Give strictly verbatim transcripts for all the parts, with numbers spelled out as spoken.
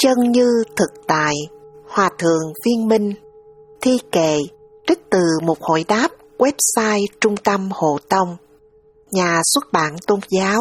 Chân như thực tại, Hòa thượng Viên Minh. Thi kệ trích từ một hồi đáp website Trung tâm Hộ Tông. Nhà xuất bản Tôn giáo.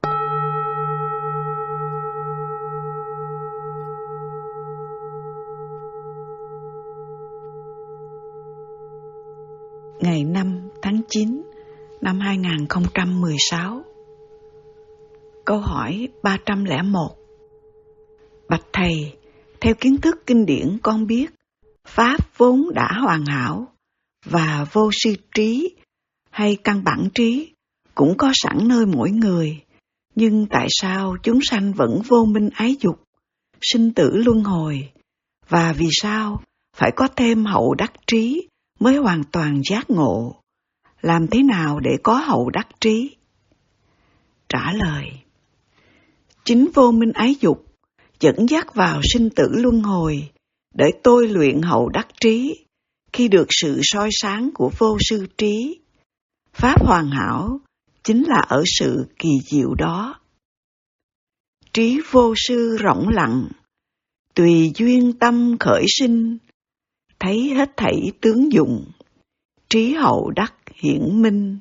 Ngày năm tháng chín năm hai nghìn không trăm mười sáu. Câu hỏi ba trăm lẻ một. Bạch Thầy, theo kiến thức kinh điển con biết, Pháp vốn đã hoàn hảo và vô sư trí hay căn bản trí cũng có sẵn nơi mỗi người, nhưng tại sao chúng sanh vẫn vô minh ái dục, sinh tử luân hồi, và vì sao phải có thêm hậu đắc trí mới hoàn toàn giác ngộ? Làm thế nào để có hậu đắc trí? Trả lời: chính vô minh ái dục dẫn dắt vào sinh tử luân hồi để tôi luyện hậu đắc trí khi được sự soi sáng của vô sư trí. Pháp hoàn hảo chính là ở sự kỳ diệu đó. Trí vô sư rộng lặng, tùy duyên tâm khởi sinh, thấy hết thảy tướng dụng, trí hậu đắc hiển minh.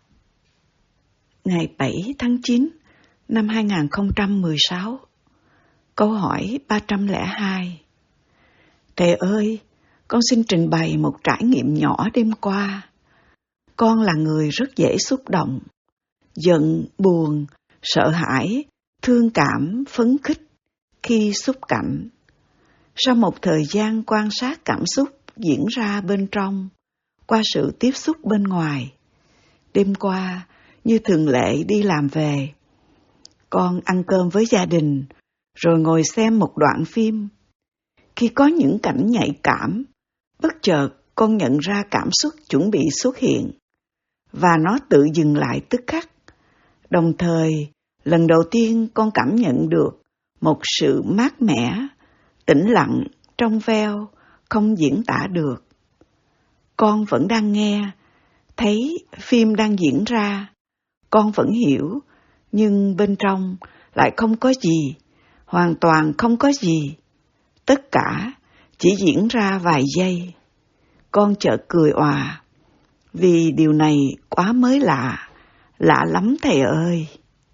Ngày bảy tháng chín năm hai nghìn không trăm mười sáu. Câu hỏi ba trăm lẻ hai. Thầy ơi, con xin trình bày một trải nghiệm nhỏ đêm qua. Con là người rất dễ xúc động, giận, buồn, sợ hãi, thương cảm, phấn khích khi xúc cảnh. Sau một thời gian quan sát cảm xúc diễn ra bên trong qua sự tiếp xúc bên ngoài, đêm qua, như thường lệ đi làm về, con ăn cơm với gia đình, rồi ngồi xem một đoạn phim. Khi có những cảnh nhạy cảm, bất chợt con nhận ra cảm xúc chuẩn bị xuất hiện, và nó tự dừng lại tức khắc. Đồng thời, lần đầu tiên con cảm nhận được một sự mát mẻ, tĩnh lặng, trong veo, không diễn tả được. Con vẫn đang nghe, thấy phim đang diễn ra, con vẫn hiểu, nhưng bên trong lại không có gì, hoàn toàn không có gì. Tất cả chỉ diễn ra vài giây. Con chợt cười òa, vì điều này quá mới lạ, lạ lắm thầy ơi.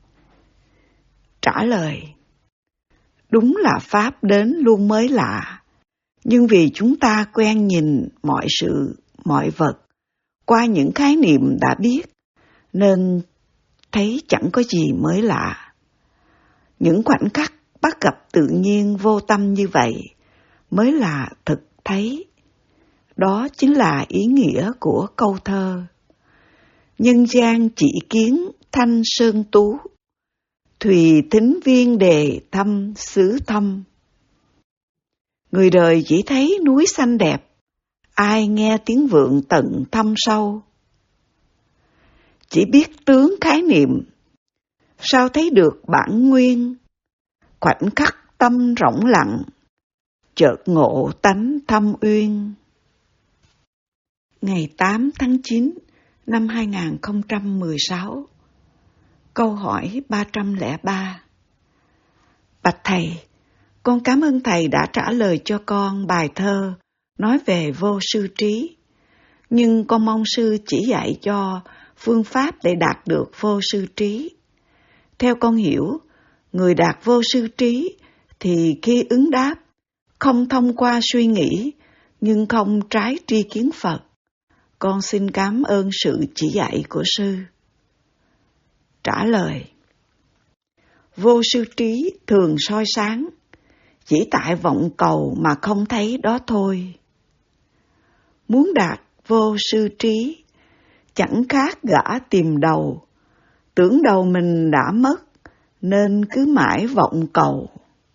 Trả lời: đúng là Pháp đến luôn mới lạ, nhưng vì chúng ta quen nhìn mọi sự, mọi vật qua những khái niệm đã biết, nên thấy chẳng có gì mới lạ. Những khoảnh khắc bắt gặp tự nhiên vô tâm như vậy mới là thực thấy. Đó chính là ý nghĩa của câu thơ: nhân gian chỉ kiến thanh sơn tú, thùy thính viên đề thăm xứ thâm. Người đời chỉ thấy núi xanh đẹp, ai nghe tiếng vượng tận thâm sâu. Chỉ biết tướng khái niệm, sao thấy được bản nguyên, khoảnh khắc tâm rỗng lặng, chợt ngộ tánh thâm uyên. Ngày tám tháng chín năm hai nghìn không trăm mười sáu. Câu hỏi ba trăm lẻ ba. Bạch Thầy, con cảm ơn Thầy đã trả lời cho con bài thơ nói về vô sư trí, nhưng con mong sư chỉ dạy cho phương pháp để đạt được vô sư trí. Theo con hiểu, người đạt vô sư trí thì khi ứng đáp, không thông qua suy nghĩ, nhưng không trái tri kiến Phật. Con xin cảm ơn sự chỉ dạy của sư. Trả lời: vô sư trí thường soi sáng, chỉ tại vọng cầu mà không thấy đó thôi. Muốn đạt vô sư trí, chẳng khác gã tìm đầu, tưởng đầu mình đã mất, nên cứ mãi vọng cầu.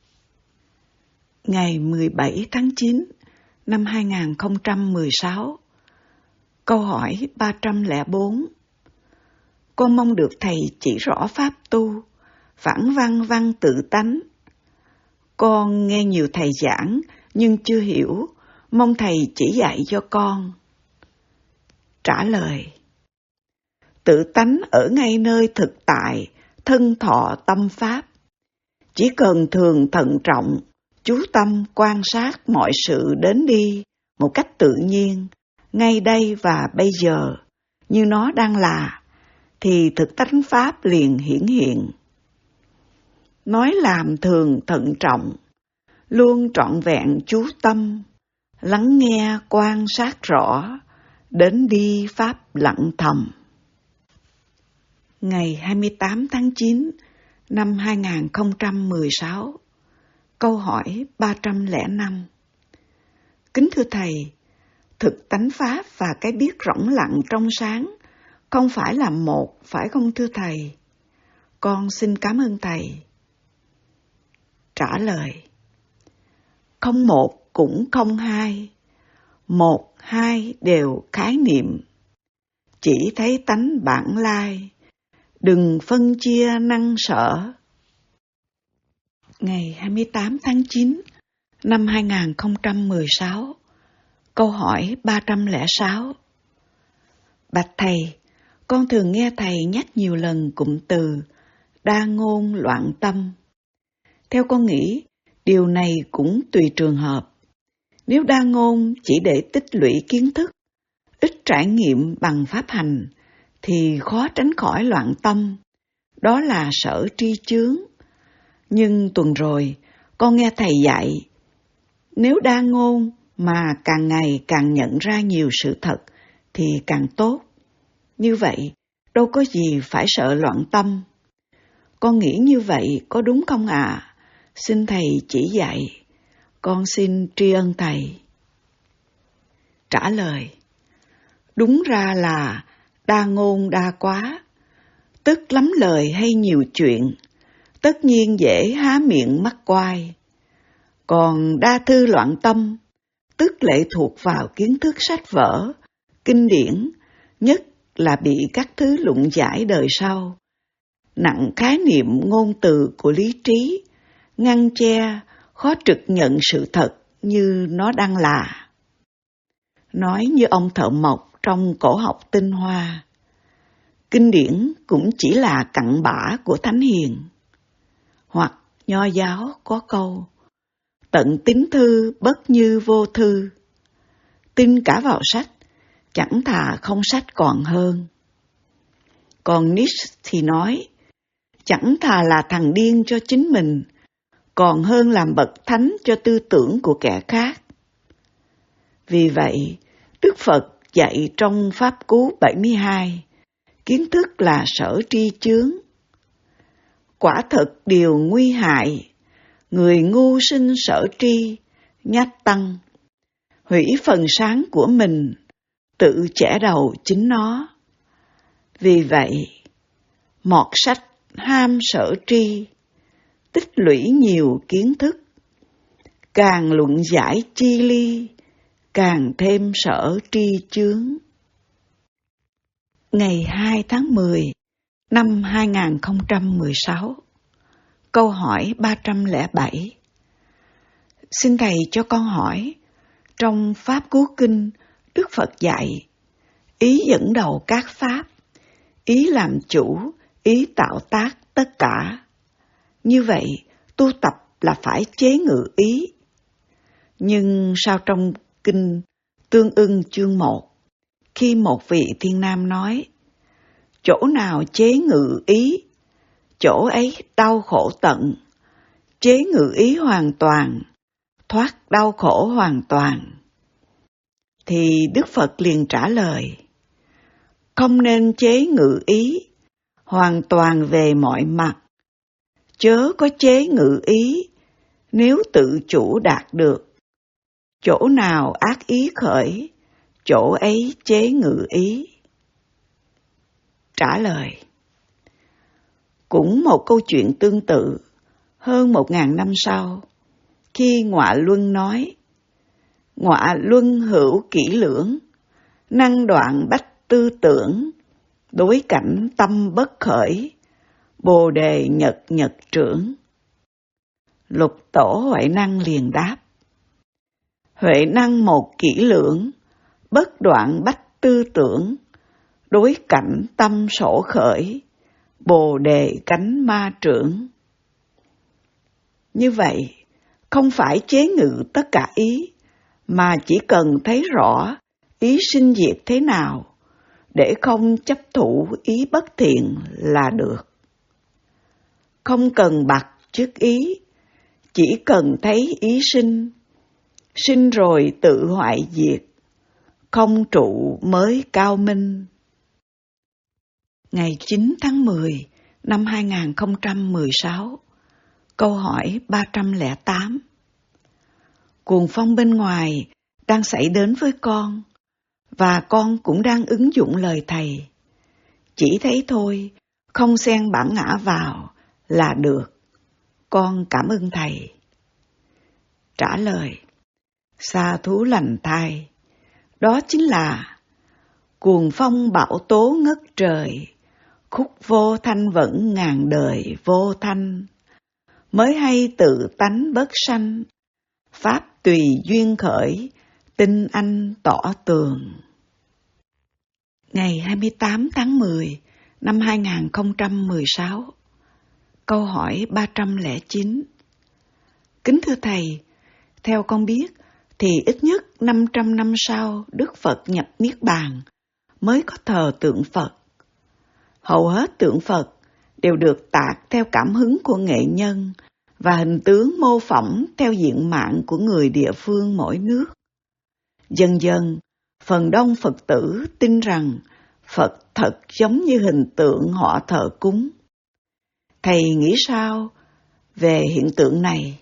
Ngày mười bảy tháng chín năm hai nghìn không trăm mười sáu. Câu hỏi ba trăm lẻ bốn. Con mong được Thầy chỉ rõ pháp tu, phản văn văn tự tánh. Con nghe nhiều Thầy giảng nhưng chưa hiểu, mong Thầy chỉ dạy cho con. Trả lời: tự tánh ở ngay nơi thực tại, thân thọ tâm pháp. Chỉ cần thường thận trọng, chú tâm quan sát mọi sự đến đi một cách tự nhiên, ngay đây và bây giờ, như nó đang là, thì thực tánh Pháp liền hiển hiện. Nói làm thường thận trọng, luôn trọn vẹn chú tâm, lắng nghe quan sát rõ, đến đi Pháp lặng thầm. Ngày hai mươi tám tháng chín năm hai nghìn không trăm mười sáu, câu hỏi ba trăm lẻ năm. Kính thưa Thầy, thực tánh Pháp và cái biết rỗng lặng trong sáng không phải là một, phải không thưa Thầy? Con xin cảm ơn Thầy. Trả lời: không một cũng không hai, một, hai đều khái niệm, chỉ thấy tánh bản lai, đừng phân chia năng sở. Ngày hai mươi tám tháng chín năm hai nghìn không trăm mười sáu, câu hỏi ba trăm lẻ sáu. Bạch Thầy, con thường nghe Thầy nhắc nhiều lần cụm từ đa ngôn loạn tâm. Theo con nghĩ, điều này cũng tùy trường hợp. Nếu đa ngôn chỉ để tích lũy kiến thức, ít trải nghiệm bằng pháp hành, thì khó tránh khỏi loạn tâm. Đó là sở tri chướng. Nhưng tuần rồi, con nghe Thầy dạy, nếu đa ngôn mà càng ngày càng nhận ra nhiều sự thật, thì càng tốt. Như vậy, đâu có gì phải sợ loạn tâm. Con nghĩ như vậy có đúng không ạ? À? Xin Thầy chỉ dạy. Con xin tri ân Thầy. Trả lời: đúng ra là đa ngôn đa quá, tức lắm lời hay nhiều chuyện, tất nhiên dễ há miệng mắc quai. Còn đa thư loạn tâm, tức lệ thuộc vào kiến thức sách vở, kinh điển, nhất là bị các thứ luận giải đời sau, nặng khái niệm ngôn từ của lý trí, ngăn che, khó trực nhận sự thật như nó đang là. Nói như ông thợ mộc trong cổ học tinh hoa, kinh điển cũng chỉ là cặn bã của thánh hiền. Hoặc Nho giáo có câu, tận tín thư bất như vô thư. Tin cả vào sách, chẳng thà không sách còn hơn. Còn Nietzsche thì nói, chẳng thà là thằng điên cho chính mình, còn hơn làm bậc thánh cho tư tưởng của kẻ khác. Vì vậy, Đức Phật dạy trong Pháp Cú bảy mươi hai, kiến thức là sở tri chướng. Quả thật điều nguy hại, người ngu sinh sở tri, nhát tăng, hủy phần sáng của mình, tự chẻ đầu chính nó. Vì vậy, mọt sách ham sở tri, tích lũy nhiều kiến thức, càng luận giải chi ly, càng thêm sở tri chướng. Ngày hai tháng mười năm hai nghìn không trăm mười sáu, câu hỏi ba trăm lẻ bảy. Xin Thầy cho con hỏi, trong Pháp Cú Kinh, Đức Phật dạy, ý dẫn đầu các Pháp, ý làm chủ, ý tạo tác tất cả. Như vậy, tu tập là phải chế ngự ý. Nhưng sao trong Kinh Tương ưng chương một, khi một vị thiên nam nói, chỗ nào chế ngự ý, chỗ ấy đau khổ tận, chế ngự ý hoàn toàn, thoát đau khổ hoàn toàn. Thì Đức Phật liền trả lời, không nên chế ngự ý, hoàn toàn về mọi mặt, chớ có chế ngự ý, nếu tự chủ đạt được. Chỗ nào ác ý khởi, chỗ ấy chế ngự ý. Trả lời: cũng một câu chuyện tương tự, hơn một ngàn năm sau, khi Ngọa Luân nói, Ngọa Luân hữu kỹ lưỡng, năng đoạn bách tư tưởng, đối cảnh tâm bất khởi, bồ đề nhật nhật trưởng. Lục tổ Huệ Năng liền đáp, Huệ Năng một kỹ lưỡng, bất đoạn bách tư tưởng, đối cảnh tâm sổ khởi, bồ đề cánh ma trưởng. Như vậy, không phải chế ngự tất cả ý, mà chỉ cần thấy rõ ý sinh diệt thế nào, để không chấp thủ ý bất thiện là được. Không cần bặt trước ý, chỉ cần thấy ý sinh, sinh rồi tự hoại diệt, không trụ mới cao minh. Ngày chín tháng mười năm hai nghìn không trăm mười sáu, câu hỏi ba trăm lẻ tám. Cuồng phong bên ngoài đang xảy đến với con, và con cũng đang ứng dụng lời Thầy. Chỉ thấy thôi, không xen bản ngã vào là được. Con cảm ơn Thầy. Trả lời: Sa thú lành thai, đó chính là cuồng phong bão tố ngất trời, khúc vô thanh vẫn ngàn đời vô thanh, mới hay tự tánh bất sanh, pháp tùy duyên khởi, tin anh tỏ tường. Ngày hai mươi tám tháng mười năm hai nghìn không trăm mười sáu, câu hỏi ba trăm lẻ chín. Kính thưa Thầy, theo con biết thì ít nhất năm trăm năm sau Đức Phật nhập Niết Bàn mới có thờ tượng Phật. Hầu hết tượng Phật đều được tạc theo cảm hứng của nghệ nhân và hình tướng mô phỏng theo diện mạo của người địa phương mỗi nước. Dần dần, phần đông Phật tử tin rằng Phật thật giống như hình tượng họ thờ cúng. Thầy nghĩ sao về hiện tượng này?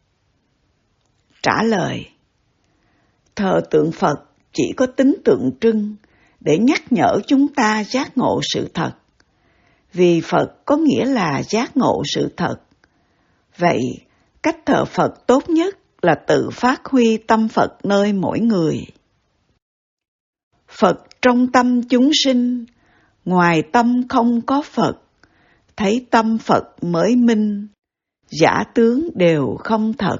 Trả lời: Thờ tượng Phật chỉ có tính tượng trưng để nhắc nhở chúng ta giác ngộ sự thật, vì Phật có nghĩa là giác ngộ sự thật. Vậy, cách thờ Phật tốt nhất là tự phát huy tâm Phật nơi mỗi người. Phật trong tâm chúng sinh, ngoài tâm không có Phật, thấy tâm Phật mới minh, giả tướng đều không thật.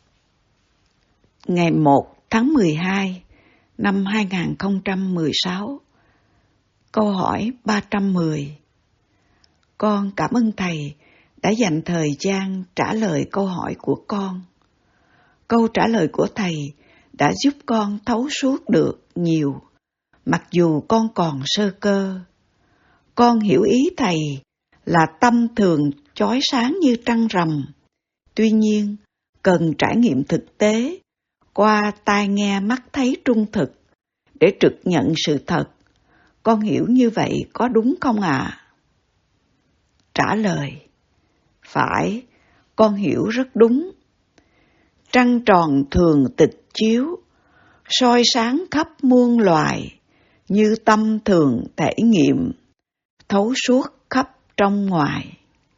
Ngày một tháng mười hai năm hai nghìn không trăm mười sáu, câu hỏi ba trăm mười. Con cảm ơn Thầy đã dành thời gian trả lời câu hỏi của con. Câu trả lời của Thầy đã giúp con thấu suốt được nhiều, mặc dù con còn sơ cơ. Con hiểu ý Thầy là tâm thường chói sáng như trăng rằm. Tuy nhiên, cần trải nghiệm thực tế, qua tai nghe mắt thấy trung thực, để trực nhận sự thật. Con hiểu như vậy có đúng không ạ? À? Trả lời: Phải, con hiểu rất đúng. Trăng tròn thường tịch chiếu, soi sáng khắp muôn loài, như tâm thường thể nghiệm, thấu suốt khắp trong ngoài.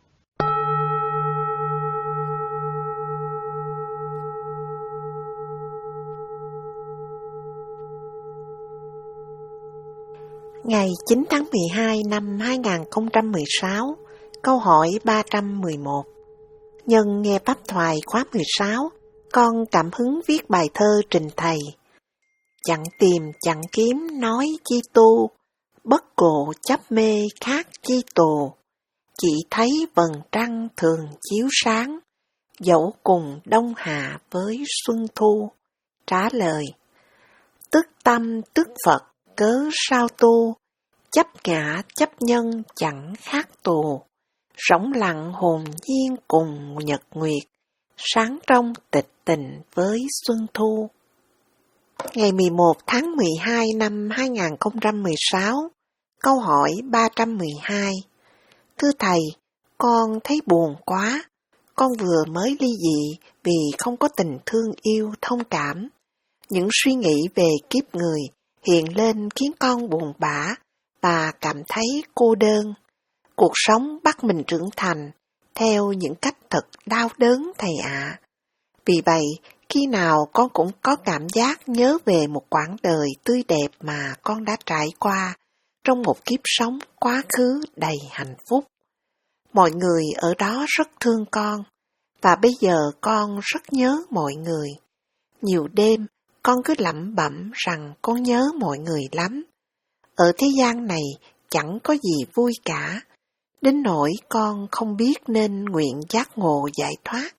Ngày chín tháng mười hai năm hai nghìn không trăm mười sáu, câu hỏi ba trăm mười một. Nhân nghe pháp thoại khóa mười sáu, con cảm hứng viết bài thơ trình Thầy. Chẳng tìm chẳng kiếm nói chi tu, bất cổ chấp mê khác chi tồ. Chỉ thấy vầng trăng thường chiếu sáng, dẫu cùng đông hạ với xuân thu. Trả lời: Tức tâm tức Phật cớ sao tu, chấp ngã chấp nhân chẳng khác tù. Rỗng lặng hồn nhiên cùng nhật nguyệt, sáng trong tịch tình với xuân thu. Ngày mười một tháng mười hai năm hai nghìn không trăm mười sáu, câu hỏi ba trăm mười hai. Thưa Thầy, con thấy buồn quá. Con vừa mới ly dị vì không có tình thương yêu thông cảm. Những suy nghĩ về kiếp người hiện lên khiến con buồn bã và cảm thấy cô đơn. Cuộc sống bắt mình trưởng thành theo những cách thật đau đớn Thầy ạ. À. Vì vậy, khi nào con cũng có cảm giác nhớ về một quãng đời tươi đẹp mà con đã trải qua trong một kiếp sống quá khứ đầy hạnh phúc. Mọi người ở đó rất thương con, và bây giờ con rất nhớ mọi người. Nhiều đêm, con cứ lẩm bẩm rằng con nhớ mọi người lắm. Ở thế gian này chẳng có gì vui cả, đến nỗi con không biết nên nguyện giác ngộ giải thoát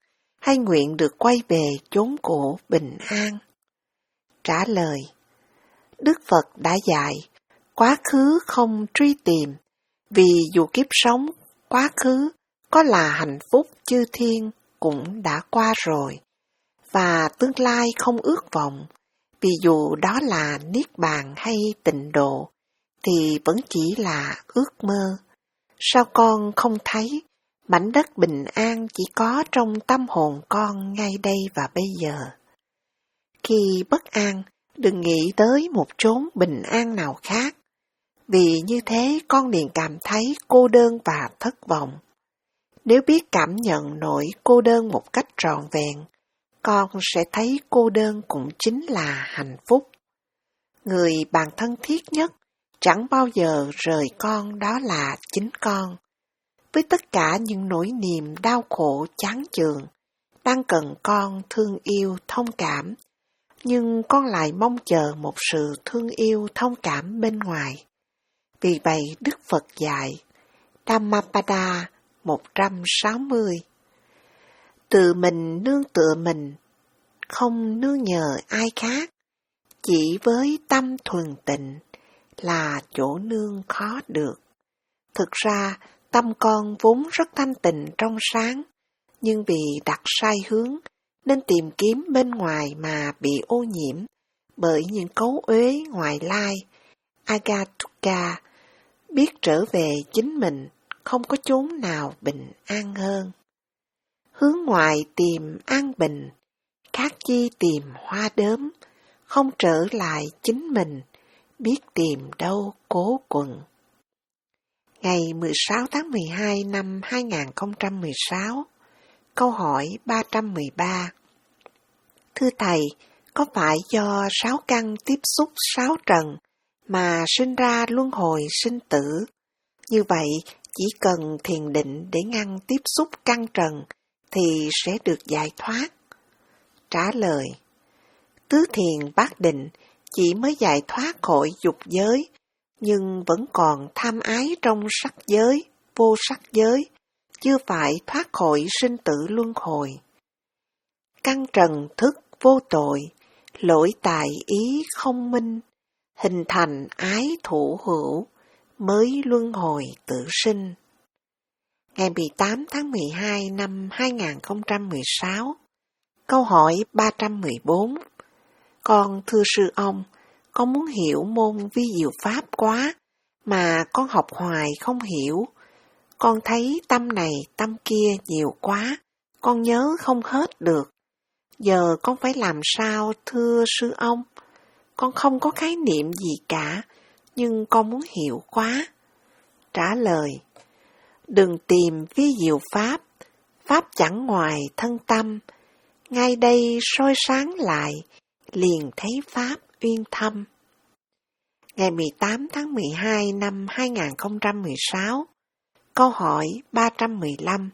hay nguyện được quay về chốn cũ bình an? Trả lời: Đức Phật đã dạy, quá khứ không truy tìm, vì dù kiếp sống quá khứ có là hạnh phúc chư thiên cũng đã qua rồi, và tương lai không ước vọng, vì dù đó là niết bàn hay tịnh độ, thì vẫn chỉ là ước mơ. Sao con không thấy mảnh đất bình an chỉ có trong tâm hồn con ngay đây và bây giờ? Khi bất an, đừng nghĩ tới một chốn bình an nào khác, vì như thế con liền cảm thấy cô đơn và thất vọng. Nếu biết cảm nhận nỗi cô đơn một cách trọn vẹn, con sẽ thấy cô đơn cũng chính là hạnh phúc. Người bạn thân thiết nhất chẳng bao giờ rời con, đó là chính con. Với tất cả những nỗi niềm đau khổ chán chường, đang cần con thương yêu thông cảm, nhưng con lại mong chờ một sự thương yêu thông cảm bên ngoài. Vì vậy Đức Phật dạy, Dhammapada một trăm sáu mươi, tự mình nương tựa mình, không nương nhờ ai khác, chỉ với tâm thuần tịnh là chỗ nương khó được. Thực ra, tâm con vốn rất thanh tịnh trong sáng, nhưng vì đặt sai hướng, nên tìm kiếm bên ngoài mà bị ô nhiễm bởi những cấu uế ngoại lai, agatuka. Biết trở về chính mình, không có chốn nào bình an hơn. Hướng ngoại tìm an bình, khác chi tìm hoa đốm, không trở lại chính mình, biết tìm đâu cố quần. Ngày mười sáu tháng mười hai năm hai nghìn không trăm mười sáu, câu hỏi ba trăm mười ba. Thưa Thầy, có phải do sáu căn tiếp xúc sáu trần mà sinh ra luân hồi sinh tử? Như vậy, chỉ cần thiền định để ngăn tiếp xúc căn trần thì sẽ được giải thoát. Trả lời: Tứ thiền bát định chỉ mới giải thoát khỏi dục giới, nhưng vẫn còn tham ái trong sắc giới, vô sắc giới, chưa phải thoát khỏi sinh tử luân hồi. Căn trần thức vô tội, lỗi tại ý không minh, hình thành ái thủ hữu, mới luân hồi tự sinh. Ngày mười tám tháng mười hai năm hai nghìn không trăm mười sáu, câu hỏi ba trăm mười bốn. Con thưa sư ông, con muốn hiểu môn vi diệu pháp quá, mà con học hoài không hiểu. Con thấy tâm này tâm kia nhiều quá, con nhớ không hết được. Giờ con phải làm sao thưa sư ông? Con không có khái niệm gì cả, nhưng con muốn hiểu quá. Trả lời: Đừng tìm vi diệu pháp, pháp chẳng ngoài thân tâm. Ngay đây soi sáng lại, liền thấy pháp uyên thâm. Ngày mười tám tháng mười hai năm hai nghìn không trăm mười sáu, câu hỏi ba trăm mười lăm.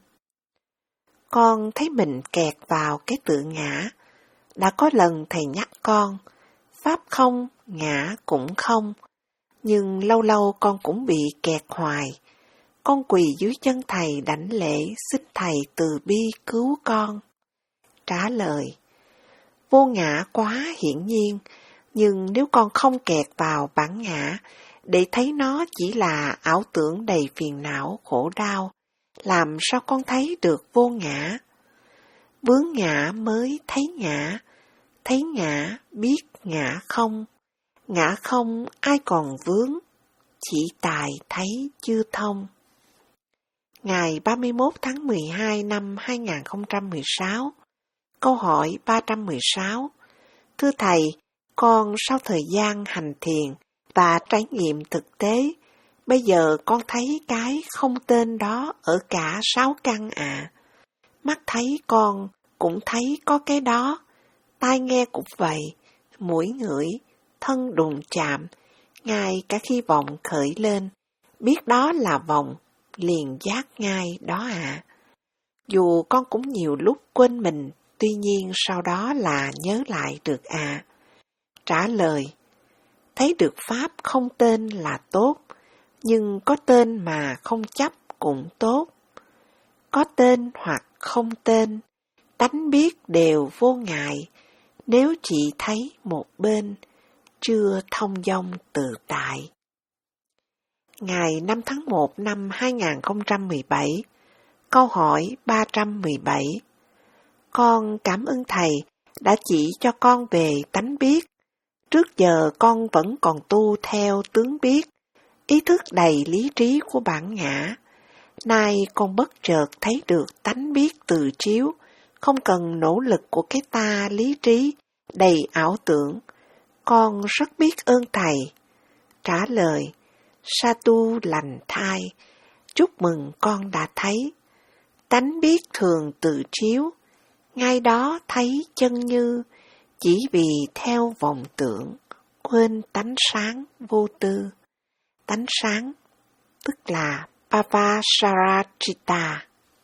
Con thấy mình kẹt vào cái tự ngã. Đã có lần thầy nhắc con, pháp không, ngã cũng không. Nhưng lâu lâu con cũng bị kẹt hoài. Con quỳ dưới chân thầy đảnh lễ, xin thầy từ bi cứu con. Trả lời: Vô ngã quá hiển nhiên, nhưng nếu con không kẹt vào bản ngã, để thấy nó chỉ là ảo tưởng đầy phiền não khổ đau, làm sao con thấy được vô ngã? Vướng ngã mới thấy ngã, thấy ngã biết ngã không, ngã không ai còn vướng, chỉ tài thấy chưa thông. Ngày ba mươi mốt tháng mười hai năm hai nghìn không trăm mười sáu, câu hỏi ba trăm mười sáu. Thưa Thầy, con sau thời gian hành thiền và trải nghiệm thực tế, bây giờ con thấy cái không tên đó ở cả sáu căn ạ. À. Mắt thấy con cũng thấy có cái đó, tai nghe cũng vậy, mũi ngửi, thân đụng chạm, ngay cả khi vọng khởi lên, biết đó là vọng, liền giác ngay đó ạ. À. Dù con cũng nhiều lúc quên mình, tuy nhiên sau đó là nhớ lại được ạ. À. Trả lời: Thấy được pháp không tên là tốt, nhưng có tên mà không chấp cũng tốt. Có tên hoặc không tên, tánh biết đều vô ngại, nếu chỉ thấy một bên, chưa thông dong tự tại. Ngày năm tháng một năm hai nghìn không trăm mười bảy, câu hỏi ba trăm mười bảy. Con cảm ơn Thầy đã chỉ cho con về tánh biết. Trước giờ con vẫn còn tu theo tướng biết, ý thức đầy lý trí của bản ngã. Nay con bất chợt thấy được tánh biết từ chiếu, không cần nỗ lực của cái ta lý trí, đầy ảo tưởng. Con rất biết ơn Thầy. Trả lời, sa tu lành thai, chúc mừng con đã thấy. Tánh biết thường tự chiếu, ngay đó thấy chân như, chỉ vì theo vọng tưởng, quên tánh sáng vô tư. Tánh sáng, tức là Pavasarachita.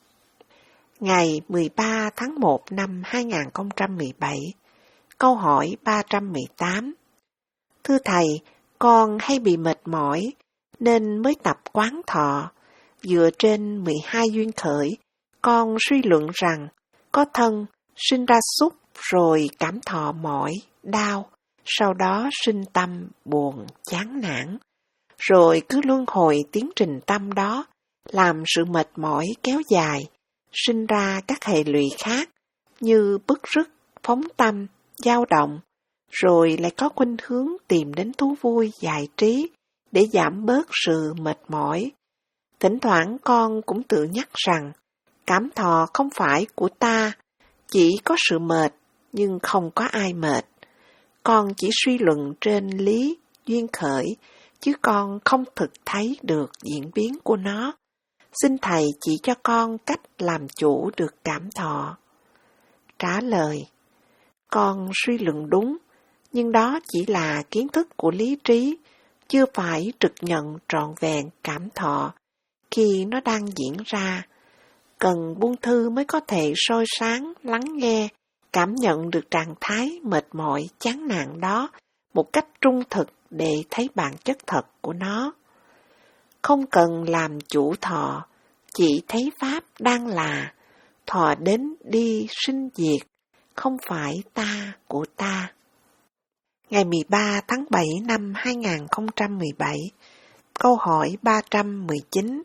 Ngày mười ba tháng một năm hai nghìn không trăm mười bảy, câu hỏi ba trăm mười tám. Thưa Thầy, con hay bị mệt mỏi, nên mới tập quán thọ. Dựa trên mười hai duyên khởi, con suy luận rằng, có thân, sinh ra xúc, rồi cảm thọ mỏi, đau, sau đó sinh tâm, buồn, chán nản. Rồi cứ luân hồi tiến trình tâm đó, làm sự mệt mỏi kéo dài, sinh ra các hệ lụy khác, như bức rứt, phóng tâm, dao động, rồi lại có khuynh hướng tìm đến thú vui, giải trí, để giảm bớt sự mệt mỏi. Thỉnh thoảng con cũng tự nhắc rằng, cảm thọ không phải của ta, chỉ có sự mệt, nhưng không có ai mệt. Con chỉ suy luận trên lý, duyên khởi, chứ con không thực thấy được diễn biến của nó. Xin Thầy chỉ cho con cách làm chủ được cảm thọ. Trả lời, con suy luận đúng, nhưng đó chỉ là kiến thức của lý trí, chưa phải trực nhận trọn vẹn cảm thọ khi nó đang diễn ra. Cần buông thư mới có thể soi sáng, lắng nghe, cảm nhận được trạng thái mệt mỏi, chán nản đó một cách trung thực để thấy bản chất thật của nó. Không cần làm chủ thọ, chỉ thấy Pháp đang là, thọ đến đi sinh diệt, không phải ta của ta. Ngày mười ba tháng bảy năm hai nghìn không trăm mười bảy, câu hỏi ba trăm mười chín.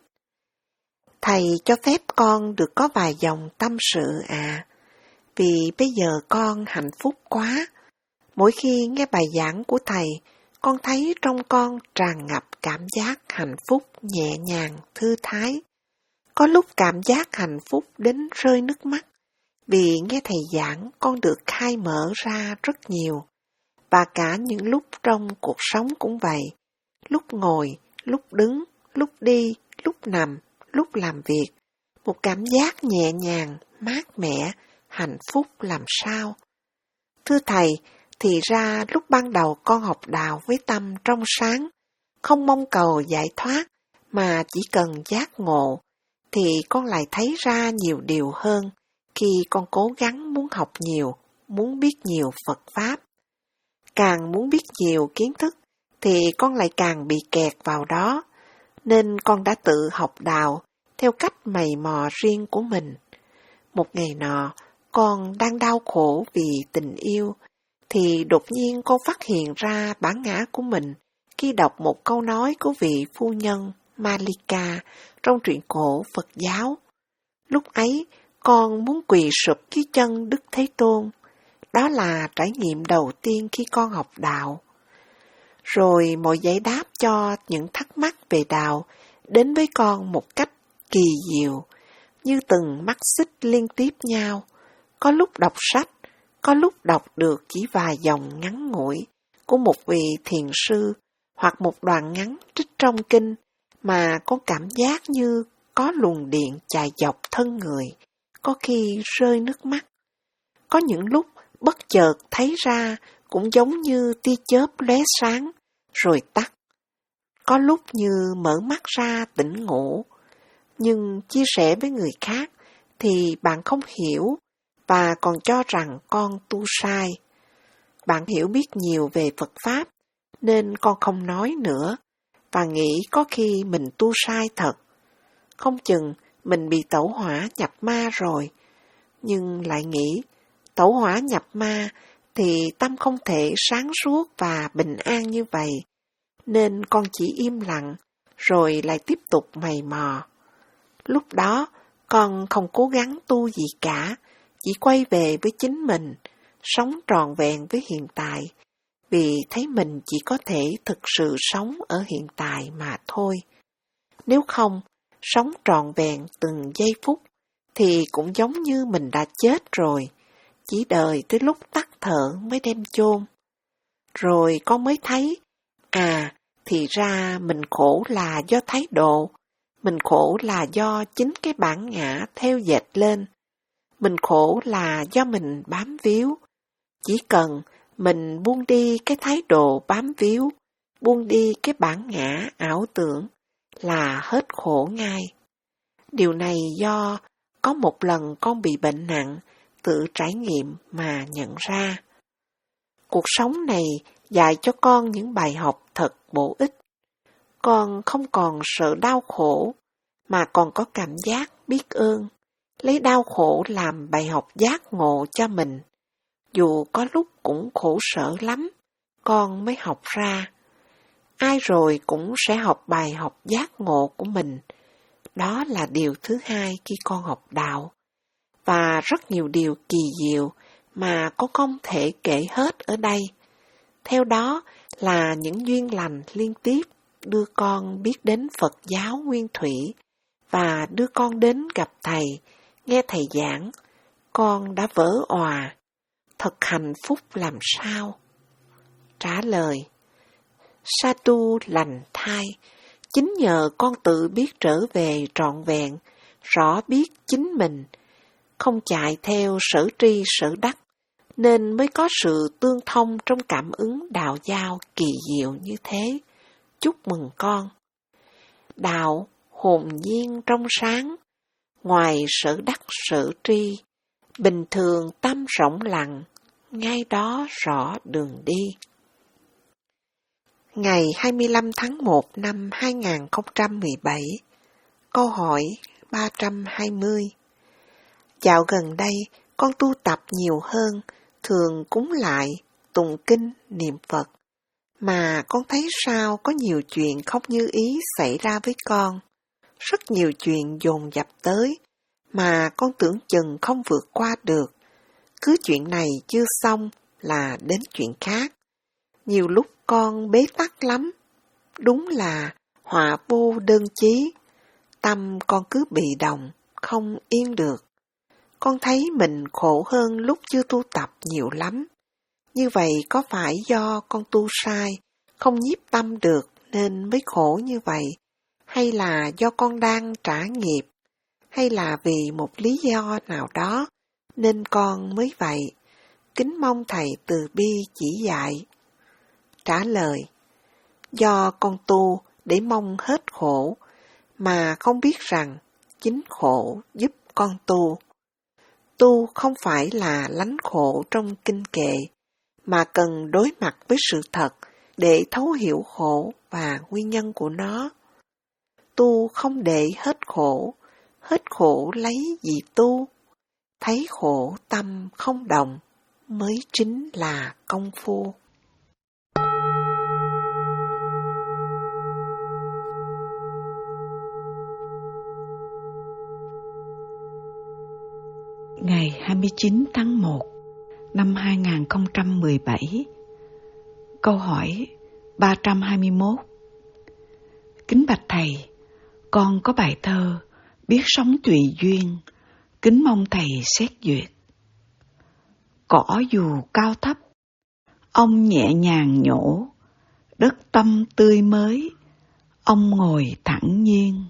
Thầy cho phép con được có vài dòng tâm sự à, vì bây giờ con hạnh phúc quá. Mỗi khi nghe bài giảng của Thầy, con thấy trong con tràn ngập cảm giác hạnh phúc nhẹ nhàng, thư thái. Có lúc cảm giác hạnh phúc đến rơi nước mắt, vì nghe Thầy giảng con được khai mở ra rất nhiều. Và cả những lúc trong cuộc sống cũng vậy, lúc ngồi, lúc đứng, lúc đi, lúc nằm, lúc làm việc. Một cảm giác nhẹ nhàng, mát mẻ, hạnh phúc làm sao. Thưa Thầy, thì ra lúc ban đầu con học đạo với tâm trong sáng, không mong cầu giải thoát, mà chỉ cần giác ngộ, thì con lại thấy ra nhiều điều hơn khi con cố gắng muốn học nhiều, muốn biết nhiều Phật Pháp. Càng muốn biết nhiều kiến thức, thì con lại càng bị kẹt vào đó, nên con đã tự học đạo theo cách mày mò riêng của mình. Một ngày nọ, con đang đau khổ vì tình yêu, thì đột nhiên con phát hiện ra bản ngã của mình khi đọc một câu nói của vị phu nhân Malika trong truyện cổ Phật giáo. Lúc ấy, con muốn quỳ sụp dưới chân Đức Thế Tôn. Đó là trải nghiệm đầu tiên khi con học đạo. Rồi mọi giải đáp cho những thắc mắc về đạo đến với con một cách kỳ diệu, như từng mắt xích liên tiếp nhau. Có lúc đọc sách, có lúc đọc được chỉ vài dòng ngắn ngủi của một vị thiền sư hoặc một đoạn ngắn trích trong kinh mà con cảm giác như có luồng điện chạy dọc thân người, có khi rơi nước mắt. Có những lúc bất chợt thấy ra cũng giống như tia chớp lóe sáng rồi tắt. Có lúc như mở mắt ra tỉnh ngủ, nhưng chia sẻ với người khác thì bạn không hiểu và còn cho rằng con tu sai. Bạn hiểu biết nhiều về Phật Pháp nên con không nói nữa và nghĩ có khi mình tu sai thật. Không chừng mình bị tẩu hỏa nhập ma rồi. nhưng lại nghĩ tẩu hỏa nhập ma thì tâm không thể sáng suốt và bình an như vậy, nên con chỉ im lặng, rồi lại tiếp tục mày mò. Lúc đó, con không cố gắng tu gì cả, chỉ quay về với chính mình, sống trọn vẹn với hiện tại, vì thấy mình chỉ có thể thực sự sống ở hiện tại mà thôi. Nếu không, sống trọn vẹn từng giây phút, thì cũng giống như mình đã chết rồi, chỉ đợi tới lúc tắt thở mới đem chôn. Rồi con mới thấy, à, thì ra mình khổ là do thái độ, mình khổ là do chính cái bản ngã theo dệt lên, mình khổ là do mình bám víu. Chỉ cần mình buông đi cái thái độ bám víu, buông đi cái bản ngã ảo tưởng là hết khổ ngay. Điều này do có một lần con bị bệnh nặng, tự trải nghiệm mà nhận ra. Cuộc sống này dạy cho con những bài học thật bổ ích. Con không còn sợ đau khổ, mà còn có cảm giác biết ơn, lấy đau khổ làm bài học giác ngộ cho mình. Dù có lúc cũng khổ sở lắm, con mới học ra. Ai rồi cũng sẽ học bài học giác ngộ của mình. Đó là điều thứ hai khi con học đạo. Và rất nhiều điều kỳ diệu mà con không thể kể hết ở đây. Theo đó là những duyên lành liên tiếp đưa con biết đến Phật giáo Nguyên Thủy và đưa con đến gặp Thầy, nghe Thầy giảng. Con đã vỡ òa. Thật hạnh phúc làm sao? Trả lời: Sa tu lành thai, chính nhờ con tự biết trở về trọn vẹn, rõ biết chính mình, không chạy theo sở tri sở đắc, nên mới có sự tương thông trong cảm ứng đạo giao kỳ diệu như thế. Chúc mừng con. Đạo hồn nhiên trong sáng, ngoài sở đắc sở tri, bình thường tâm rộng lặng, ngay đó rõ đường đi. Ngày hai mươi lăm tháng một năm hai nghìn không trăm mười bảy, câu hỏi ba trăm hai mươi. Dạo gần đây, con tu tập nhiều hơn, thường cúng lại, tụng kinh, niệm Phật. Mà con thấy sao có nhiều chuyện không như ý xảy ra với con. Rất nhiều chuyện dồn dập tới, mà con tưởng chừng không vượt qua được. Cứ chuyện này chưa xong là đến chuyện khác. Nhiều lúc con bế tắc lắm. Đúng là họa vô đơn chí. Tâm con cứ bị động, không yên được. Con thấy mình khổ hơn lúc chưa tu tập nhiều lắm. Như vậy có phải do con tu sai, không nhiếp tâm được nên mới khổ như vậy? Hay là do con đang trả nghiệp? Hay là vì một lý do nào đó nên con mới vậy? Kính mong Thầy từ bi chỉ dạy. Trả lời: Do con tu để mong hết khổ, mà không biết rằng chính khổ giúp con tu. Tu không phải là lánh khổ trong kinh kệ, mà cần đối mặt với sự thật để thấu hiểu khổ và nguyên nhân của nó. Tu không để hết khổ, hết khổ lấy gì tu. Thấy khổ tâm không động mới chính là công phu. Ngày hai mươi chín tháng một năm hai nghìn không trăm mười bảy, câu hỏi ba trăm hai mươi mốt. Kính bạch Thầy, con có bài thơ Biết sống tùy duyên, kính mong Thầy xét duyệt. Cỏ dù cao thấp, ông nhẹ nhàng nhổ, đất tâm tươi mới, ông ngồi thẳng nhiên.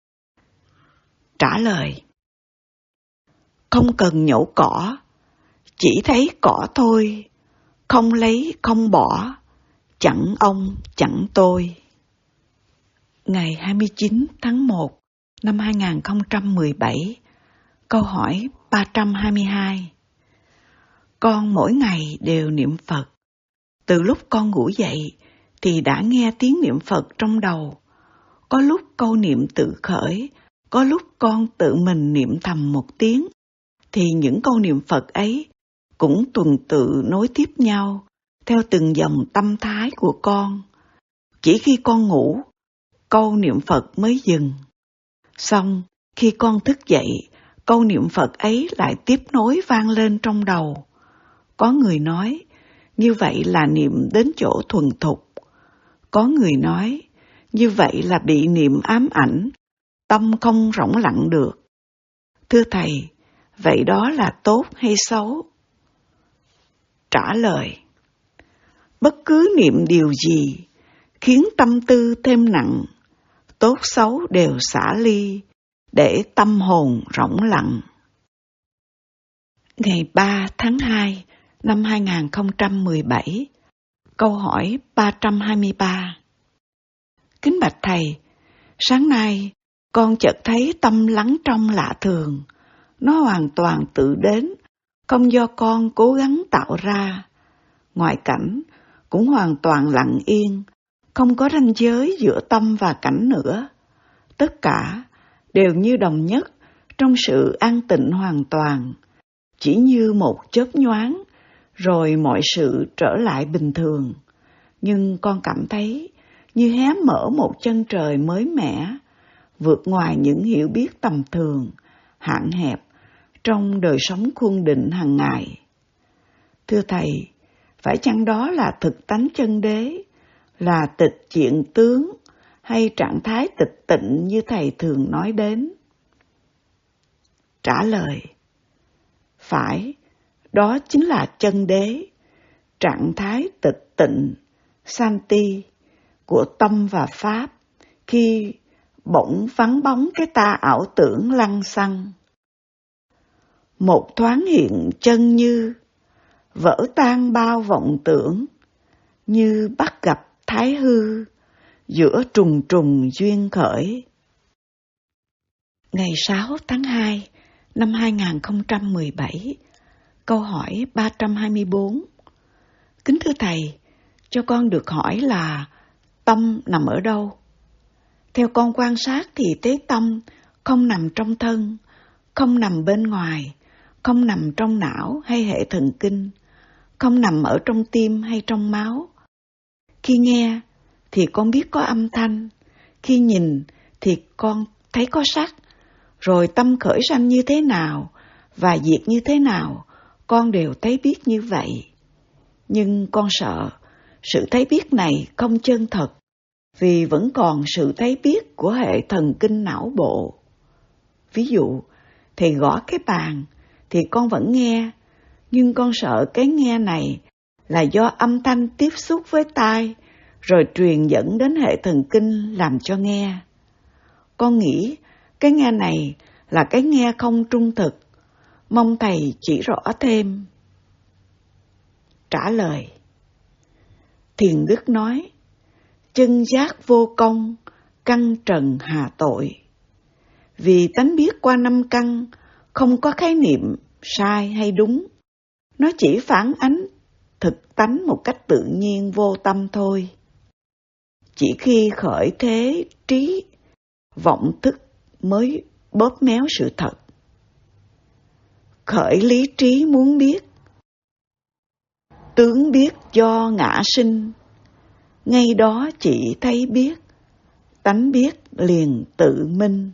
Trả lời: Không cần nhổ cỏ, chỉ thấy cỏ thôi, không lấy không bỏ, chẳng ông chẳng tôi. Ngày hai mươi chín tháng một năm hai nghìn không trăm mười bảy, câu hỏi ba trăm hai mươi hai. Con mỗi ngày đều niệm Phật. Từ lúc con ngủ dậy thì đã nghe tiếng niệm Phật trong đầu. Có lúc câu niệm tự khởi, có lúc con tự mình niệm thầm một tiếng, thì những câu niệm Phật ấy cũng tuần tự nối tiếp nhau theo từng dòng tâm thái của con. Chỉ khi con ngủ, câu niệm Phật mới dừng. Xong, khi con thức dậy, câu niệm Phật ấy lại tiếp nối vang lên trong đầu. Có người nói, như vậy là niệm đến chỗ thuần thục. Có người nói, như vậy là bị niệm ám ảnh, tâm không rỗng lặng được. Thưa Thầy, vậy đó là tốt hay xấu? Trả lời, bất cứ niệm điều gì khiến tâm tư thêm nặng, tốt xấu đều xả ly, để tâm hồn rỗng lặng. Ngày ba tháng hai năm hai nghìn không trăm mười bảy, câu hỏi ba trăm hai mươi ba. Kính bạch Thầy, sáng nay con chợt thấy tâm lắng trong lạ thường, nó hoàn toàn tự đến, không do con cố gắng tạo ra. Ngoại cảnh cũng hoàn toàn lặng yên, không có ranh giới giữa tâm và cảnh nữa. Tất cả đều như đồng nhất trong sự an tịnh hoàn toàn, chỉ như một chớp nhoáng, rồi mọi sự trở lại bình thường. Nhưng con cảm thấy như hé mở một chân trời mới mẻ, vượt ngoài những hiểu biết tầm thường, hạn hẹp trong đời sống khuôn định hàng ngày. Thưa Thầy, phải chăng đó là thực tánh chân đế, là tịch diện tướng, hay trạng thái tịch tịnh như Thầy thường nói đến? Trả lời, phải, đó chính là chân đế, trạng thái tịch tịnh, santi, của tâm và pháp, khi bỗng vắng bóng cái ta ảo tưởng lăng xăng. Một thoáng hiện chân như, vỡ tan bao vọng tưởng, như bắt gặp thái hư, giữa trùng trùng duyên khởi. Ngày sáu tháng hai năm hai nghìn không trăm mười bảy, câu hỏi ba trăm hai mươi bốn. Kính thưa Thầy, cho con được hỏi là tâm nằm ở đâu? Theo con quan sát thì thấy tâm không nằm trong thân, không nằm bên ngoài, không nằm trong não hay hệ thần kinh, không nằm ở trong tim hay trong máu. Khi nghe thì con biết có âm thanh, khi nhìn thì con thấy có sắc, rồi tâm khởi sanh như thế nào và diệt như thế nào, con đều thấy biết như vậy. Nhưng con sợ sự thấy biết này không chân thật, vì vẫn còn sự thấy biết của hệ thần kinh não bộ. Ví dụ, Thầy gõ cái bàn thì con vẫn nghe, nhưng con sợ cái nghe này là do âm thanh tiếp xúc với tai, rồi truyền dẫn đến hệ thần kinh làm cho nghe. Con nghĩ cái nghe này là cái nghe không trung thực, mong Thầy chỉ rõ thêm. Trả lời, Thiền Đức nói, chân giác vô công, căn trần hà tội. Vì tánh biết qua năm căn, không có khái niệm sai hay đúng. Nó chỉ phản ánh thực tánh một cách tự nhiên vô tâm thôi. Chỉ khi khởi thế trí, vọng thức mới bóp méo sự thật. Khởi lý trí muốn biết, tướng biết do ngã sinh, ngay đó chỉ thấy biết, tánh biết liền tự minh.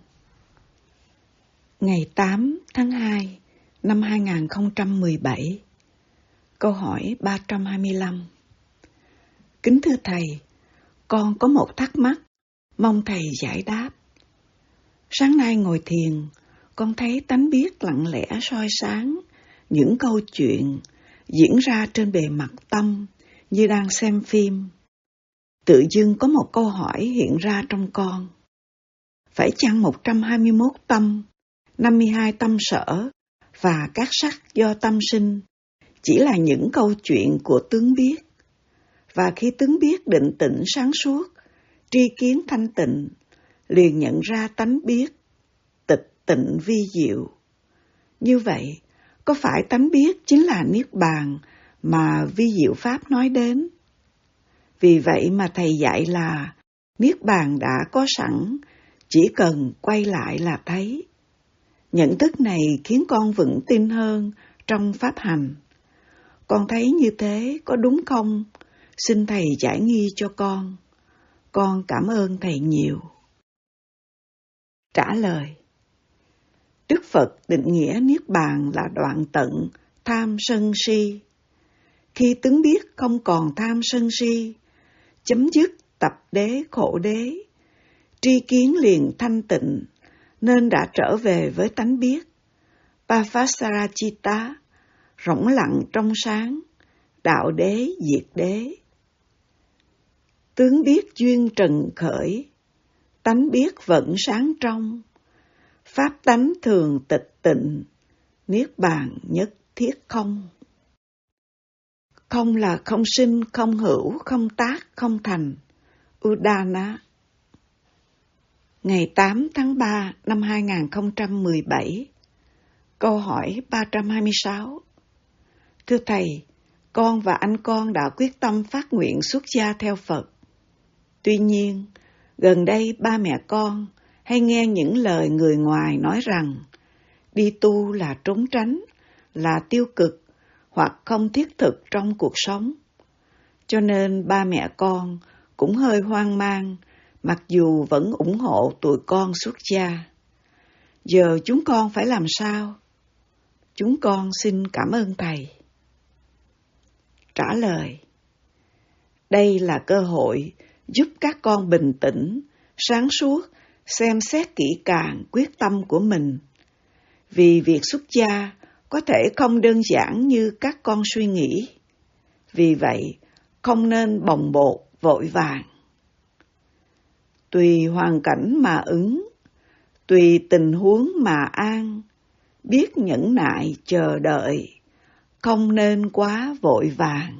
Ngày tám tháng hai năm hai nghìn không trăm mười bảy, câu hỏi ba trăm hai mươi lăm. Kính thưa Thầy, con có một thắc mắc, mong Thầy giải đáp. Sáng nay ngồi thiền, con thấy tánh biết lặng lẽ soi sáng những câu chuyện diễn ra trên bề mặt tâm như đang xem phim. Tự dưng có một câu hỏi hiện ra trong con. Phải chăng một trăm hai mươi mốt tâm, năm mươi hai tâm sở và các sắc do tâm sinh chỉ là những câu chuyện của tướng biết? Và khi tướng biết định tĩnh sáng suốt, tri kiến thanh tịnh, liền nhận ra tánh biết, tịch tịnh vi diệu. Như vậy, có phải tánh biết chính là Niết Bàn mà vi diệu Pháp nói đến? Vì vậy mà Thầy dạy là Niết Bàn đã có sẵn, chỉ cần quay lại là thấy. Nhận thức này khiến con vững tin hơn trong pháp hành. Con thấy như thế có đúng không? Xin Thầy giải nghi cho con. Con cảm ơn Thầy nhiều. Trả lời: Đức Phật định nghĩa Niết Bàn là đoạn tận tham sân si. Khi tướng biết không còn tham sân si, chấm dứt tập đế khổ đế, tri kiến liền thanh tịnh, nên đã trở về với tánh biết. Pavasarachita, rỗng lặng trong sáng, đạo đế diệt đế. Tướng biết duyên trần khởi, tánh biết vẫn sáng trong, pháp tánh thường tịch tịnh, niết bàn nhất thiết không. Không là không sinh, không hữu, không tác, không thành. Udana. Ngày tám tháng ba năm hai nghìn không trăm mười bảy. Câu hỏi ba trăm hai mươi sáu. Thưa Thầy, con và anh con đã quyết tâm phát nguyện xuất gia theo Phật. Tuy nhiên, gần đây ba mẹ con hay nghe những lời người ngoài nói rằng đi tu là trốn tránh, là tiêu cực hoặc không thiết thực trong cuộc sống. Cho nên ba mẹ con cũng hơi hoang mang, mặc dù vẫn ủng hộ tụi con xuất gia. Giờ chúng con phải làm sao? Chúng con xin cảm ơn Thầy. Trả lời: Đây là cơ hội giúp các con bình tĩnh, sáng suốt, xem xét kỹ càng quyết tâm của mình. Vì việc xuất gia có thể không đơn giản như các con suy nghĩ. Vì vậy, không nên bồng bột, vội vàng. Tùy hoàn cảnh mà ứng, tùy tình huống mà an, biết nhẫn nại chờ đợi, không nên quá vội vàng.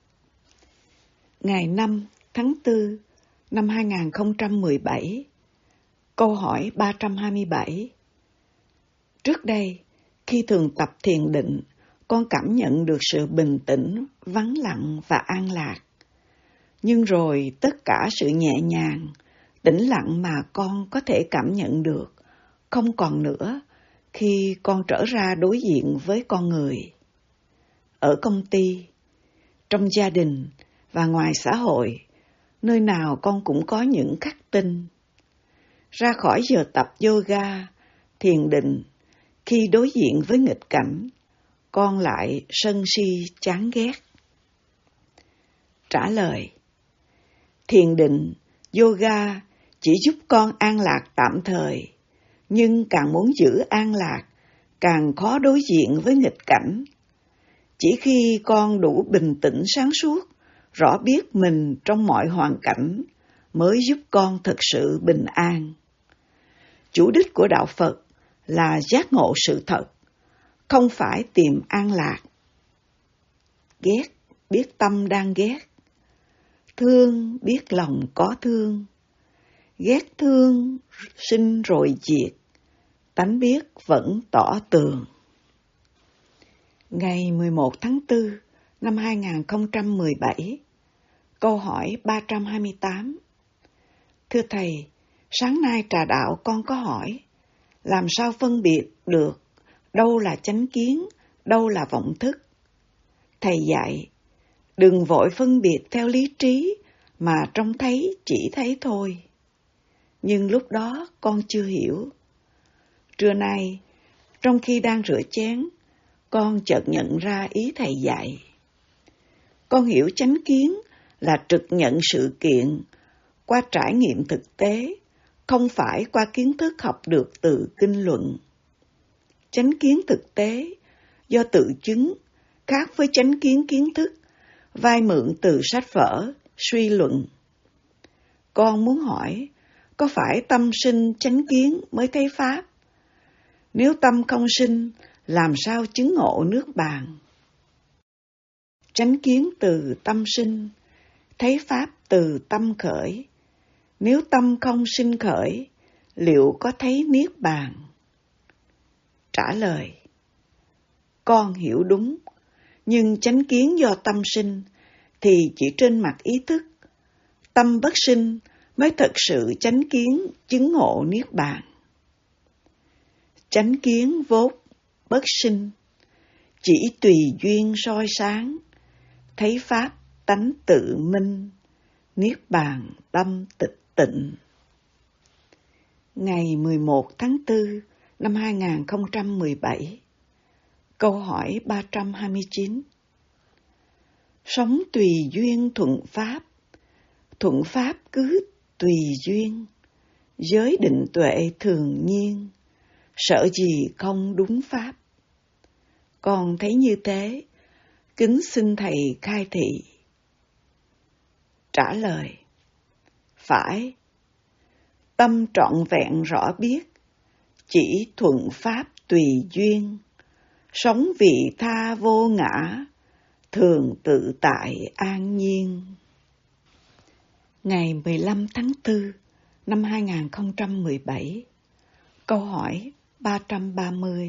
Ngày năm tháng tư năm hai nghìn không trăm mười bảy. Câu hỏi ba trăm hai mươi bảy. Trước đây, khi thường tập thiền định, con cảm nhận được sự bình tĩnh, vắng lặng và an lạc. Nhưng rồi tất cả sự nhẹ nhàng, tĩnh lặng mà con có thể cảm nhận được không còn nữa khi con trở ra đối diện với con người. Ở công ty, trong gia đình và ngoài xã hội, nơi nào con cũng có những khắc tinh. Ra khỏi giờ tập yoga, thiền định, khi đối diện với nghịch cảnh, con lại sân si chán ghét. Trả lời: Thiền định, yoga chỉ giúp con an lạc tạm thời, nhưng càng muốn giữ an lạc, càng khó đối diện với nghịch cảnh. Chỉ khi con đủ bình tĩnh sáng suốt, rõ biết mình trong mọi hoàn cảnh, mới giúp con thực sự bình an. Chủ đích của Đạo Phật là giác ngộ sự thật, không phải tìm an lạc. Ghét, biết tâm đang ghét. Thương, biết lòng có thương. Ghét thương, sinh rồi diệt. Tánh biết vẫn tỏ tường. Ngày mười một tháng tư năm hai nghìn không trăm mười bảy. Câu hỏi ba trăm hai mươi tám. Thưa Thầy, sáng nay trà đạo con có hỏi, làm sao phân biệt được đâu là chánh kiến, đâu là vọng thức? Thầy dạy, đừng vội phân biệt theo lý trí, mà trông thấy chỉ thấy thôi. Nhưng lúc đó con chưa hiểu. Trưa nay, trong khi đang rửa chén, con chợt nhận ra ý thầy dạy. Con hiểu chánh kiến là trực nhận sự kiện qua trải nghiệm thực tế, không phải qua kiến thức học được từ kinh luận. Chánh kiến thực tế do tự chứng khác với chánh kiến kiến thức, vay mượn từ sách vở, suy luận. Con muốn hỏi, có phải tâm sinh chánh kiến mới thấy Pháp? Nếu tâm không sinh, làm sao chứng ngộ nước bàn? Chánh kiến từ tâm sinh, thấy Pháp từ tâm khởi. Nếu tâm không sinh khởi, liệu có thấy niết bàn? Trả lời, con hiểu đúng, nhưng chánh kiến do tâm sinh thì chỉ trên mặt ý thức. Tâm bất sinh mới thật sự chánh kiến chứng ngộ niết bàn. chánh kiến vốn bất sinh, chỉ tùy duyên soi sáng, thấy pháp tánh tự minh, niết bàn tâm tịch tịnh. Ngày mười một tháng tư năm hai nghìn không trăm mười bảy, câu hỏi ba trăm hai mươi chín. Sống tùy duyên thuận pháp, thuận pháp cứ tùy duyên, giới định tuệ thường nhiên, sợ gì không đúng pháp. Con thấy như thế, kính xin thầy khai thị. Trả lời: phải. Tâm trọn vẹn rõ biết, chỉ thuận pháp tùy duyên, sống vị tha vô ngã, thường tự tại an nhiên. Ngày mười lăm tháng tư năm hai nghìn không trăm mười bảy, câu hỏi ba trăm ba mươi.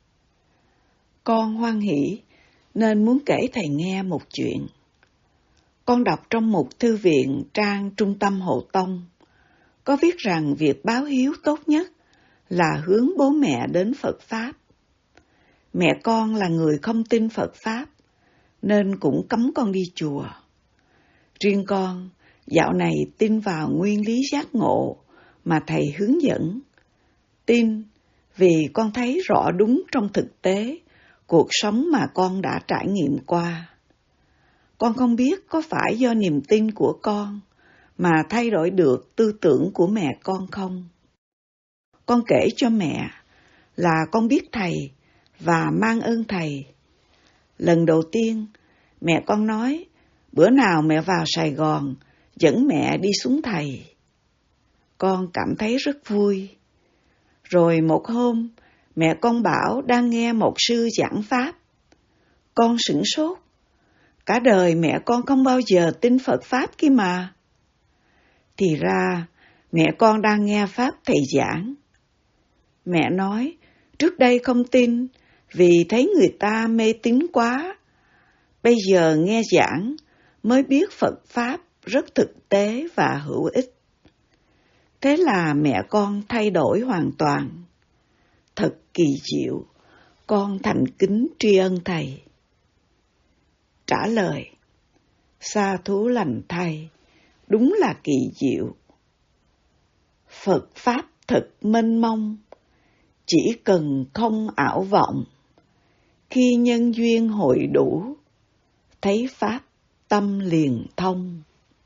Con hoan hỷ nên muốn kể thầy nghe một chuyện. Con đọc trong một thư viện trang Trung tâm Hộ Tông, có viết rằng việc báo hiếu tốt nhất là hướng bố mẹ đến Phật Pháp. Mẹ con là người không tin Phật Pháp, nên cũng cấm con đi chùa. Riêng con, dạo này tin vào nguyên lý giác ngộ mà thầy hướng dẫn. Tin vì con thấy rõ đúng trong thực tế cuộc sống mà con đã trải nghiệm qua. Con không biết có phải do niềm tin của con mà thay đổi được tư tưởng của mẹ con không. Con kể cho mẹ là con biết thầy và mang ơn thầy. Lần đầu tiên, mẹ con nói, bữa nào mẹ vào Sài Gòn, dẫn mẹ đi xuống thầy. Con cảm thấy rất vui. Rồi một hôm, mẹ con bảo đang nghe một sư giảng Pháp. Con sửng sốt. Cả đời mẹ con không bao giờ tin Phật Pháp kia mà. Thì ra, mẹ con đang nghe Pháp thầy giảng. Mẹ nói, trước đây không tin vì thấy người ta mê tín quá. Bây giờ nghe giảng mới biết Phật Pháp rất thực tế và hữu ích. Thế là mẹ con thay đổi hoàn toàn. Thật kỳ diệu, con thành kính tri ân thầy. Trả lời: sa thú lành thay, đúng là kỳ diệu. Phật Pháp thật mênh mông, chỉ cần không ảo vọng. Khi nhân duyên hội đủ, thấy Pháp tâm liền thông.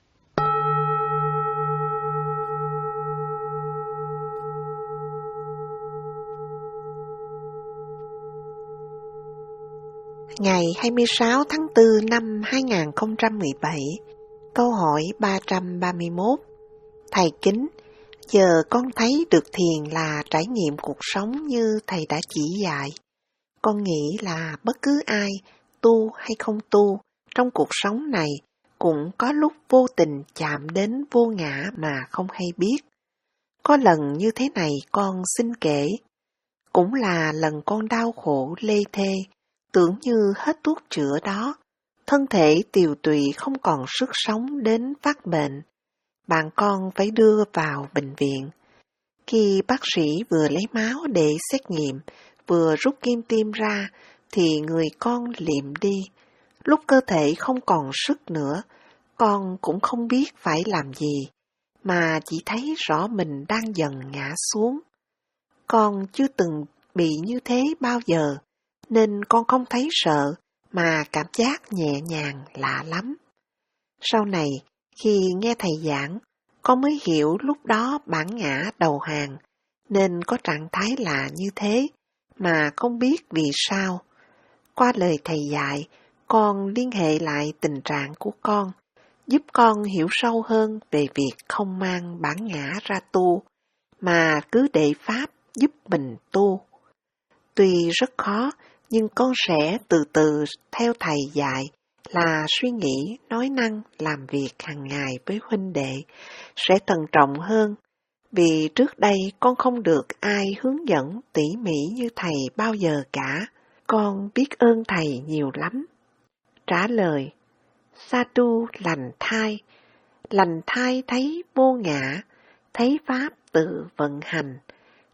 Ngày hai mươi sáu tháng tư năm hai nghìn không trăm mười bảy, câu hỏi ba trăm ba mươi mốt. Thầy kính, giờ con thấy được thiền là trải nghiệm cuộc sống như thầy đã chỉ dạy. Con nghĩ là bất cứ ai, tu hay không tu, trong cuộc sống này cũng có lúc vô tình chạm đến vô ngã mà không hay biết. Có lần như thế này con xin kể. Cũng là lần con đau khổ lê thê, tưởng như hết thuốc chữa đó, thân thể tiều tụy không còn sức sống đến phát bệnh. Bạn con phải đưa vào bệnh viện. Khi bác sĩ vừa lấy máu để xét nghiệm, vừa rút kim tiêm ra, thì người con liệm đi. Lúc cơ thể không còn sức nữa, con cũng không biết phải làm gì, mà chỉ thấy rõ mình đang dần ngã xuống. Con chưa từng bị như thế bao giờ, nên con không thấy sợ, mà cảm giác nhẹ nhàng lạ lắm. Sau này, khi nghe thầy giảng, con mới hiểu lúc đó bản ngã đầu hàng, nên có trạng thái lạ như thế, mà không biết vì sao. Qua lời thầy dạy, con liên hệ lại tình trạng của con, giúp con hiểu sâu hơn về việc không mang bản ngã ra tu, mà cứ để Pháp giúp mình tu. Tuy rất khó, nhưng con sẽ từ từ theo thầy dạy là suy nghĩ, nói năng, làm việc hàng ngày với huynh đệ, sẽ thận trọng hơn, vì trước đây con không được ai hướng dẫn tỉ mỉ như thầy bao giờ cả. Con biết ơn thầy nhiều lắm. Trả lời: sa tu lành thai, lành thai thấy vô ngã, thấy Pháp tự vận hành,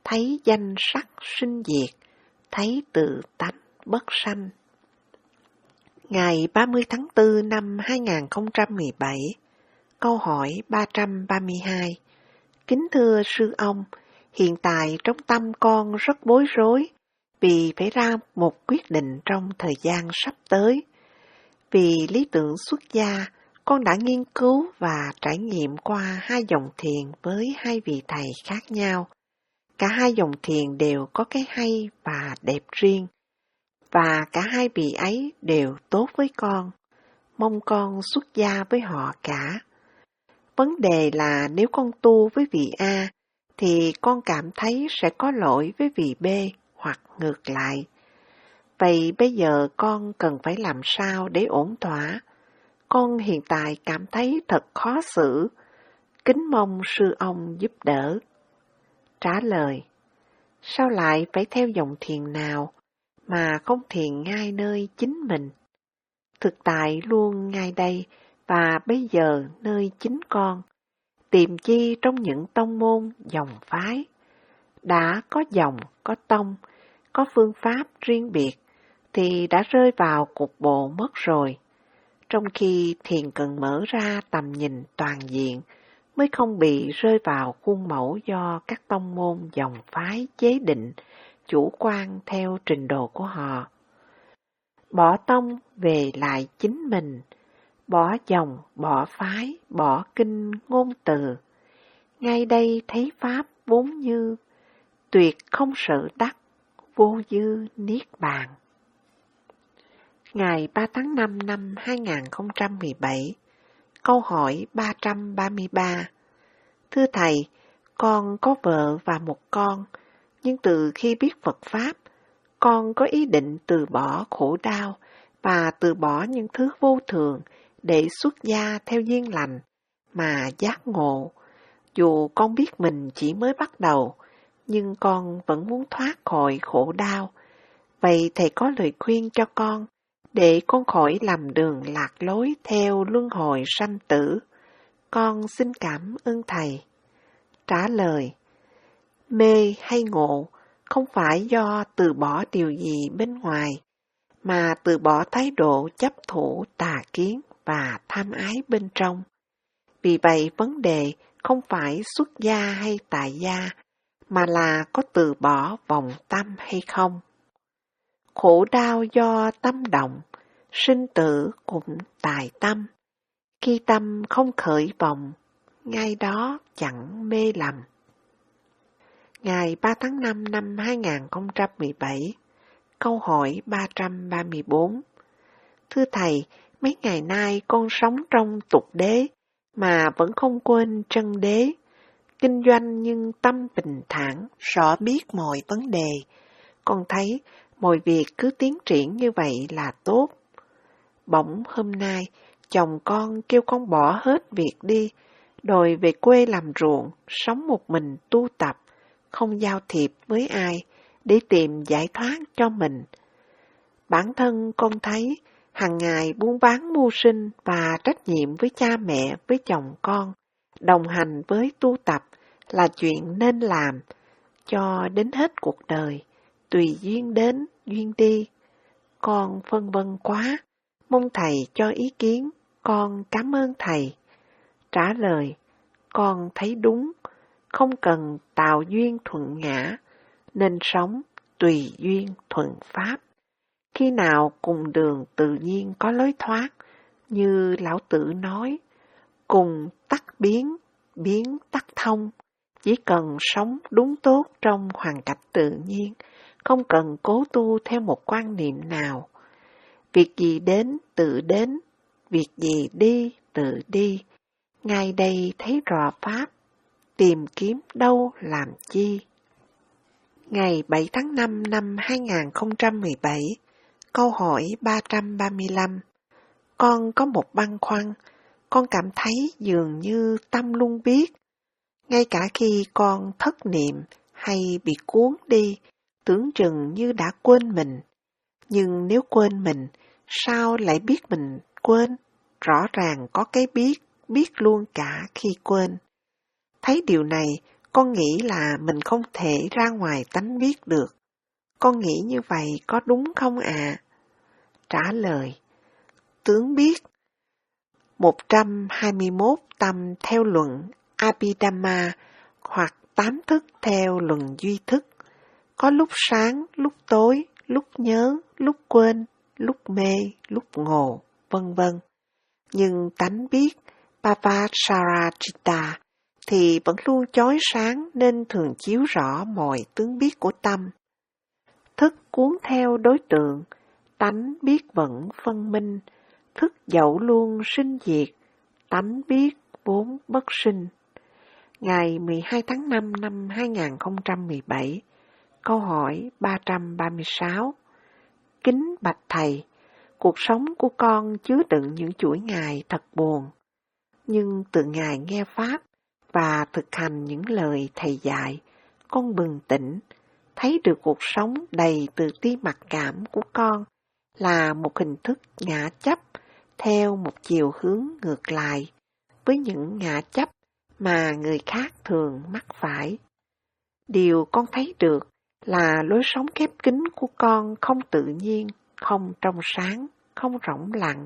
thấy danh sắc sinh diệt, thấy tự tánh bất sanh. Ngày ba mươi tháng tư năm hai nghìn không trăm mười bảy, câu hỏi ba trăm ba mươi hai. Kính thưa sư ông, hiện tại trong tâm con rất bối rối vì phải ra một quyết định trong thời gian sắp tới. Vì lý tưởng xuất gia, con đã nghiên cứu và trải nghiệm qua hai dòng thiền với hai vị thầy khác nhau. Cả hai dòng thiền đều có cái hay và đẹp riêng, và cả hai vị ấy đều tốt với con. Mong con xuất gia với họ cả. Vấn đề là nếu con tu với vị A, thì con cảm thấy sẽ có lỗi với vị B hoặc ngược lại. Vậy bây giờ con cần phải làm sao để ổn thỏa? Con hiện tại cảm thấy thật khó xử. Kính mong sư ông giúp đỡ. Trả lời: sao lại phải theo dòng thiền nào mà không thiền ngay nơi chính mình? Thực tại luôn ngay đây và bây giờ nơi chính con. Tìm chi trong những tông môn, dòng phái. Đã có dòng, có tông, có phương pháp riêng biệt, thì đã rơi vào cục bộ mất rồi. Trong khi thiền cần mở ra tầm nhìn toàn diện, mới không bị rơi vào khuôn mẫu do các tông môn dòng phái chế định, chủ quan theo trình độ của họ. Bỏ tông về lại chính mình, bỏ dòng, bỏ phái, bỏ kinh ngôn từ. Ngay đây thấy pháp vốn như, tuyệt không sợ đắc, vô dư niết bàn. Ngày ba tháng năm năm hai nghìn không trăm mười bảy, câu hỏi ba trăm ba mươi ba. Thưa Thầy, con có vợ và một con, nhưng từ khi biết Phật Pháp, con có ý định từ bỏ khổ đau và từ bỏ những thứ vô thường để xuất gia theo duyên lành mà giác ngộ. Dù con biết mình chỉ mới bắt đầu, nhưng con vẫn muốn thoát khỏi khổ đau. Vậy Thầy có lời khuyên cho con để con khỏi lầm đường lạc lối theo luân hồi sanh tử. Con xin cảm ơn Thầy. Trả lời: mê hay ngộ không phải do từ bỏ điều gì bên ngoài, mà từ bỏ thái độ chấp thủ tà kiến và tham ái bên trong. Vì vậy vấn đề không phải xuất gia hay tại gia, mà là có từ bỏ vọng tâm hay không. Khổ đau do tâm động, sinh tử cũng tại tâm. Khi tâm không khởi vọng, ngay đó chẳng mê lầm. Ngày ba tháng năm năm hai nghìn không trăm mười bảy, câu hỏi ba trăm ba mươi bốn. Thưa Thầy, mấy ngày nay con sống trong tục đế mà vẫn không quên chân đế. Kinh doanh nhưng tâm bình thản, rõ biết mọi vấn đề. Con thấy mọi việc cứ tiến triển như vậy là tốt. Bỗng hôm nay, chồng con kêu con bỏ hết việc đi, đòi về quê làm ruộng, sống một mình tu tập, không giao thiệp với ai, để tìm giải thoát cho mình. Bản thân con thấy, hàng ngày buôn bán mưu sinh và trách nhiệm với cha mẹ, với chồng con, đồng hành với tu tập là chuyện nên làm, cho đến hết cuộc đời, tùy duyên đến, duyên đi. Con phân vân quá, mong Thầy cho ý kiến, con cảm ơn Thầy. Trả lời: con thấy đúng, không cần tạo duyên thuận ngã, nên sống tùy duyên thuận pháp. Khi nào cùng đường tự nhiên có lối thoát, như Lão Tử nói, cùng tắc biến, biến tắc thông. Chỉ cần sống đúng tốt trong hoàn cảnh tự nhiên, không cần cố tu theo một quan niệm nào. Việc gì đến tự đến, việc gì đi tự đi. Ngay đây thấy rõ pháp, tìm kiếm đâu làm chi. Ngày bảy tháng năm năm hai nghìn không trăm mười bảy, câu hỏi ba trăm ba mươi lăm. Con có một băn khoăn, con cảm thấy dường như tâm luôn biết. Ngay cả khi con thất niệm hay bị cuốn đi, tưởng chừng như đã quên mình. Nhưng nếu quên mình, sao lại biết mình quên? Rõ ràng có cái biết, biết luôn cả khi quên. Thấy điều này, Con nghĩ là mình không thể ra ngoài tánh biết được. Con nghĩ như vậy có đúng không ạ? À? Trả lời: tướng biết. một trăm hai mươi mốt tâm theo luận Abhidhamma hoặc tám thức theo luận duy thức. Có lúc sáng, lúc tối, lúc nhớ, lúc quên, lúc mê, lúc ngộ, vân vân. Nhưng tánh biết Pavasarajita thì vẫn luôn chói sáng nên thường chiếu rõ mọi tướng biết của tâm. Thức cuốn theo đối tượng, tánh biết vẫn phân minh, thức dẫu luôn sinh diệt, tánh biết vốn bất sinh. Ngày mười hai tháng năm năm hai nghìn không trăm mười bảy, câu hỏi ba trăm ba mươi sáu. Kính bạch Thầy, cuộc sống của con chứa đựng những chuỗi ngày thật buồn. Nhưng từ ngày nghe Pháp và thực hành những lời Thầy dạy, con bừng tỉnh, thấy được cuộc sống đầy từ ti mặc cảm của con là một hình thức ngã chấp theo một chiều hướng ngược lại với những ngã chấp mà người khác thường mắc phải. Điều con thấy được là lối sống khép kín của con không tự nhiên, không trong sáng, không rỗng lặng.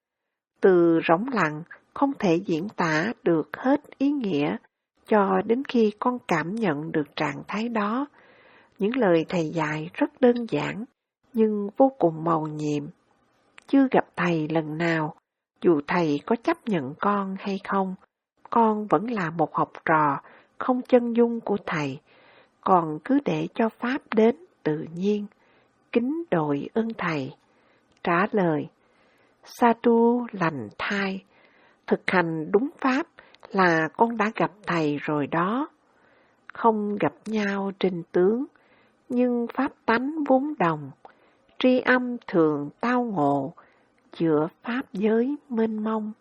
Từ rỗng lặng không thể diễn tả được hết ý nghĩa cho đến khi con cảm nhận được trạng thái đó. Những lời Thầy dạy rất đơn giản nhưng vô cùng mầu nhiệm. Chưa gặp Thầy lần nào, dù Thầy có chấp nhận con hay không, con vẫn là một học trò không chân dung của Thầy, còn cứ để cho Pháp đến tự nhiên. Kính đội ơn Thầy. Trả lời: Sadhu lành thai, thực hành đúng Pháp là con đã gặp Thầy rồi đó. Không gặp nhau trên tướng, nhưng Pháp tánh vốn đồng, tri âm thường tao ngộ, giữa Pháp giới mênh mông.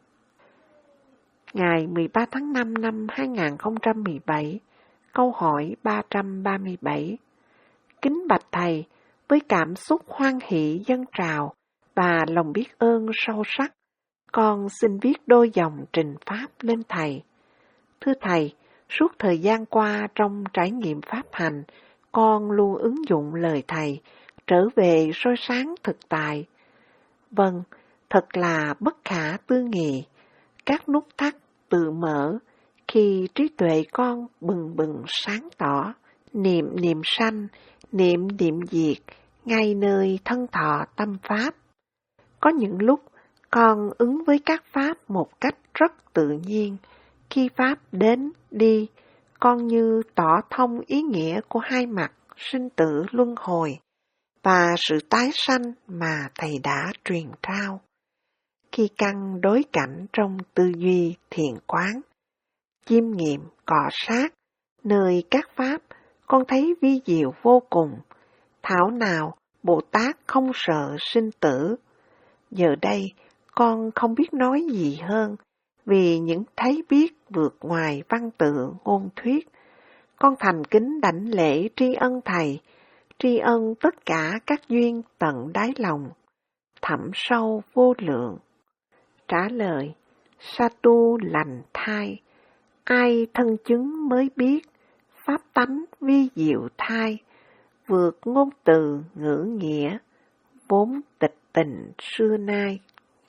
Ngày mười ba tháng năm năm hai nghìn không trăm mười bảy, câu hỏi ba trăm ba mươi bảy. Kính bạch Thầy, với cảm xúc hoan hỷ dâng trào và lòng biết ơn sâu sắc, con xin viết đôi dòng trình Pháp lên Thầy. Thưa Thầy, suốt thời gian qua trong trải nghiệm Pháp hành, con luôn ứng dụng lời Thầy trở về soi sáng thực tại. Vâng, thật là bất khả tư nghị. Các nút thắt tự mở khi trí tuệ con bừng bừng sáng tỏ, niệm niệm sanh, niệm niệm diệt, ngay nơi thân thọ tâm Pháp. Có những lúc con ứng với các Pháp một cách rất tự nhiên. Khi Pháp đến, đi, con như tỏ thông ý nghĩa của hai mặt sinh tử luân hồi và sự tái sanh mà Thầy đã truyền trao. Khi căn đối cảnh trong tư duy thiền quán, chiêm nghiệm cọ sát, nơi các Pháp, con thấy vi diệu vô cùng. Thảo nào Bồ Tát không sợ sinh tử. Giờ đây, con không biết nói gì hơn, vì những thấy biết vượt ngoài văn tự ngôn thuyết. Con thành kính đảnh lễ tri ân Thầy, tri ân tất cả các duyên tận đáy lòng, thẳm sâu vô lượng. Trả lời: Sadhu lành thai, ai thân chứng mới biết, Pháp tánh vi diệu thai, vượt ngôn từ ngữ nghĩa, vốn tịch tình xưa nay.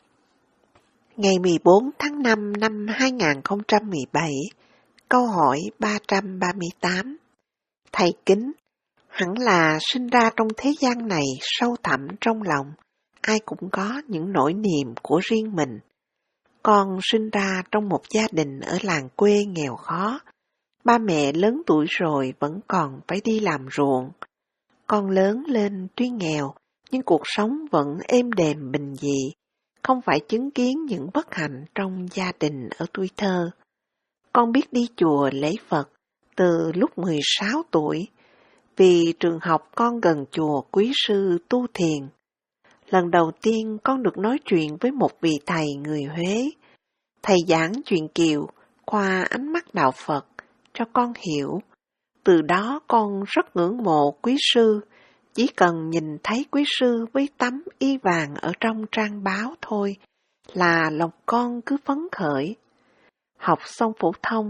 Ngày mười bốn tháng năm năm hai nghìn không trăm mười bảy, câu hỏi ba trăm ba mươi tám. Thầy kính, hẳn là sinh ra trong thế gian này sâu thẳm trong lòng, ai cũng có những nỗi niềm của riêng mình. Con sinh ra trong một gia đình ở làng quê nghèo khó, ba mẹ lớn tuổi rồi vẫn còn phải đi làm ruộng. Con lớn lên tuy nghèo, nhưng cuộc sống vẫn êm đềm bình dị, không phải chứng kiến những bất hạnh trong gia đình ở tuổi thơ. Con biết đi chùa lễ Phật từ lúc mười sáu tuổi, vì trường học con gần chùa quý sư tu thiền. Lần đầu tiên con được nói chuyện với một vị thầy người Huế. Thầy giảng chuyện Kiều qua ánh mắt đạo Phật cho con hiểu. Từ đó con rất ngưỡng mộ quý sư, chỉ cần nhìn thấy quý sư với tấm y vàng ở trong trang báo thôi là lòng con cứ phấn khởi. Học xong phổ thông,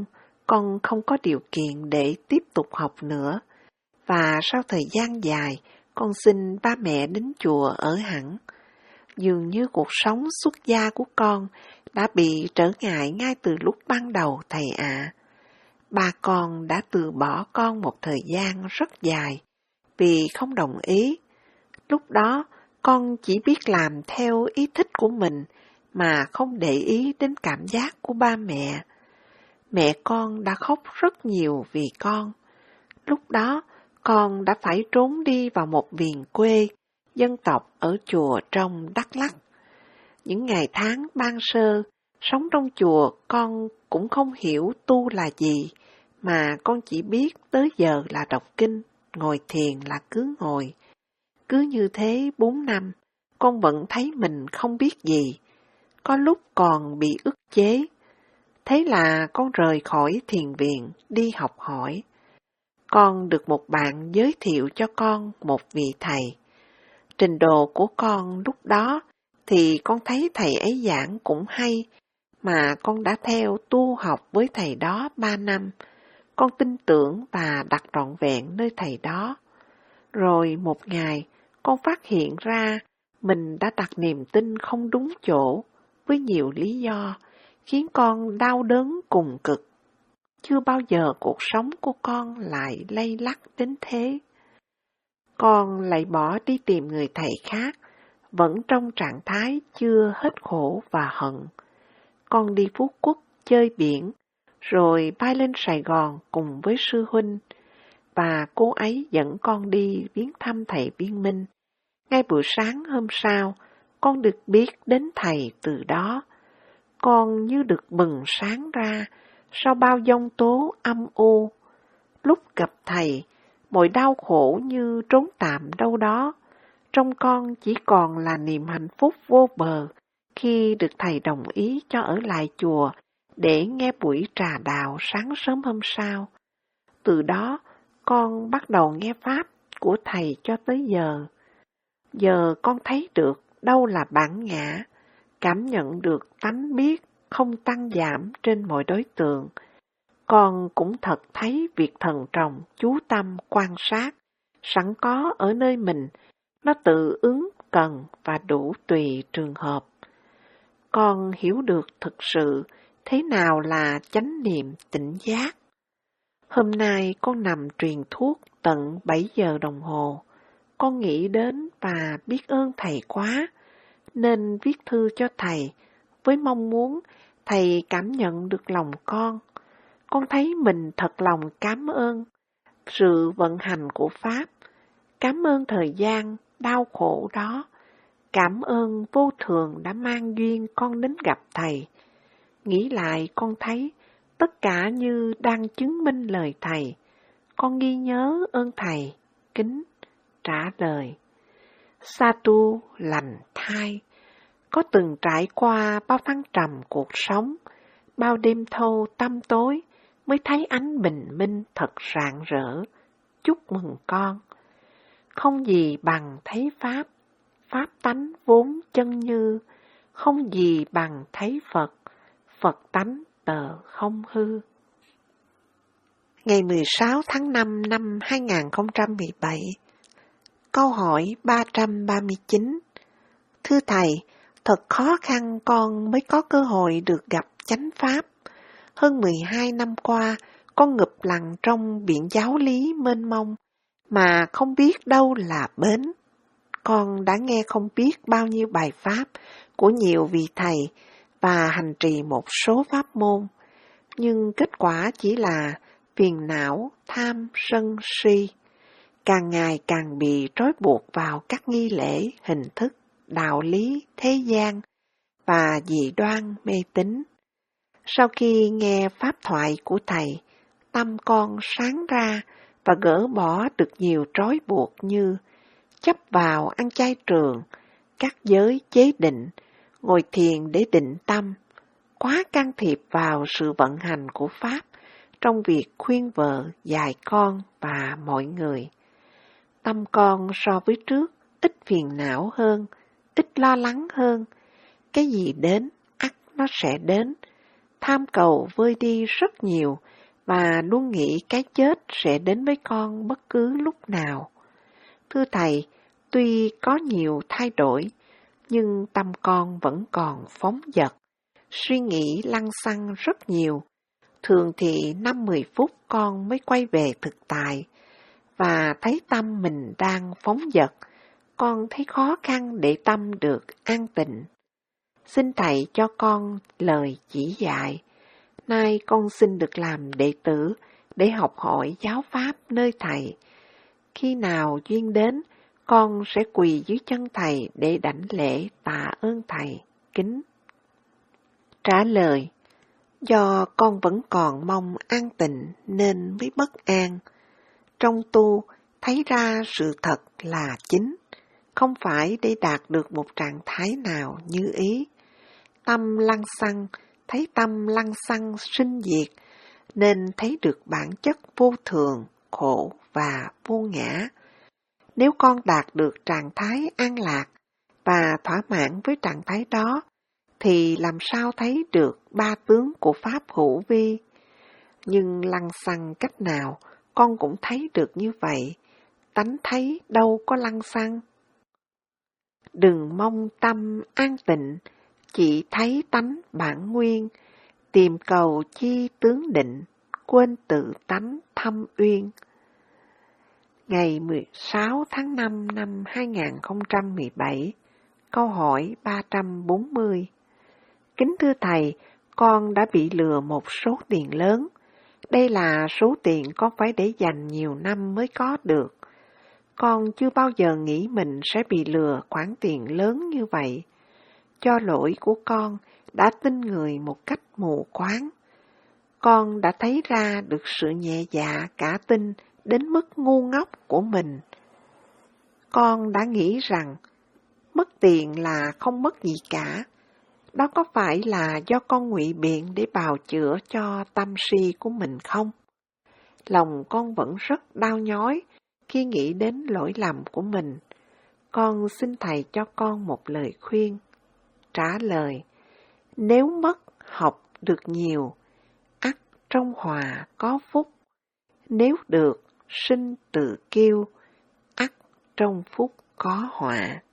con không có điều kiện để tiếp tục học nữa, và sau thời gian dài, con xin ba mẹ đến chùa ở hẳn. Dường như cuộc sống xuất gia của con đã bị trở ngại ngay từ lúc ban đầu, thầy ạ. À. Ba con đã từ bỏ con một thời gian rất dài vì không đồng ý. Lúc đó, con chỉ biết làm theo ý thích của mình mà không để ý đến cảm giác của ba mẹ. Mẹ con đã khóc rất nhiều vì con. Lúc đó, con đã phải trốn đi vào một miền quê, dân tộc ở chùa trong Đắk Lắk. Những ngày tháng ban sơ, sống trong chùa con cũng không hiểu tu là gì, mà con chỉ biết tới giờ là đọc kinh, ngồi thiền là cứ ngồi. Cứ như thế bốn năm, con vẫn thấy mình không biết gì, có lúc còn bị ức chế. Thế là con rời khỏi thiền viện, đi học hỏi. Con được một bạn giới thiệu cho con một vị thầy. Trình độ của con lúc đó thì con thấy thầy ấy giảng cũng hay, mà con đã theo tu học với thầy đó ba năm. Con tin tưởng và đặt trọn vẹn nơi thầy đó. Rồi một ngày, con phát hiện ra mình đã đặt niềm tin không đúng chỗ, với nhiều lý do, khiến con đau đớn cùng cực. Chưa bao giờ cuộc sống của con lại lay lắc đến thế. Con lại bỏ đi tìm người thầy khác, vẫn trong trạng thái chưa hết khổ và hận. Con đi Phú Quốc chơi biển, rồi bay lên Sài Gòn cùng với sư huynh, và cô ấy dẫn con đi viếng thăm thầy Viên Minh. Ngay buổi sáng hôm sau, con được biết đến thầy từ đó. Con như được bừng sáng ra sau bao giông tố âm u. Lúc gặp thầy, mọi đau khổ như trốn tạm đâu đó. Trong con chỉ còn là niềm hạnh phúc vô bờ khi được thầy đồng ý cho ở lại chùa để nghe buổi trà đạo sáng sớm hôm sau. Từ đó, con bắt đầu nghe pháp của thầy cho tới giờ. Giờ con thấy được đâu là bản ngã, cảm nhận được tánh biết không tăng giảm trên mọi đối tượng. Con cũng thật thấy việc thần trọng, chú tâm, quan sát, sẵn có ở nơi mình, nó tự ứng cần và đủ tùy trường hợp. Con hiểu được thực sự thế nào là chánh niệm tỉnh giác. Hôm nay con nằm truyền thuốc tận bảy giờ đồng hồ. Con nghĩ đến và biết ơn thầy quá, nên viết thư cho thầy với mong muốn thầy cảm nhận được lòng con. Con thấy mình thật lòng cảm ơn sự vận hành của Pháp, cảm ơn thời gian đau khổ đó, cảm ơn vô thường đã mang duyên con đến gặp thầy. Nghĩ lại con thấy tất cả như đang chứng minh lời thầy. Con ghi nhớ ơn thầy, kính trả lời. Sa tu lành thai, có từng trải qua bao thăng trầm cuộc sống, bao đêm thâu tăm tối mới thấy ánh bình minh thật rạng rỡ. Chúc mừng con. Không gì bằng thấy Pháp, Pháp tánh vốn chân như, không gì bằng thấy Phật, Phật tánh tờ không hư. Ngày mười sáu tháng năm năm hai nghìn không trăm mười bảy. Câu hỏi ba trăm ba mươi chín. Thưa Thầy, thật khó khăn con mới có cơ hội được gặp chánh Pháp. Hơn mười hai năm qua, con ngụp lặn trong biển giáo lý mênh mông, mà không biết đâu là bến. Con đã nghe không biết bao nhiêu bài Pháp của nhiều vị thầy và hành trì một số pháp môn, nhưng kết quả chỉ là phiền não, tham, sân, si. Càng ngày càng bị trói buộc vào các nghi lễ, hình thức, đạo lý, thế gian và dị đoan mê tín. Sau khi nghe pháp thoại của thầy, tâm con sáng ra và gỡ bỏ được nhiều trói buộc như chấp vào ăn chay trường, các giới chế định, ngồi thiền để định tâm, quá can thiệp vào sự vận hành của Pháp trong việc khuyên vợ, dạy con và mọi người. Tâm con so với trước ít phiền não hơn, ít lo lắng hơn. Cái gì đến, ắt nó sẽ đến. Tham cầu vơi đi rất nhiều và luôn nghĩ cái chết sẽ đến với con bất cứ lúc nào. Thưa Thầy, tuy có nhiều thay đổi, nhưng tâm con vẫn còn phóng dật, suy nghĩ lăng xăng rất nhiều. Thường thì năm mười phút con mới quay về thực tại, và thấy tâm mình đang phóng dật, con thấy khó khăn để tâm được an tịnh. Xin Thầy cho con lời chỉ dạy. Nay con xin được làm đệ tử để học hỏi giáo pháp nơi Thầy. Khi nào duyên đến, con sẽ quỳ dưới chân Thầy để đảnh lễ tạ ơn Thầy. Kính. Trả lời: do con vẫn còn mong an tịnh nên mới bất an. Trong tu, thấy ra sự thật là chính, không phải để đạt được một trạng thái nào như ý. Tâm lăng xăng, thấy tâm lăng xăng sinh diệt, nên thấy được bản chất vô thường, khổ và vô ngã. Nếu con đạt được trạng thái an lạc và thỏa mãn với trạng thái đó, thì làm sao thấy được ba tướng của Pháp hữu vi? Nhưng lăng xăng cách nào, con cũng thấy được như vậy. Tánh thấy đâu có lăng xăng. Đừng mong tâm an tịnh, chỉ thấy tánh bản nguyên, tìm cầu chi tướng định, quên tự tánh thâm uyên. Ngày mười sáu tháng năm năm hai nghìn không trăm mười bảy, câu hỏi ba trăm bốn mươi. Kính thưa Thầy, con đã bị lừa một số tiền lớn. Đây là số tiền con phải để dành nhiều năm mới có được. Con chưa bao giờ nghĩ mình sẽ bị lừa khoản tiền lớn như vậy. Do lỗi của con đã tin người một cách mù quáng. Con đã thấy ra được sự nhẹ dạ cả tin đến mức ngu ngốc của mình. Con đã nghĩ rằng mất tiền là không mất gì cả. Đó có phải là do con ngụy biện để bào chữa cho tâm si của mình không? Lòng con vẫn rất đau nhói khi nghĩ đến lỗi lầm của mình. Con xin Thầy cho con một lời khuyên. Trả lời: nếu mất học được nhiều, ắt trong hòa có phúc. Nếu được sinh tự kiêu, ắt trong phúc có họa.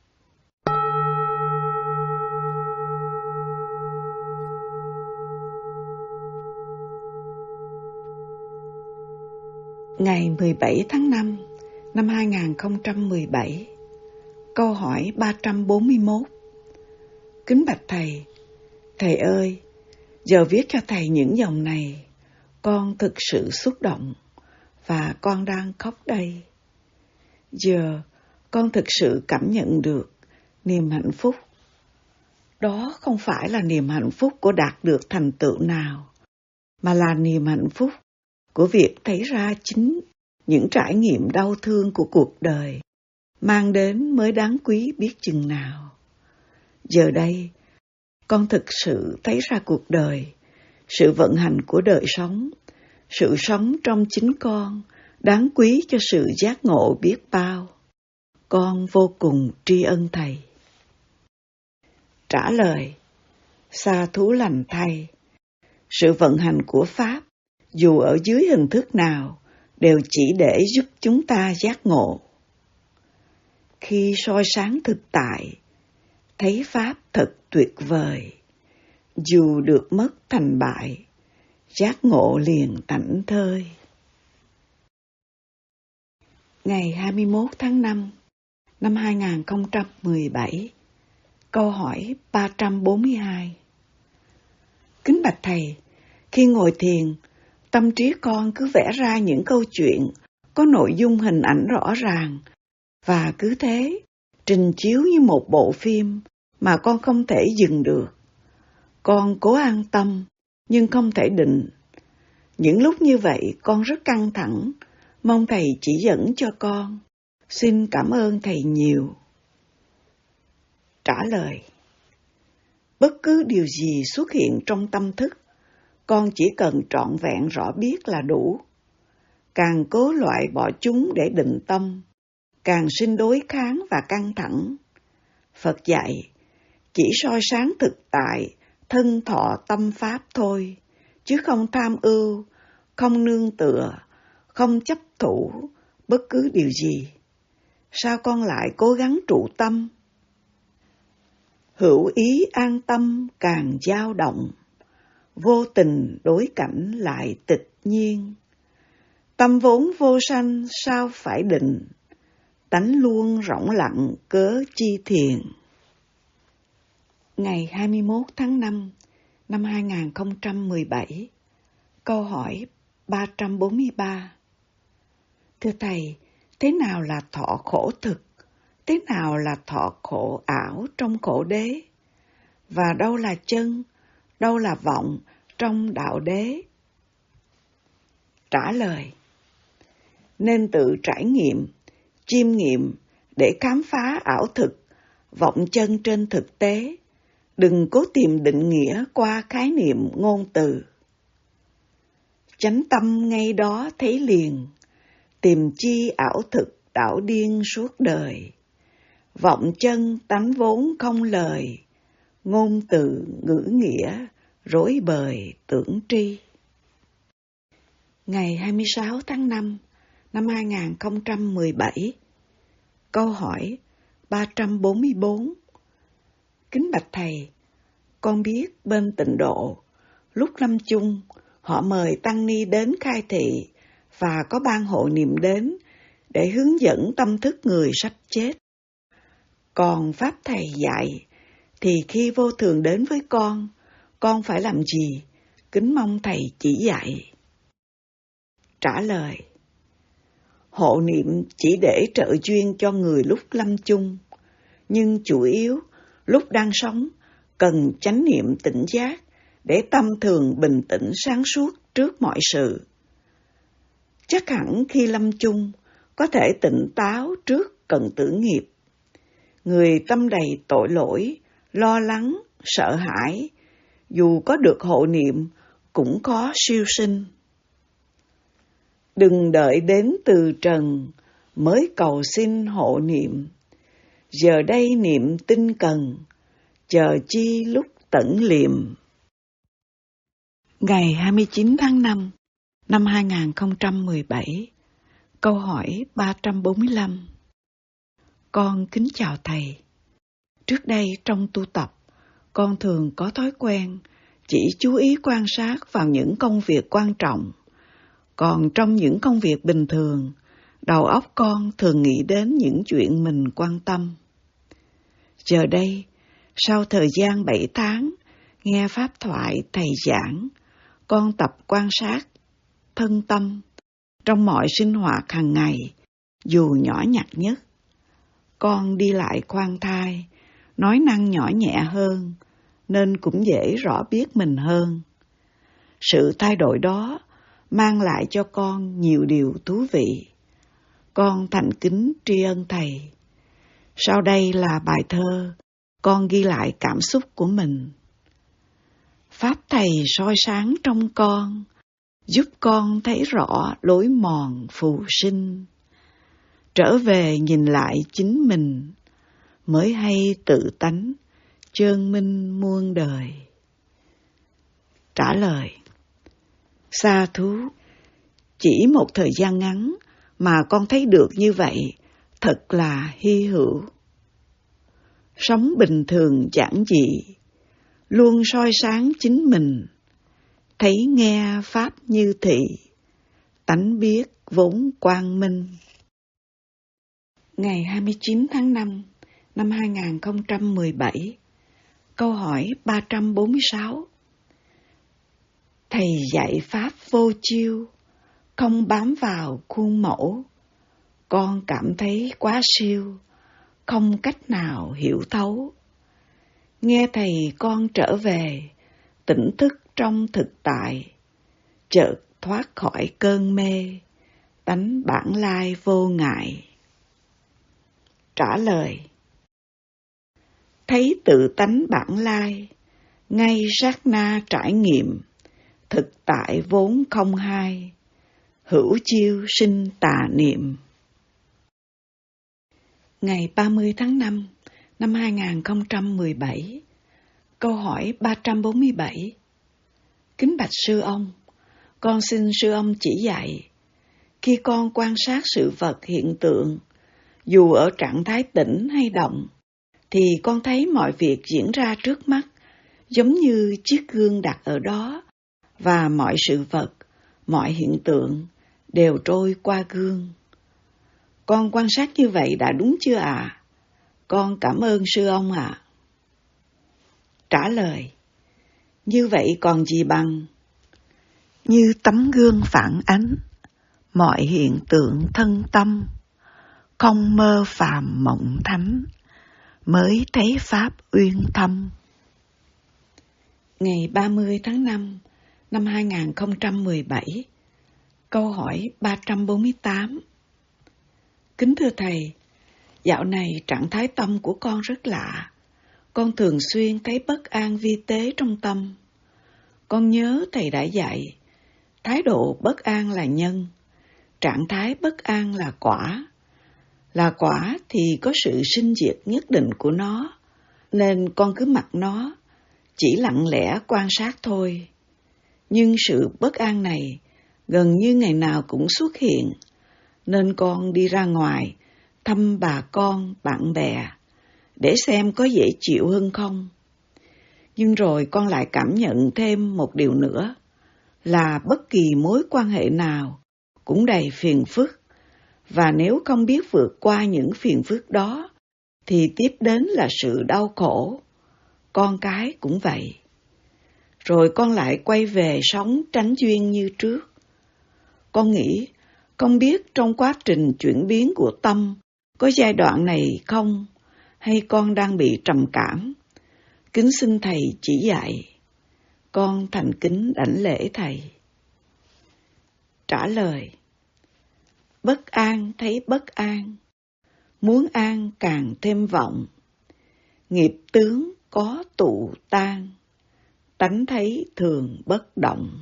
Ngày mười bảy tháng năm năm hai nghìn không trăm mười bảy, câu hỏi ba trăm bốn mươi mốt. Kính bạch Thầy, Thầy ơi, giờ viết cho Thầy những dòng này, con thực sự xúc động và con đang khóc đây. Giờ con thực sự cảm nhận được niềm hạnh phúc. Đó không phải là niềm hạnh phúc của đạt được thành tựu nào, mà là niềm hạnh phúc của việc thấy ra chính những trải nghiệm đau thương của cuộc đời mang đến mới đáng quý biết chừng nào. Giờ đây, con thực sự thấy ra cuộc đời, sự vận hành của đời sống, sự sống trong chính con đáng quý cho sự giác ngộ biết bao. Con vô cùng tri ân Thầy. Trả lời: xa thú lành thay, sự vận hành của Pháp, dù ở dưới hình thức nào, đều chỉ để giúp chúng ta giác ngộ. Khi soi sáng thực tại, thấy Pháp thật tuyệt vời, dù được mất thành bại, giác ngộ liền thảnh thơi. Ngày hai mươi mốt tháng năm năm hai nghìn không trăm mười bảy, câu hỏi ba trăm bốn mươi hai. Kính bạch Thầy, khi ngồi thiền, tâm trí con cứ vẽ ra những câu chuyện có nội dung hình ảnh rõ ràng, và cứ thế trình chiếu như một bộ phim mà con không thể dừng được. Con cố an tâm, nhưng không thể định. Những lúc như vậy con rất căng thẳng, mong Thầy chỉ dẫn cho con. Xin cảm ơn Thầy nhiều. Trả lời: bất cứ điều gì xuất hiện trong tâm thức, con chỉ cần trọn vẹn rõ biết là đủ. Càng cố loại bỏ chúng để định tâm, càng sinh đối kháng và căng thẳng. Phật dạy, chỉ soi sáng thực tại, thân thọ tâm Pháp thôi, chứ không tham ưu, không nương tựa, không chấp thủ bất cứ điều gì. Sao con lại cố gắng trụ tâm? Hữu ý an tâm càng dao động, vô tình đối cảnh lại tịch nhiên. Tâm vốn vô sanh sao phải định, tánh luôn rỗng lặng cớ chi thiền. Ngày hai mươi mốt tháng năm năm hai nghìn không trăm mười bảy, câu hỏi ba trăm bốn mươi ba. Thưa Thầy, thế nào là thọ khổ thực? Thế nào là thọ khổ ảo trong khổ đế? Và đâu là chân, đâu là vọng trong đạo đế? Trả lời: nên tự trải nghiệm, chiêm nghiệm để khám phá ảo thực, vọng chân trên thực tế. Đừng cố tìm định nghĩa qua khái niệm ngôn từ. Chánh tâm ngay đó thấy liền, tìm chi ảo thực đảo điên suốt đời. Vọng chân tánh vốn không lời, ngôn từ ngữ nghĩa rối bời tưởng tri. Ngày hai mươi sáu tháng năm năm hai nghìn không trăm mười bảy, câu hỏi ba trăm bốn mươi bốn. Kính bạch Thầy, con biết bên Tịnh Độ, lúc lâm chung, họ mời tăng ni đến khai thị và có ban hộ niệm đến để hướng dẫn tâm thức người sắp chết. Còn Pháp Thầy dạy, thì khi vô thường đến với con, con phải làm gì? Kính mong Thầy chỉ dạy. Trả lời: hộ niệm chỉ để trợ duyên cho người lúc lâm chung, nhưng chủ yếu lúc đang sống cần chánh niệm tỉnh giác để tâm thường bình tĩnh sáng suốt trước mọi sự. Chắc hẳn khi lâm chung có thể tỉnh táo trước cận tử nghiệp. Người tâm đầy tội lỗi, lo lắng, sợ hãi, dù có được hộ niệm cũng khó siêu sinh. Đừng đợi đến từ trần mới cầu xin hộ niệm. Giờ đây niệm tinh cần, chờ chi lúc tẩn liệm. Ngày hai mươi chín tháng năm năm hai nghìn không trăm mười bảy, câu hỏi ba trăm bốn mươi lăm. Con kính chào Thầy. Trước đây trong tu tập, con thường có thói quen chỉ chú ý quan sát vào những công việc quan trọng. Còn trong những công việc bình thường, đầu óc con thường nghĩ đến những chuyện mình quan tâm. Giờ đây, sau thời gian bảy tháng, nghe pháp thoại Thầy giảng, con tập quan sát thân tâm trong mọi sinh hoạt hàng ngày, dù nhỏ nhặt nhất. Con đi lại khoan thai, nói năng nhỏ nhẹ hơn, nên cũng dễ rõ biết mình hơn. Sự thay đổi đó mang lại cho con nhiều điều thú vị. Con thành kính tri ân Thầy. Sau đây là bài thơ, con ghi lại cảm xúc của mình. Pháp Thầy soi sáng trong con, giúp con thấy rõ lối mòn phù sinh. Trở về nhìn lại chính mình, mới hay tự tánh, chơn minh muôn đời. Trả lời: sa thú, chỉ một thời gian ngắn mà con thấy được như vậy, thật là hy hữu. Sống bình thường giản dị, luôn soi sáng chính mình, thấy nghe pháp như thị, tánh biết vốn quang minh. Ngày hai mươi chín tháng năm năm hai nghìn không trăm mười bảy, câu hỏi ba trăm bốn mươi sáu. Thầy dạy pháp vô chiêu, không bám vào khuôn mẫu. Con cảm thấy quá siêu, không cách nào hiểu thấu. Nghe Thầy con trở về, tỉnh thức trong thực tại, chợt thoát khỏi cơn mê, tánh bản lai vô ngại. Trả lời: thấy tự tánh bản lai, ngay sát na trải nghiệm, thực tại vốn không hai, hữu chiêu sinh tà niệm. Ngày ba mươi tháng năm năm hai nghìn không trăm mười bảy, câu hỏi ba trăm bốn mươi bảy. Kính bạch sư ông, Con xin sư ông chỉ dạy, khi con quan sát sự vật hiện tượng, dù ở trạng thái tĩnh hay động, thì con thấy mọi việc diễn ra trước mắt, giống như chiếc gương đặt ở đó, và mọi sự vật, mọi hiện tượng đều trôi qua gương. Con quan sát như vậy đã đúng chưa ạ? À? Con cảm ơn sư ông ạ. À. Trả lời, như vậy còn gì bằng? Như tấm gương phản ánh, mọi hiện tượng thân tâm, không mơ phàm mộng thánh, mới thấy Pháp uyên thâm. Ngày ba mươi tháng năm năm hai nghìn không trăm mười bảy, câu hỏi ba trăm bốn mươi tám. Kính thưa Thầy, dạo này trạng thái tâm của con rất lạ. Con thường xuyên thấy bất an vi tế trong tâm. Con nhớ Thầy đã dạy, thái độ bất an là nhân, trạng thái bất an là quả. Là quả thì có sự sinh diệt nhất định của nó, nên con cứ mặc nó, chỉ lặng lẽ quan sát thôi. Nhưng sự bất an này gần như ngày nào cũng xuất hiện, nên con đi ra ngoài thăm bà con, bạn bè, để xem có dễ chịu hơn không. Nhưng rồi con lại cảm nhận thêm một điều nữa, là bất kỳ mối quan hệ nào cũng đầy phiền phức, và nếu không biết vượt qua những phiền phức đó, thì tiếp đến là sự đau khổ. Con cái cũng vậy. Rồi con lại quay về sống tránh duyên như trước. Con nghĩ, không biết trong quá trình chuyển biến của tâm, có giai đoạn này không, hay con đang bị trầm cảm? Kính xin Thầy chỉ dạy. Con thành kính đảnh lễ Thầy. Trả lời, bất an thấy bất an, muốn an càng thêm vọng, nghiệp tướng có tụ tan, tánh thấy thường bất động.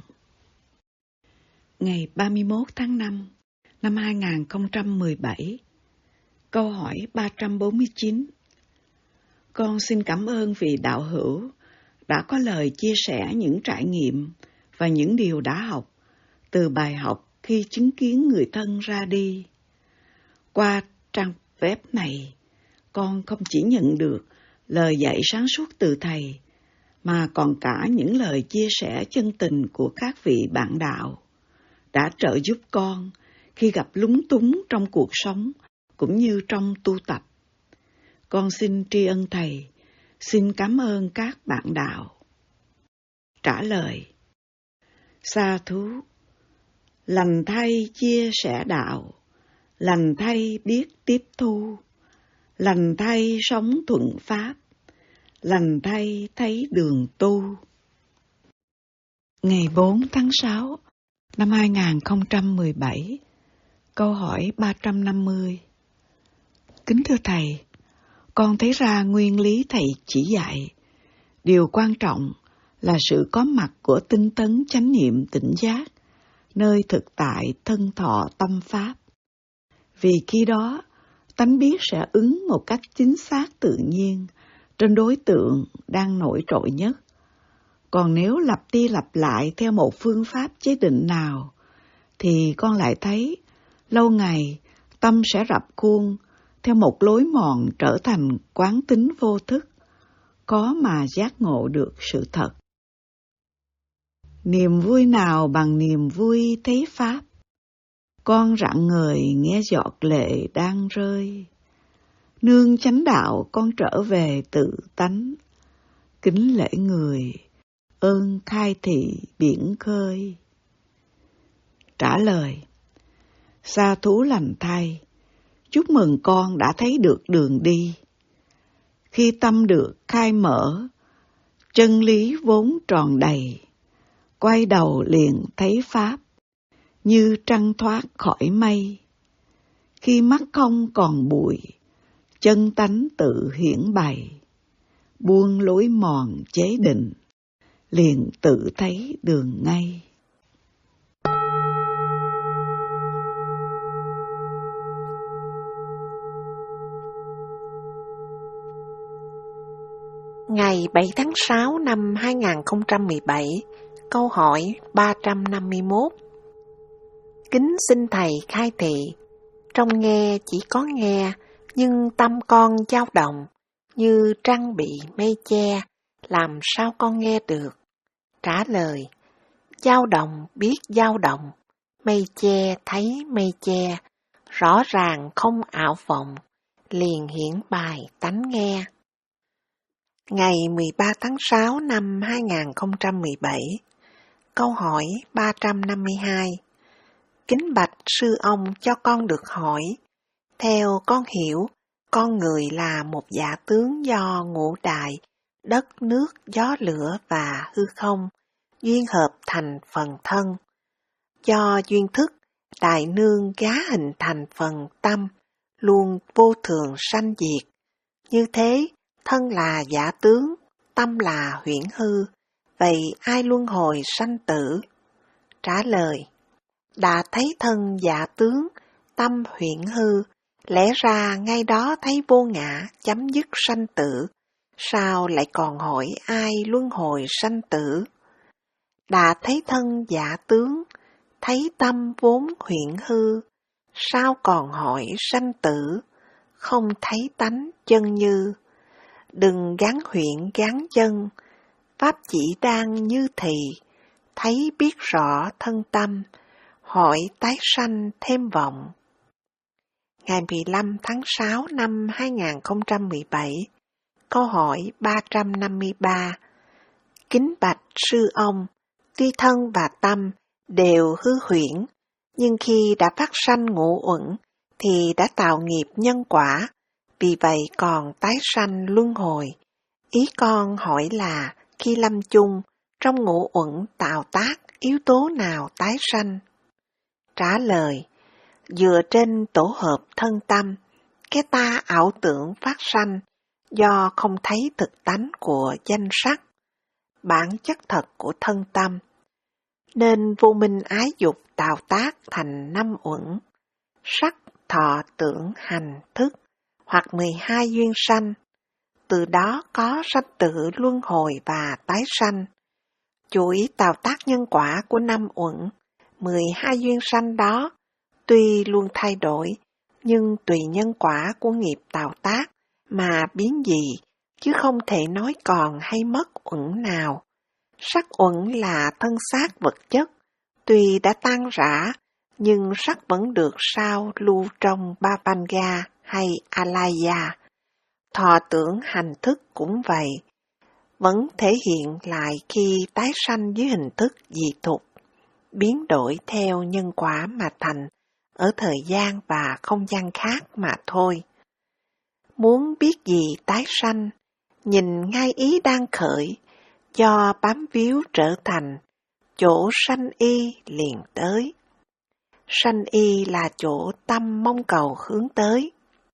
Ngày ba mươi mốt tháng năm năm hai nghìn không trăm mười bảy, câu hỏi ba trăm bốn mươi chín. Con xin cảm ơn vị đạo hữu đã có lời chia sẻ những trải nghiệm và những điều đã học từ bài học khi chứng kiến người thân ra đi. Qua trang web này, con không chỉ nhận được lời dạy sáng suốt từ Thầy, mà còn cả những lời chia sẻ chân tình của các vị bạn đạo đã trợ giúp con khi gặp lúng túng trong cuộc sống cũng như trong tu tập. Con xin tri ân Thầy, xin cảm ơn các bạn đạo. Trả lời, sa thú, lành thay chia sẻ đạo, lành thay biết tiếp thu, lành thay sống thuận pháp, lành thay thấy đường tu. Ngày bốn tháng sáu năm hai nghìn không trăm mười bảy, câu hỏi ba trăm năm mươi. Kính thưa Thầy, con thấy ra nguyên lý Thầy chỉ dạy, điều quan trọng là sự có mặt của tinh tấn chánh niệm tỉnh giác, nơi thực tại thân thọ tâm pháp. Vì khi đó, tánh biết sẽ ứng một cách chính xác tự nhiên trên đối tượng đang nổi trội nhất. Còn nếu lặp đi lặp lại theo một phương pháp chế định nào, thì con lại thấy lâu ngày tâm sẽ rập khuôn theo một lối mòn trở thành quán tính vô thức, khó mà giác ngộ được sự thật. Niềm vui nào bằng niềm vui thấy Pháp? Con rạng ngời nghe giọt lệ đang rơi. Nương chánh đạo con trở về tự tánh. Kính lễ người, ơn khai thị biển khơi. Trả lời, sa thú lành thay, chúc mừng con đã thấy được đường đi. Khi tâm được khai mở, chân lý vốn tròn đầy, quay đầu liền thấy Pháp, như trăng thoát khỏi mây. Khi mắt không còn bụi, chân tánh tự hiển bày, buông lối mòn chế định, liền tự thấy đường ngay. Ngày bảy tháng sáu năm hai nghìn không trăm mười bảy, Câu hỏi ba trăm năm mươi mốt. Kính xin Thầy khai thị, trong nghe chỉ có nghe, nhưng tâm con dao động, như trăng bị mây che, làm sao con nghe được? Trả lời, dao động biết dao động, mây che thấy mây che, rõ ràng không ảo vọng, liền hiển bài tánh nghe. Ngày mười ba tháng sáu năm hai nghìn không trăm mười bảy, câu hỏi ba trăm năm mươi hai. Kính bạch sư ông cho con được hỏi, theo con hiểu, con người là một giả tướng do ngũ đại, đất, nước, gió lửa và hư không, duyên hợp thành phần thân. Do duyên thức, đại nương gá hình thành phần tâm, luôn vô thường sanh diệt. Như thế, thân là giả tướng, tâm là huyễn hư, vậy ai luân hồi sanh tử? Trả lời, đã thấy thân giả tướng, tâm huyễn hư, lẽ ra ngay đó thấy vô ngã, chấm dứt sanh tử, sao lại còn hỏi ai luân hồi sanh tử? Đã thấy thân giả tướng, thấy tâm vốn huyễn hư, sao còn hỏi sanh tử, không thấy tánh chân như. Đừng gắn huyễn gắn chân, pháp chỉ đang như thì, thấy biết rõ thân tâm, hỏi tái sanh thêm vọng. Ngày mười lăm tháng sáu năm hai nghìn không trăm mười bảy, câu hỏi ba trăm năm mươi ba. Kính bạch sư ông, tuy thân và tâm đều hư huyễn, nhưng khi đã phát sanh ngũ uẩn thì đã tạo nghiệp nhân quả, vì vậy còn tái sanh luân hồi. Ý con hỏi là khi lâm chung, trong ngũ uẩn tạo tác yếu tố nào tái sanh? Trả lời, dựa trên tổ hợp thân tâm, cái ta ảo tưởng phát sanh, do không thấy thực tánh của danh sắc, bản chất thật của thân tâm, nên vô minh ái dục tạo tác thành năm uẩn, sắc, thọ, tưởng, hành, thức, hoặc mười hai duyên sanh. Từ đó có sanh tử luân hồi và tái sanh. Chuỗi tạo tác nhân quả của năm uẩn, mười hai duyên sanh đó, tuy luôn thay đổi, nhưng tùy nhân quả của nghiệp tạo tác mà biến dị, chứ không thể nói còn hay mất uẩn nào. Sắc uẩn là thân xác vật chất, tuy đã tan rã, nhưng sắc vẫn được sao lưu trong Babanga hay Alaya. Thọ tưởng hành thức cũng vậy, vẫn thể hiện lại khi tái sanh dưới hình thức dị thục, biến đổi theo nhân quả mà thành ở thời gian và không gian khác mà thôi. Muốn biết gì tái sanh, nhìn ngay ý đang khởi, do bám víu trở thành, chỗ sanh y liền tới. Sanh y là chỗ tâm mong cầu hướng tới.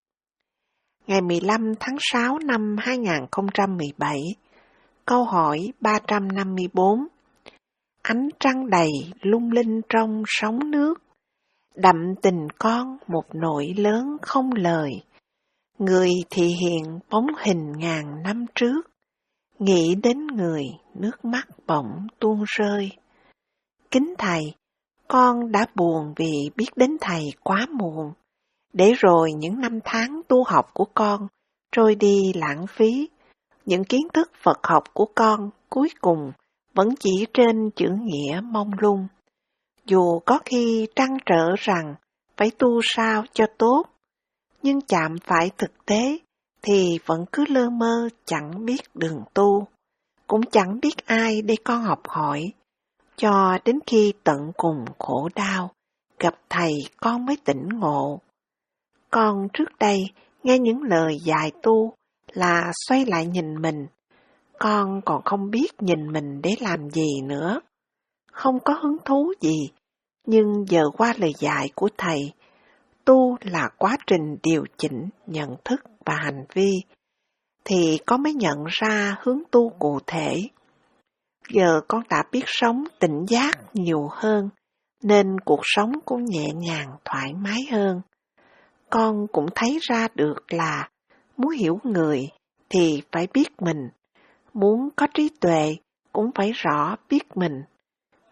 Ngày mười lăm tháng sáu năm hai nghìn không trăm mười bảy, câu hỏi ba trăm năm mươi bốn. Ánh trăng đầy lung linh trong sóng nước, đậm tình con một nỗi lớn không lời. Người thì hiện bóng hình ngàn năm trước, nghĩ đến người nước mắt bỗng tuôn rơi. Kính Thầy, con đã buồn vì biết đến Thầy quá muộn, để rồi những năm tháng tu học của con trôi đi lãng phí. Những kiến thức Phật học của con cuối cùng vẫn chỉ trên chữ nghĩa mông lung. Dù có khi trăn trở rằng phải tu sao cho tốt, nhưng chạm phải thực tế thì vẫn cứ lơ mơ chẳng biết đường tu, cũng chẳng biết ai để con học hỏi. Cho đến khi tận cùng khổ đau, gặp Thầy con mới tỉnh ngộ. Con trước đây nghe những lời dạy tu là xoay lại nhìn mình, con còn không biết nhìn mình để làm gì nữa. Không có hứng thú gì, nhưng giờ qua lời dạy của Thầy, tu là quá trình điều chỉnh nhận thức và hành vi, thì con mới nhận ra hướng tu cụ thể. Giờ con đã biết sống tỉnh giác nhiều hơn, nên cuộc sống cũng nhẹ nhàng thoải mái hơn. Con cũng thấy ra được là muốn hiểu người thì phải biết mình, muốn có trí tuệ cũng phải rõ biết mình.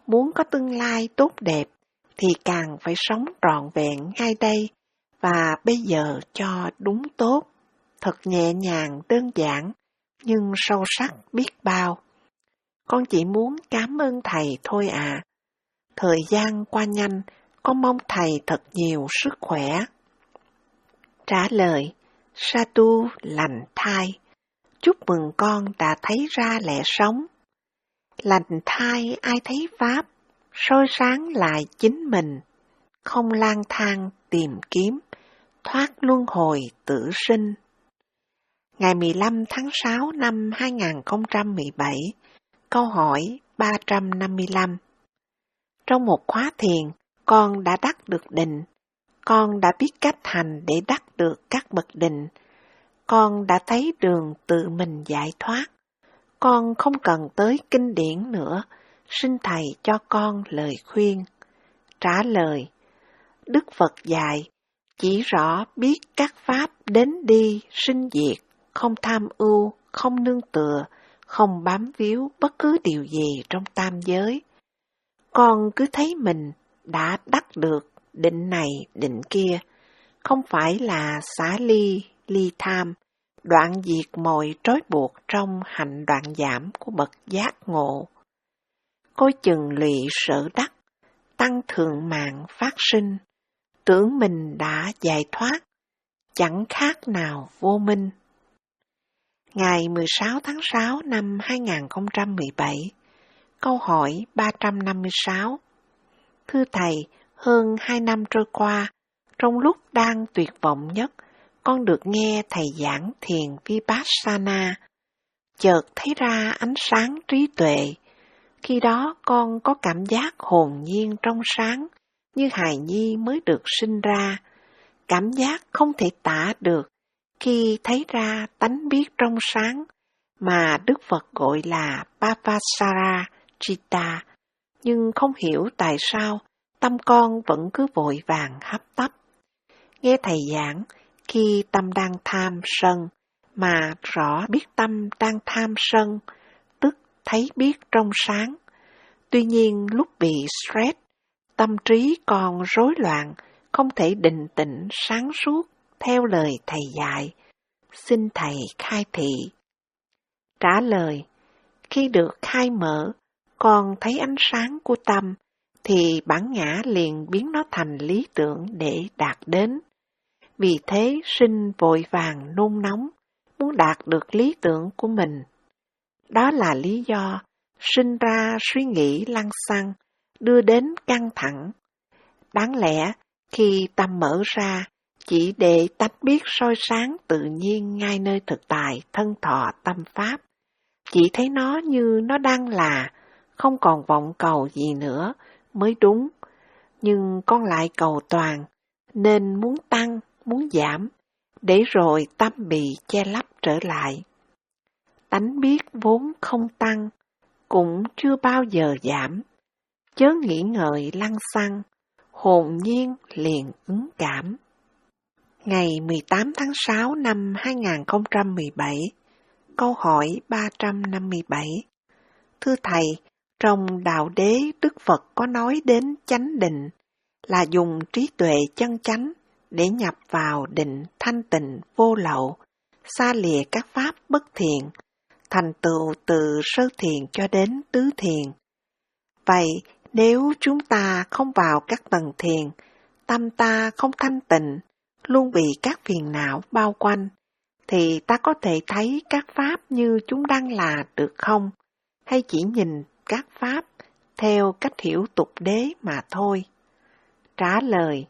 muốn có tương lai tốt đẹp thì càng phải sống trọn vẹn ngay đây và bây giờ cho đúng tốt. Thật nhẹ nhàng, đơn giản, nhưng sâu sắc biết bao. Con chỉ muốn cảm ơn Thầy thôi ạ. À. Thời gian qua nhanh, con mong Thầy thật nhiều sức khỏe. Trả lời, Satu lành thai. Chúc mừng con đã thấy ra lẽ sống. Lành thai ai thấy Pháp, soi sáng lại chính mình, không lang thang tìm kiếm, thoát luân hồi tử sinh. Ngày mười lăm tháng sáu năm hai nghìn không trăm mười bảy, câu hỏi ba trăm năm mươi lăm. Trong một khóa thiền, con đã đắc được định. Con đã biết cách hành để đắc được các bậc định. Con đã thấy đường tự mình giải thoát. Con không cần tới kinh điển nữa, xin Thầy cho con lời khuyên. Trả lời, Đức Phật dạy, chỉ rõ biết các pháp đến đi, sinh diệt, không tham ưu, không nương tựa, không bám víu bất cứ điều gì trong tam giới. Con cứ thấy mình đã đắc được định này, định kia, không phải là xả ly, ly tham, đoạn diệt mọi trói buộc trong hạnh đoạn giảm của bậc giác ngộ. Coi chừng lụy sở đắc, tăng thượng mạng phát sinh, tưởng mình đã giải thoát, chẳng khác nào vô minh. Ngày mười sáu tháng sáu năm hai nghìn không trăm mười bảy, câu hỏi ba trăm năm mươi sáu. Thưa Thầy, hơn hai năm trôi qua, trong lúc đang tuyệt vọng nhất, con được nghe Thầy giảng thiền Vipassana, chợt thấy ra ánh sáng trí tuệ. Khi đó con có cảm giác hồn nhiên trong sáng, như hài nhi mới được sinh ra. Cảm giác không thể tả được khi thấy ra tánh biết trong sáng, mà Đức Phật gọi là Papasara Chitta, nhưng không hiểu tại sao tâm con vẫn cứ vội vàng hấp tấp. Nghe Thầy giảng, khi tâm đang tham sân, mà rõ biết tâm đang tham sân, tức thấy biết trong sáng. Tuy nhiên lúc bị stress, tâm trí còn rối loạn, không thể định tĩnh sáng suốt theo lời Thầy dạy. Xin Thầy khai thị. Trả lời, khi được khai mở, con thấy ánh sáng của tâm, thì bản ngã liền biến nó thành lý tưởng để đạt đến. Vì thế sinh vội vàng nôn nóng, muốn đạt được lý tưởng của mình. Đó là lý do sinh ra suy nghĩ lăng xăng, đưa đến căng thẳng. Đáng lẽ khi tâm mở ra, chỉ để tánh biết soi sáng tự nhiên ngay nơi thực tại thân thọ tâm pháp, chỉ thấy nó như nó đang là, không còn vọng cầu gì nữa mới đúng. Nhưng con lại cầu toàn, nên muốn tăng, muốn giảm, để rồi tâm bị che lấp trở lại. Tánh biết vốn không tăng, cũng chưa bao giờ giảm, chớ nghĩ ngợi lăng xăng, hồn nhiên liền ứng cảm. Ngày mười tám tháng sáu năm hai nghìn không trăm mười bảy, câu hỏi ba trăm năm mươi bảy. Thưa Thầy, trong Đạo Đế Đức Phật có nói đến chánh định là dùng trí tuệ chân chánh để nhập vào định thanh tịnh vô lậu, xa lìa các pháp bất thiện, thành tựu từ sơ thiền cho đến tứ thiền. Vậy nếu chúng ta không vào các tầng thiền, tâm ta không thanh tịnh, luôn bị các phiền não bao quanh, thì ta có thể thấy các pháp như chúng đang là được không? Hay chỉ nhìn các pháp theo cách hiểu tục đế mà thôi? Trả lời,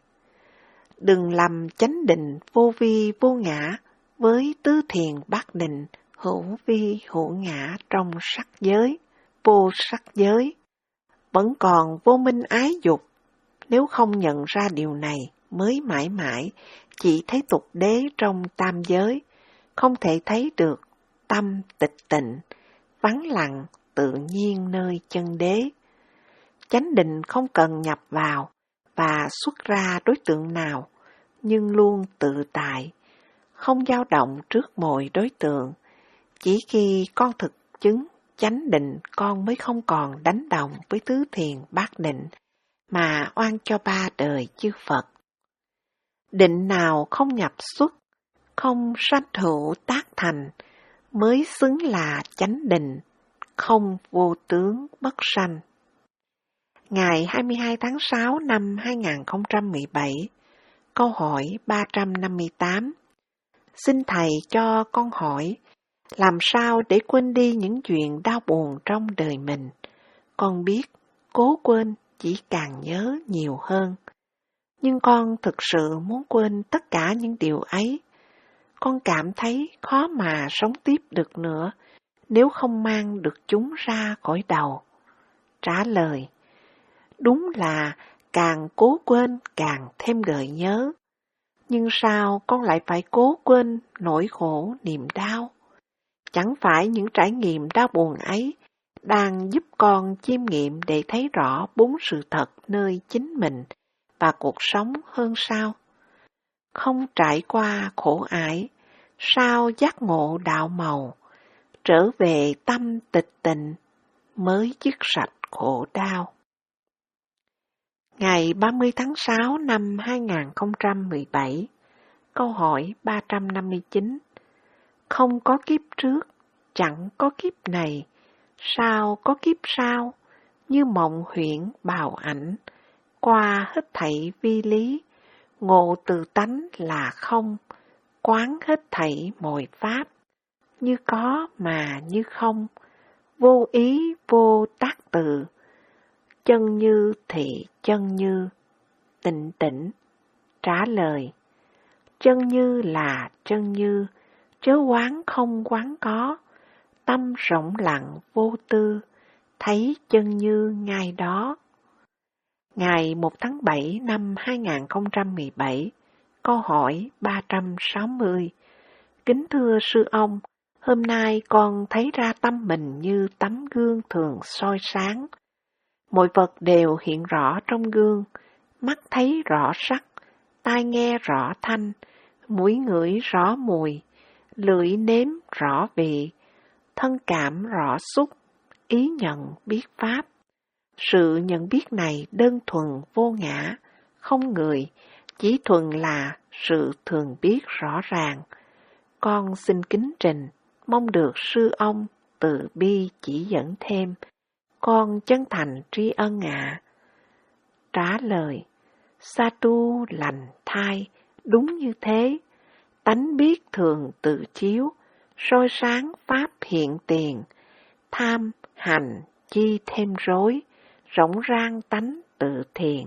đừng lầm chánh định vô vi vô ngã với tứ thiền bát định hữu vi hữu ngã trong sắc giới, vô sắc giới. Vẫn còn vô minh ái dục, nếu không nhận ra điều này mới mãi mãi chỉ thấy tục đế trong tam giới, không thể thấy được tâm tịch tịnh, vắng lặng tự nhiên nơi chân đế. Chánh định không cần nhập vào và xuất ra đối tượng nào, nhưng luôn tự tại, không dao động trước mọi đối tượng. Chỉ khi con thực chứng chánh định con mới không còn đánh đồng với tứ thiền bát định, mà oan cho ba đời chư Phật. Định nào không nhập xuất, không sanh hữu tác thành, mới xứng là chánh định, không vô tướng bất sanh. Ngày hai mươi hai tháng sáu năm hai nghìn không trăm mười bảy, câu hỏi ba trăm năm mươi tám. Xin Thầy cho con hỏi, làm sao để quên đi những chuyện đau buồn trong đời mình? Con biết, cố quên chỉ càng nhớ nhiều hơn. Nhưng con thực sự muốn quên tất cả những điều ấy. Con cảm thấy khó mà sống tiếp được nữa nếu không mang được chúng ra khỏi đầu. Trả lời, đúng là càng cố quên càng thêm gợi nhớ. Nhưng sao con lại phải cố quên nỗi khổ niềm đau? Chẳng phải những trải nghiệm đau buồn ấy đang giúp con chiêm nghiệm để thấy rõ bốn sự thật nơi chính mình và cuộc sống hơn sao? Không trải qua khổ ải, sao giác ngộ đạo màu, trở về tâm tịch tịnh mới dứt sạch khổ đau. Ngày ba mươi tháng sáu năm hai nghìn không trăm mười bảy, câu hỏi ba trăm năm mươi chín. Không có kiếp trước, chẳng có kiếp này, sao có kiếp sau, như mộng huyễn bào ảnh, qua hết thảy vi lý, ngộ từ tánh là không, quán hết thảy mọi pháp, như có mà như không, vô ý vô tác từ, chân như thị chân như, tịnh tĩnh. Trả lời, chân như là chân như, chớ quán không quán có, tâm rộng lặng vô tư, thấy chân như ngay đó. Ngày một tháng bảy năm hai nghìn không trăm mười bảy, câu hỏi ba trăm sáu mươi. Kính thưa sư ông, hôm nay con thấy ra tâm mình như tấm gương thường soi sáng. Mọi vật đều hiện rõ trong gương, mắt thấy rõ sắc, tai nghe rõ thanh, mũi ngửi rõ mùi, lưỡi nếm rõ vị, thân cảm rõ xúc, ý nhận biết pháp. Sự nhận biết này đơn thuần vô ngã, không người, chỉ thuần là sự thường biết rõ ràng. Con xin kính trình, mong được sư ông từ bi chỉ dẫn thêm. Con chân thành tri ân ạ. À. Trả lời, sa tu lành thai, đúng như thế. Tánh biết thường tự chiếu, soi sáng pháp hiện tiền. Tham, hành, chi thêm rối, rỗng rang tánh tự thiền.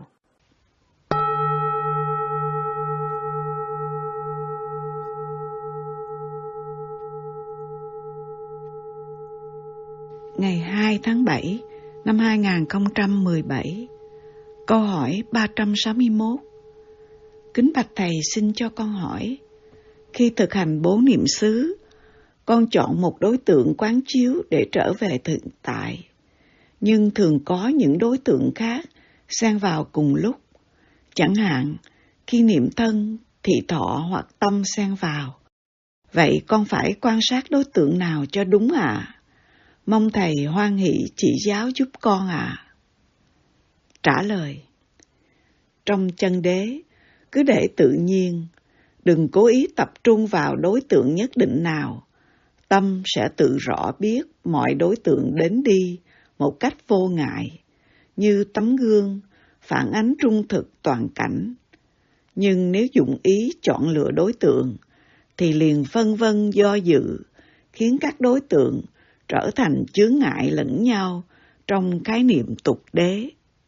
Ngày hai tháng bảy năm hai nghìn không trăm mười bảy, câu hỏi ba trăm sáu mươi mốt. Kính bạch Thầy, xin cho con hỏi, khi thực hành bốn niệm xứ, con chọn một đối tượng quán chiếu để trở về thực tại, nhưng thường có những đối tượng khác xen vào cùng lúc. Chẳng hạn, khi niệm thân, thị thọ hoặc tâm xen vào. Vậy con phải quan sát đối tượng nào cho đúng ạ? À? Mong Thầy hoan hỷ chỉ giáo giúp con ạ. À. Trả lời, trong chân đế, cứ để tự nhiên, đừng cố ý tập trung vào đối tượng nhất định nào. Tâm sẽ tự rõ biết mọi đối tượng đến đi một cách vô ngại, như tấm gương phản ánh trung thực toàn cảnh. Nhưng nếu dụng ý chọn lựa đối tượng, thì liền phân vân do dự, khiến các đối tượng trở thành chướng ngại lẫn nhau trong khái niệm tục đế.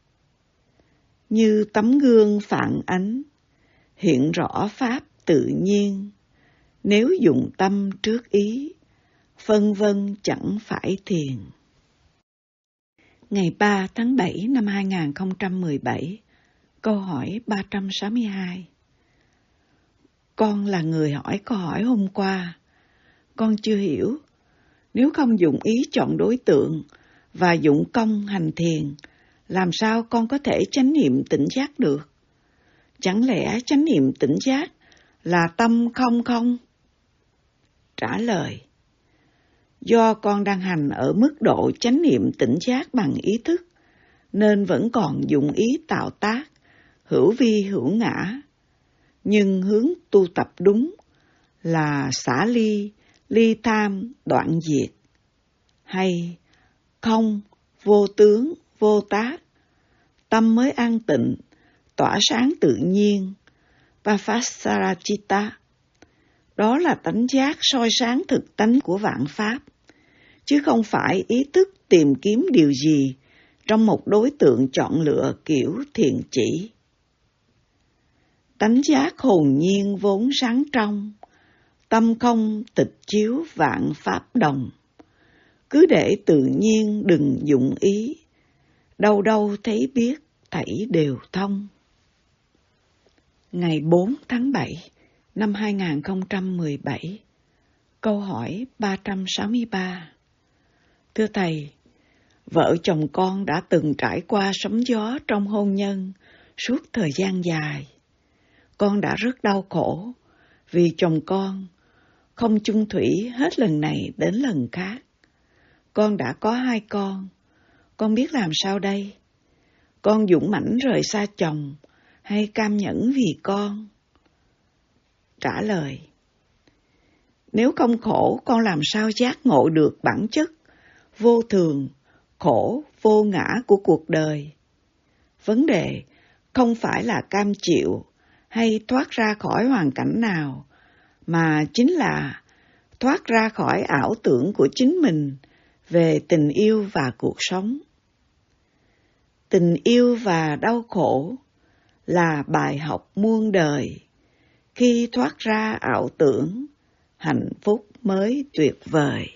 Như tấm gương phản ánh, hiện rõ pháp tự nhiên, nếu dụng tâm trước ý, phân vân chẳng phải thiền. Ngày ba tháng bảy năm hai nghìn không trăm mười bảy, câu hỏi ba trăm sáu mươi hai. Con là người hỏi câu hỏi hôm qua. Con chưa hiểu, nếu không dụng ý chọn đối tượng và dụng công hành thiền, làm sao con có thể chánh niệm tỉnh giác được? Chẳng lẽ chánh niệm tỉnh giác là tâm không không? Trả lời, Do con đang hành ở mức độ chánh niệm tỉnh giác bằng ý thức, nên vẫn còn dụng ý tạo tác, hữu vi hữu ngã. Nhưng hướng tu tập đúng là xả ly, ly tham, đoạn diệt. Hay không, vô tướng, vô tác, tâm mới an tịnh, tỏa sáng tự nhiên, Vipassaracitta. Đó là tánh giác soi sáng thực tánh của vạn pháp, chứ không phải ý thức tìm kiếm điều gì trong một đối tượng chọn lựa kiểu thiền chỉ. Tánh giác hồn nhiên vốn sáng trong, tâm không tịch chiếu vạn pháp đồng. Cứ để tự nhiên đừng dụng ý, đâu đâu thấy biết thảy đều thông. Ngày bốn tháng bảy năm hai nghìn không trăm mười bảy, câu hỏi ba trăm sáu mươi ba. Thưa Thầy, vợ chồng con đã từng trải qua sóng gió trong hôn nhân suốt thời gian dài. Con đã rất đau khổ vì chồng con không chung thủy hết lần này đến lần khác. Con đã có hai con, con biết làm sao đây? Con dũng mãnh rời xa chồng hay cam nhẫn vì con? Trả lời: nếu không khổ, con làm sao giác ngộ được bản chất vô thường, khổ, vô ngã của cuộc đời? Vấn đề không phải là cam chịu hay thoát ra khỏi hoàn cảnh nào, mà chính là thoát ra khỏi ảo tưởng của chính mình về tình yêu và cuộc sống. Tình yêu và đau khổ là bài học muôn đời. Khi thoát ra ảo tưởng, hạnh phúc mới tuyệt vời.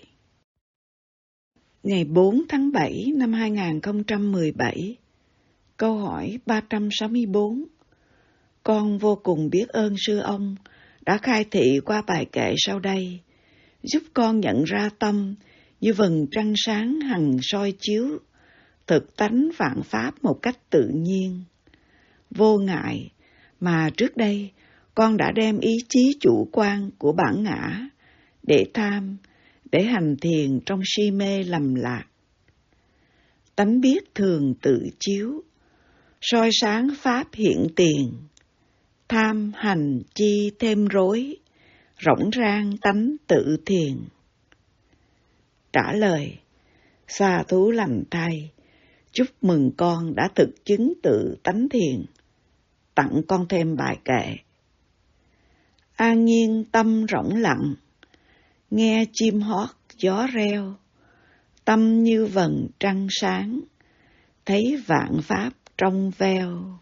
Ngày bốn tháng bảy năm hai nghìn không trăm mười bảy, câu hỏi ba trăm sáu mươi bốn. Con vô cùng biết ơn sư ông đã khai thị qua bài kệ sau đây, giúp con nhận ra tâm như vầng trăng sáng hằng soi chiếu thực tánh vạn pháp một cách tự nhiên, vô ngại mà trước đây con đã đem ý chí chủ quan của bản ngã để tham, để hành thiền trong si mê lầm lạc. Tánh biết thường tự chiếu, soi sáng pháp hiện tiền, tham hành chi thêm rối, rỗng rang tánh tự thiền. Trả lời: sa thú lành thay, chúc mừng con đã thực chứng tự tánh thiền. Tặng con thêm bài kệ: an nhiên tâm rỗng lặng, nghe chim hót gió reo, tâm như vầng trăng sáng, thấy vạn pháp trong veo.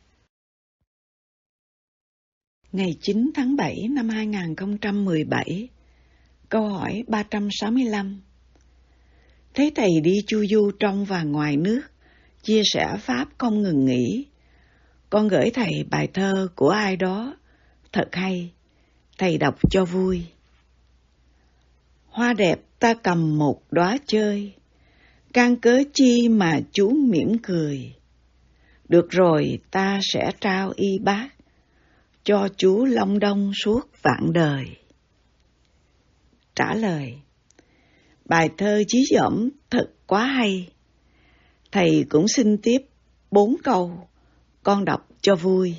Ngày chín tháng bảy năm hai nghìn không trăm mười bảy, câu hỏi ba trăm sáu mươi lăm. Thấy Thầy đi chu du trong và ngoài nước, chia sẻ Pháp không ngừng nghỉ. Con gửi Thầy bài thơ của ai đó, thật hay, Thầy đọc cho vui. Hoa đẹp ta cầm một đóa chơi, can cớ chi mà chú mỉm cười. Được rồi ta sẽ trao y bát, cho chú long đong suốt vạn đời. Trả lời: bài thơ chí dỏm thật quá hay. Thầy cũng xin tiếp bốn câu, con đọc cho vui.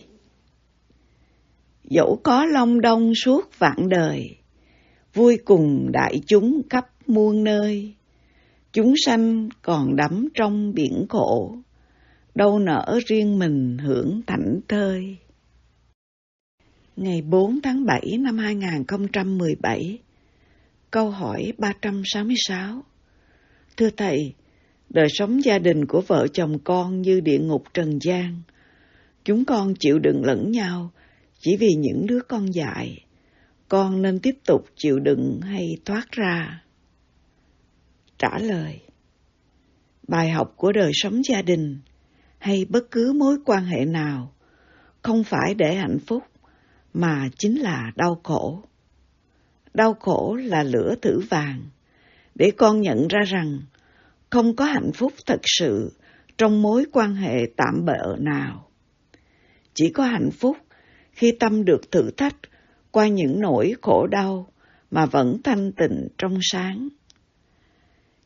Dẫu có long đong suốt vạn đời, vui cùng đại chúng khắp muôn nơi. Chúng sanh còn đắm trong biển khổ, đâu nỡ riêng mình hưởng thảnh thơi. Ngày bốn tháng bảy năm hai nghìn không trăm mười bảy, câu hỏi ba trăm sáu mươi sáu. Thưa Thầy, đời sống gia đình của vợ chồng con như địa ngục trần gian. Chúng con chịu đựng lẫn nhau chỉ vì những đứa con dại. Con nên tiếp tục chịu đựng hay thoát ra? Trả lời: bài học của đời sống gia đình hay bất cứ mối quan hệ nào không phải để hạnh phúc, mà chính là đau khổ. Đau khổ là lửa thử vàng, để con nhận ra rằng không có hạnh phúc thật sự trong mối quan hệ tạm bợ nào. Chỉ có hạnh phúc khi tâm được thử thách qua những nỗi khổ đau mà vẫn thanh tịnh trong sáng.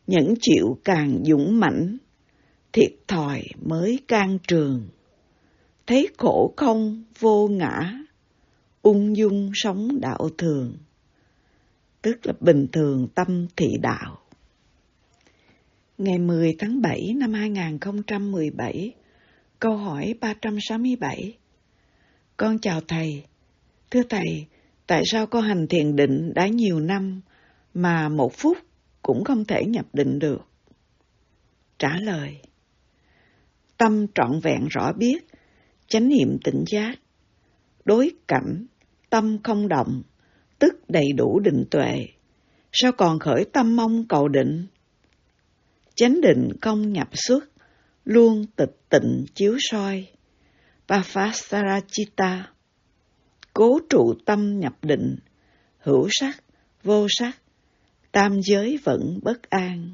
nhẫn chịu càng dũng mãnh, thiệt thòi mới can trường. Thấy khổ không vô ngã, ung dung sống đạo thường, tức là bình thường tâm thị đạo. Ngày mười tháng bảy năm hai nghìn không trăm mười bảy, câu hỏi ba trăm sáu mươi bảy. Con chào Thầy. Thưa Thầy, tại sao con hành thiền định đã nhiều năm mà một phút cũng không thể nhập định được? Trả lời. Tâm trọn vẹn rõ biết, chánh niệm tỉnh giác. Đối cảnh, tâm không động, tức đầy đủ định tuệ. Sao còn khởi tâm mong cầu định? Chánh định không nhập xuất, luôn tịch tịnh chiếu soi. Bhavasarachita, cố trụ tâm nhập định, hữu sắc, vô sắc, tam giới vẫn bất an.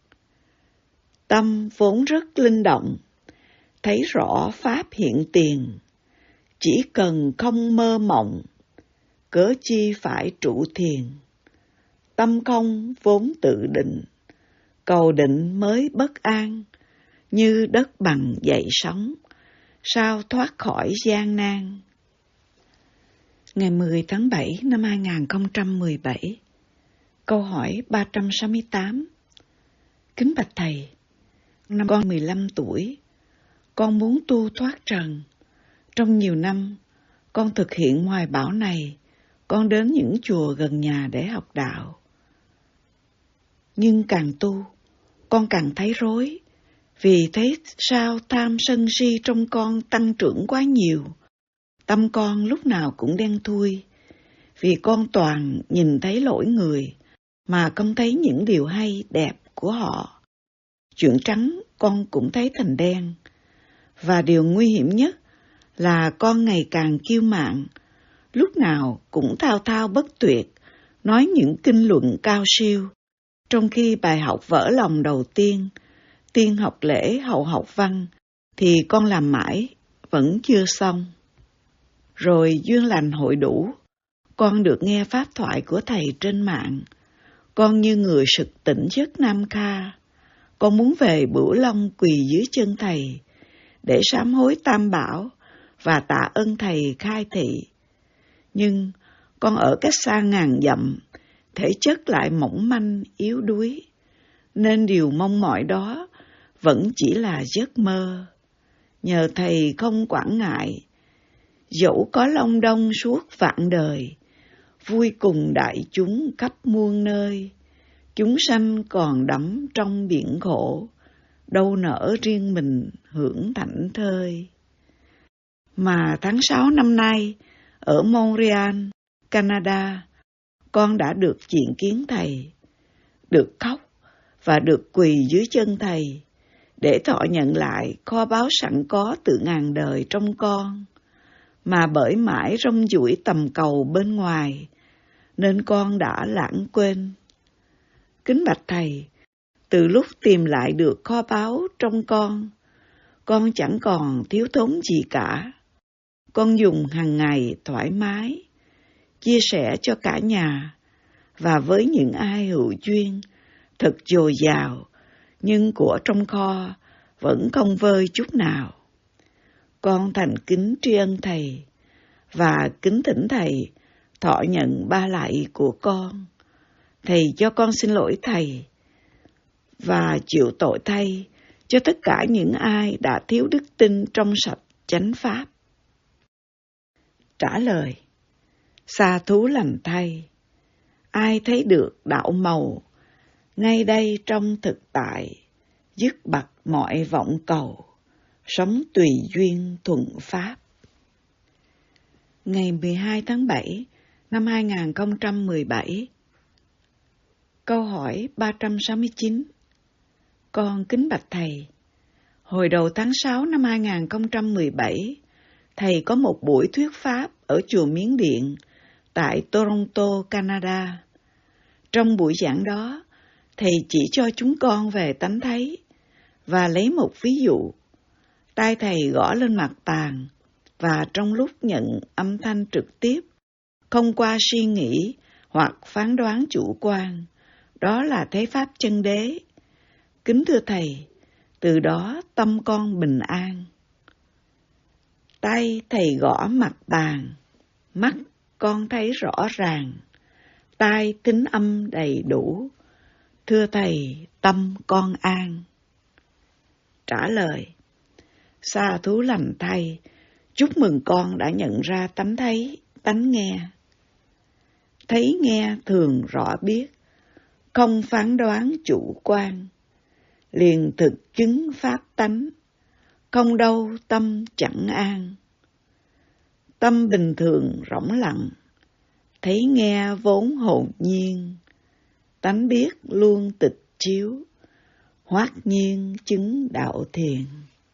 Tâm vốn rất linh động, thấy rõ pháp hiện tiền, chỉ cần không mơ mộng, cớ chi phải trụ thiền. Tâm không vốn tự định, cầu định mới bất an, như đất bằng dậy sóng, sao thoát khỏi gian nan. Ngày mười tháng bảy năm hai nghìn không trăm mười bảy, câu hỏi ba trăm sáu mươi tám. Kính bạch Thầy, năm con mười lăm tuổi, con muốn tu thoát trần. Trong nhiều năm, con thực hiện hoài bão này, con đến những chùa gần nhà để học đạo. Nhưng càng tu, con càng thấy rối, vì thấy sao tham sân si trong con tăng trưởng quá nhiều. Tâm con lúc nào cũng đen thui, vì con toàn nhìn thấy lỗi người, mà không thấy những điều hay, đẹp của họ. Chuyện trắng con cũng thấy thành đen. Và điều nguy hiểm nhất là con ngày càng kiêu mạn, lúc nào cũng thao thao bất tuyệt, nói những kinh luận cao siêu, trong khi bài học vỡ lòng đầu tiên, tiên học lễ hậu học văn, thì con làm mãi, vẫn chưa xong. Rồi duyên lành hội đủ, con được nghe pháp thoại của Thầy trên mạng. Con như người sực tỉnh giấc Nam Kha. Con muốn về Bửu Long quỳ dưới chân Thầy, để sám hối tam bảo và tạ ơn Thầy khai thị. Nhưng con ở cách xa ngàn dặm, thể chất lại mỏng manh, yếu đuối, nên điều mong mỏi đó vẫn chỉ là giấc mơ. Nhờ Thầy không quản ngại, dẫu có long đong suốt vạn đời, vui cùng đại chúng khắp muôn nơi. Chúng sanh còn đắm trong biển khổ, đâu nỡ riêng mình hưởng thảnh thơi. Mà tháng sáu năm nay, ở Montreal, Canada, con đã được diện kiến Thầy, được khóc và được quỳ dưới chân Thầy, để thọ nhận lại kho báu sẵn có từ ngàn đời trong con. Mà bởi mãi rong ruổi tầm cầu bên ngoài, nên con đã lãng quên. Kính bạch Thầy, từ lúc tìm lại được kho báu trong con, con chẳng còn thiếu thốn gì cả. Con dùng hàng ngày thoải mái, chia sẻ cho cả nhà, và với những ai hữu duyên, thật dồi dào, nhưng của trong kho vẫn không vơi chút nào. Con thành kính tri ân Thầy, và kính thỉnh Thầy thọ nhận ba lạy của con. Thầy cho con xin lỗi Thầy, và chịu tội thay cho tất cả những ai đã thiếu đức tin trong sạch chánh pháp. Trả lời. Sa thú lành thay, ai thấy được đạo màu, ngay đây trong thực tại, dứt bặt mọi vọng cầu, sống tùy duyên thuận pháp. Ngày mười hai tháng bảy năm hai nghìn không trăm mười bảy, câu hỏi ba trăm sáu mươi chín. Con kính bạch Thầy, hồi đầu tháng sáu năm hai nghìn không trăm mười bảy, Thầy có một buổi thuyết pháp ở chùa Miến Điện tại Toronto, Canada. Trong buổi giảng đó, Thầy chỉ cho chúng con về tánh thấy và lấy một ví dụ. Tai Thầy gõ lên mặt bàn, và trong lúc nhận âm thanh trực tiếp, không qua suy nghĩ hoặc phán đoán chủ quan, đó là thấy pháp chân đế. Kính thưa Thầy, từ đó tâm con bình an. Tay Thầy gõ mặt bàn, mắt con thấy rõ ràng, tai thính âm đầy đủ. Thưa Thầy, tâm con an. Trả lời: Sa thú lành thay, chúc mừng con đã nhận ra tánh thấy, tánh nghe. Thấy nghe thường rõ biết, không phán đoán chủ quan, liền thực chứng pháp tánh, không đâu tâm chẳng an. Tâm bình thường rỗng lặng, thấy nghe vốn hồn nhiên, tánh biết luôn tịch chiếu, hoát nhiên chứng đạo thiền.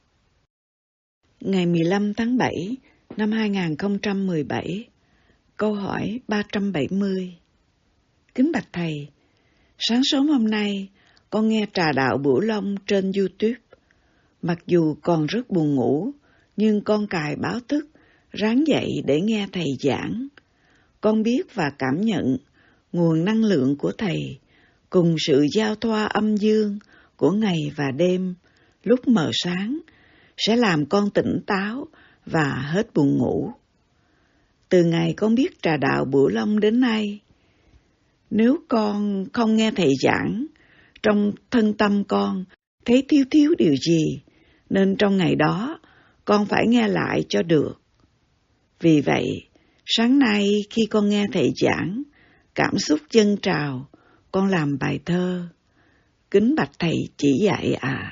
Ngày mười lăm tháng bảy năm hai nghìn không trăm mười bảy, câu hỏi ba trăm bảy mươi. Kính bạch Thầy, sáng sớm hôm nay con nghe Trà Đạo Bửu Long trên YouTube. Mặc dù còn rất buồn ngủ, nhưng con cài báo thức, ráng dậy để nghe Thầy giảng. Con biết và cảm nhận nguồn năng lượng của Thầy cùng sự giao thoa âm dương của ngày và đêm lúc mờ sáng sẽ làm con tỉnh táo và hết buồn ngủ. Từ ngày con biết Trà Đạo Bửu Long đến nay, nếu con không nghe Thầy giảng, trong thân tâm con thấy thiếu thiếu điều gì, nên trong ngày đó con phải nghe lại cho được. Vì vậy, sáng nay khi con nghe Thầy giảng, cảm xúc dâng trào, con làm bài thơ. Kính bạch Thầy chỉ dạy à.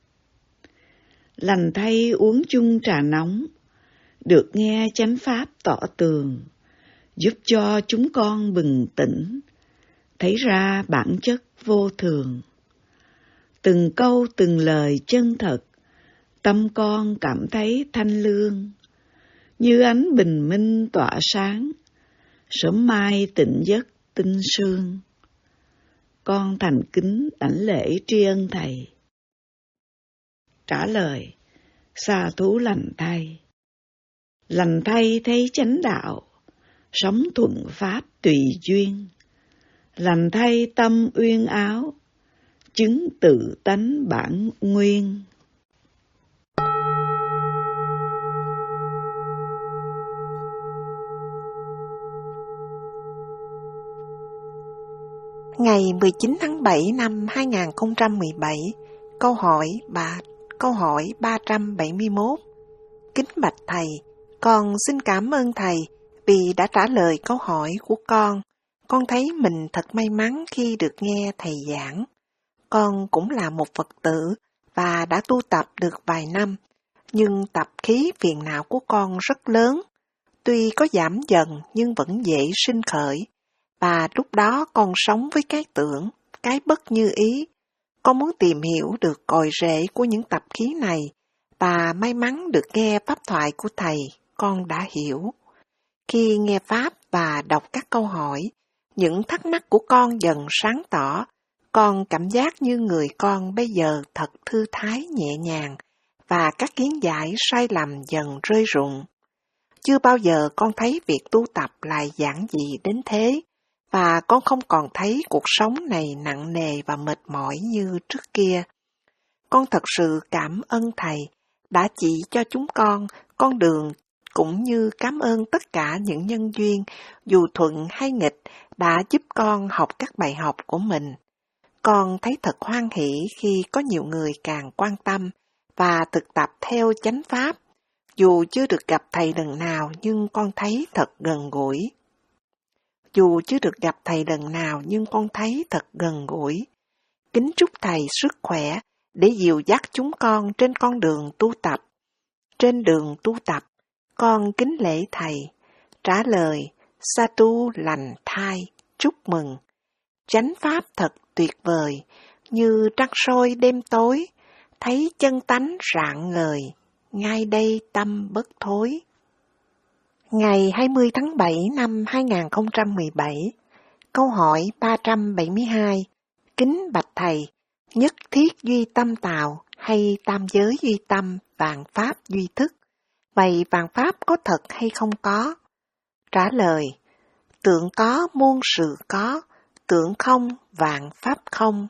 Lành thay uống chung trà nóng, được nghe chánh pháp tỏ tường, giúp cho chúng con bừng tỉnh, thấy ra bản chất vô thường. Từng câu từng lời chân thật, tâm con cảm thấy thanh lương, như ánh bình minh tỏa sáng, sớm mai tỉnh giấc tinh sương. Con thành kính đảnh lễ tri ân Thầy. Trả lời: Sa thú lành thay. Lành thay thấy chánh đạo, sống thuận pháp tùy duyên. Lành thay tâm uyên áo, chứng tự tánh bản nguyên. Ngày mười chín tháng bảy năm hai nghìn không trăm mười bảy, câu hỏi ba, câu hỏi ba trăm bảy mươi mốt. Kính bạch Thầy, con xin cảm ơn Thầy vì đã trả lời câu hỏi của con. Con thấy mình thật may mắn khi được nghe Thầy giảng. Con cũng là một Phật tử và đã tu tập được vài năm, nhưng tập khí phiền não của con rất lớn. Tuy có giảm dần nhưng vẫn dễ sinh khởi. Và lúc đó con sống với cái tưởng, cái bất như ý. Con muốn tìm hiểu được cội rễ của những tập khí này, và may mắn được nghe pháp thoại của Thầy, con đã hiểu. Khi nghe pháp và đọc các câu hỏi, những thắc mắc của con dần sáng tỏ. Con cảm giác như người con bây giờ thật thư thái nhẹ nhàng, và các kiến giải sai lầm dần rơi rụng. Chưa bao giờ con thấy việc tu tập lại giản dị đến thế, và con không còn thấy cuộc sống này nặng nề và mệt mỏi như trước kia. Con thật sự cảm ơn Thầy đã chỉ cho chúng con con đường, cũng như cảm ơn tất cả những nhân duyên, dù thuận hay nghịch, đã giúp con học các bài học của mình. Con thấy thật hoan hỷ khi có nhiều người càng quan tâm và thực tập theo chánh pháp. Dù chưa được gặp Thầy lần nào nhưng con thấy thật gần gũi. Dù chưa được gặp Thầy lần nào nhưng con thấy thật gần gũi. Kính chúc Thầy sức khỏe để dìu dắt chúng con trên con đường tu tập. Trên đường tu tập, con kính lễ Thầy. Trả lời: Sa tu lành thai, chúc mừng. Chánh pháp thật tuyệt vời, như trăng soi đêm tối, thấy chân tánh rạng ngời, ngay đây tâm bất thối. Ngày hai mươi tháng bảy năm hai nghìn không trăm mười bảy, câu hỏi ba trăm bảy mươi hai. Kính bạch Thầy, nhất thiết duy tâm tạo hay tam giới duy tâm, vạn pháp duy thức? Vậy vạn pháp có thật hay không có? Trả lời: tưởng có muôn sự có, tưởng không vạn pháp không.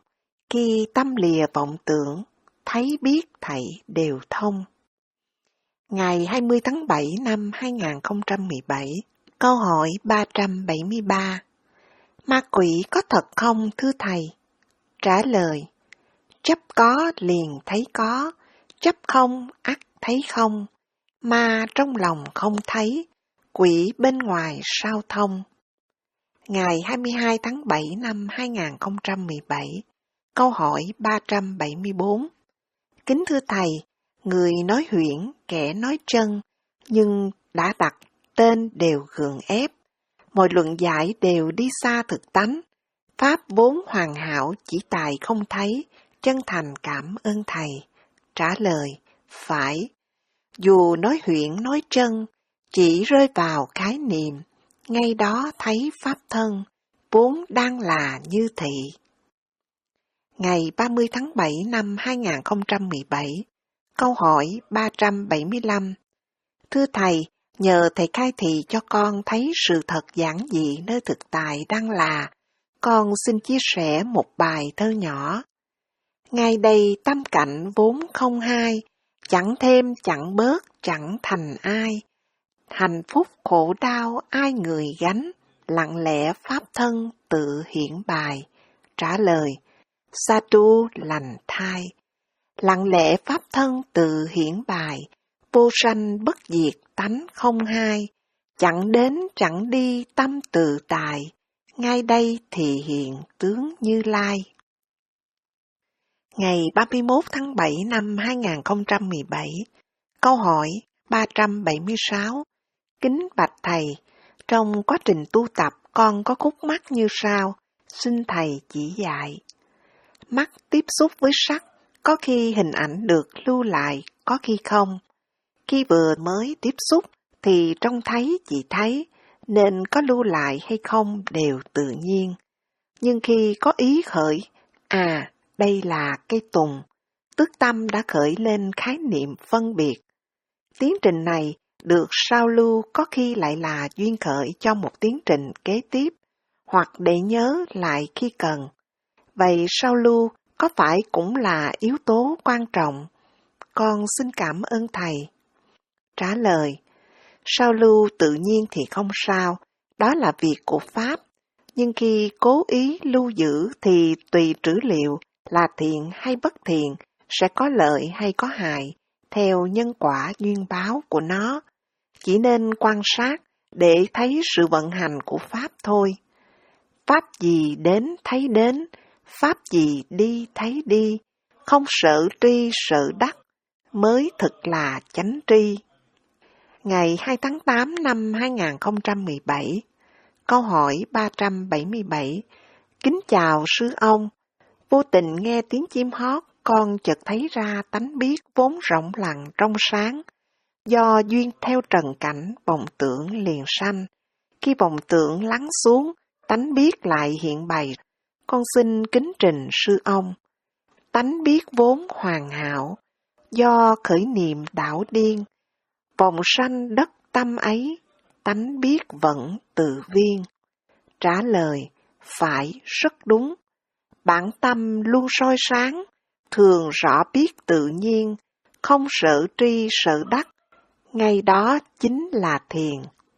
Khi tâm lìa vọng tưởng, thấy biết thảy đều thông. Ngày hai mươi tháng bảy năm hai nghìn không trăm mười bảy, câu hỏi ba trăm bảy mươi ba. Ma quỷ có thật không thưa Thầy? Trả lời, chấp có liền thấy có, chấp không ắt thấy không, ma trong lòng không thấy, quỷ bên ngoài sao thông. Ngày hai mươi hai tháng bảy năm hai nghìn không trăm mười bảy, câu hỏi ba trăm bảy mươi bốn. Kính thưa Thầy, người nói huyễn, kẻ nói chân, nhưng đã đặt tên đều gượng ép. Mọi luận giải đều đi xa thực tánh. Pháp vốn hoàn hảo chỉ tài không thấy, chân thành cảm ơn Thầy. Trả lời, phải. Dù nói huyễn nói chân, chỉ rơi vào khái niệm, ngay đó thấy Pháp thân, vốn đang là như thị. Ngày ba mươi tháng bảy năm hai nghìn không trăm mười bảy, câu hỏi ba trăm bảy mươi lăm. Thưa Thầy, nhờ Thầy khai thị cho con thấy sự thật giản dị nơi thực tại đang là, con xin chia sẻ một bài thơ nhỏ. Ngay đây tâm cảnh vốn không hai, chẳng thêm chẳng bớt chẳng thành ai. Hạnh phúc khổ đau ai người gánh, lặng lẽ pháp thân tự hiển bài. Trả lời, sa tu lành thai. Lặng lẽ pháp thân tự hiển bài, vô sanh bất diệt tánh không hai. Chẳng đến chẳng đi tâm tự tại, ngay đây thì hiện tướng Như Lai. Ngày ba mươi mốt tháng bảy năm hai nghìn không trăm mười bảy, câu hỏi ba trăm bảy mươi sáu. Kính bạch Thầy, trong quá trình tu tập con có khúc mắc như sau, xin Thầy chỉ dạy. Mắt tiếp xúc với sắc, có khi hình ảnh được lưu lại, có khi không. Khi vừa mới tiếp xúc thì trông thấy chỉ thấy, nên có lưu lại hay không đều tự nhiên. Nhưng khi có ý khởi, à, đây là cây tùng, tức tâm đã khởi lên khái niệm phân biệt. Tiến trình này được sao lưu có khi lại là duyên khởi cho một tiến trình kế tiếp, hoặc để nhớ lại khi cần. Vậy sao lưu có phải cũng là yếu tố quan trọng? Con xin cảm ơn Thầy. Trả lời, sao lưu tự nhiên thì không sao, đó là việc của Pháp. Nhưng khi cố ý lưu giữ thì tùy trữ liệu là thiện hay bất thiện, sẽ có lợi hay có hại, theo nhân quả duyên báo của nó. Chỉ nên quan sát để thấy sự vận hành của Pháp thôi. Pháp gì đến thấy đến, Pháp gì đi thấy đi, không sợ tri sợ đắc, mới thực là chánh tri. Ngày hai tháng tám năm hai nghìn không trăm mười bảy, câu hỏi ba trăm bảy mươi bảy. Kính chào sư ông, vô tình nghe tiếng chim hót, con chợt thấy ra tánh biết vốn rộng lặng trong sáng. Do duyên theo trần cảnh, vọng tưởng liền sanh. Khi vọng tưởng lắng xuống, tánh biết lại hiện bày. Con xin kính trình sư ông. Tánh biết vốn hoàn hảo, do khởi niệm đảo điên. Vọng sanh đất tâm ấy, tánh biết vẫn tự viên. Trả lời, phải, rất đúng. Bản tâm luôn soi sáng, thường rõ biết tự nhiên, không sợ tri sợ đắc. Ngày đó chính là thiền.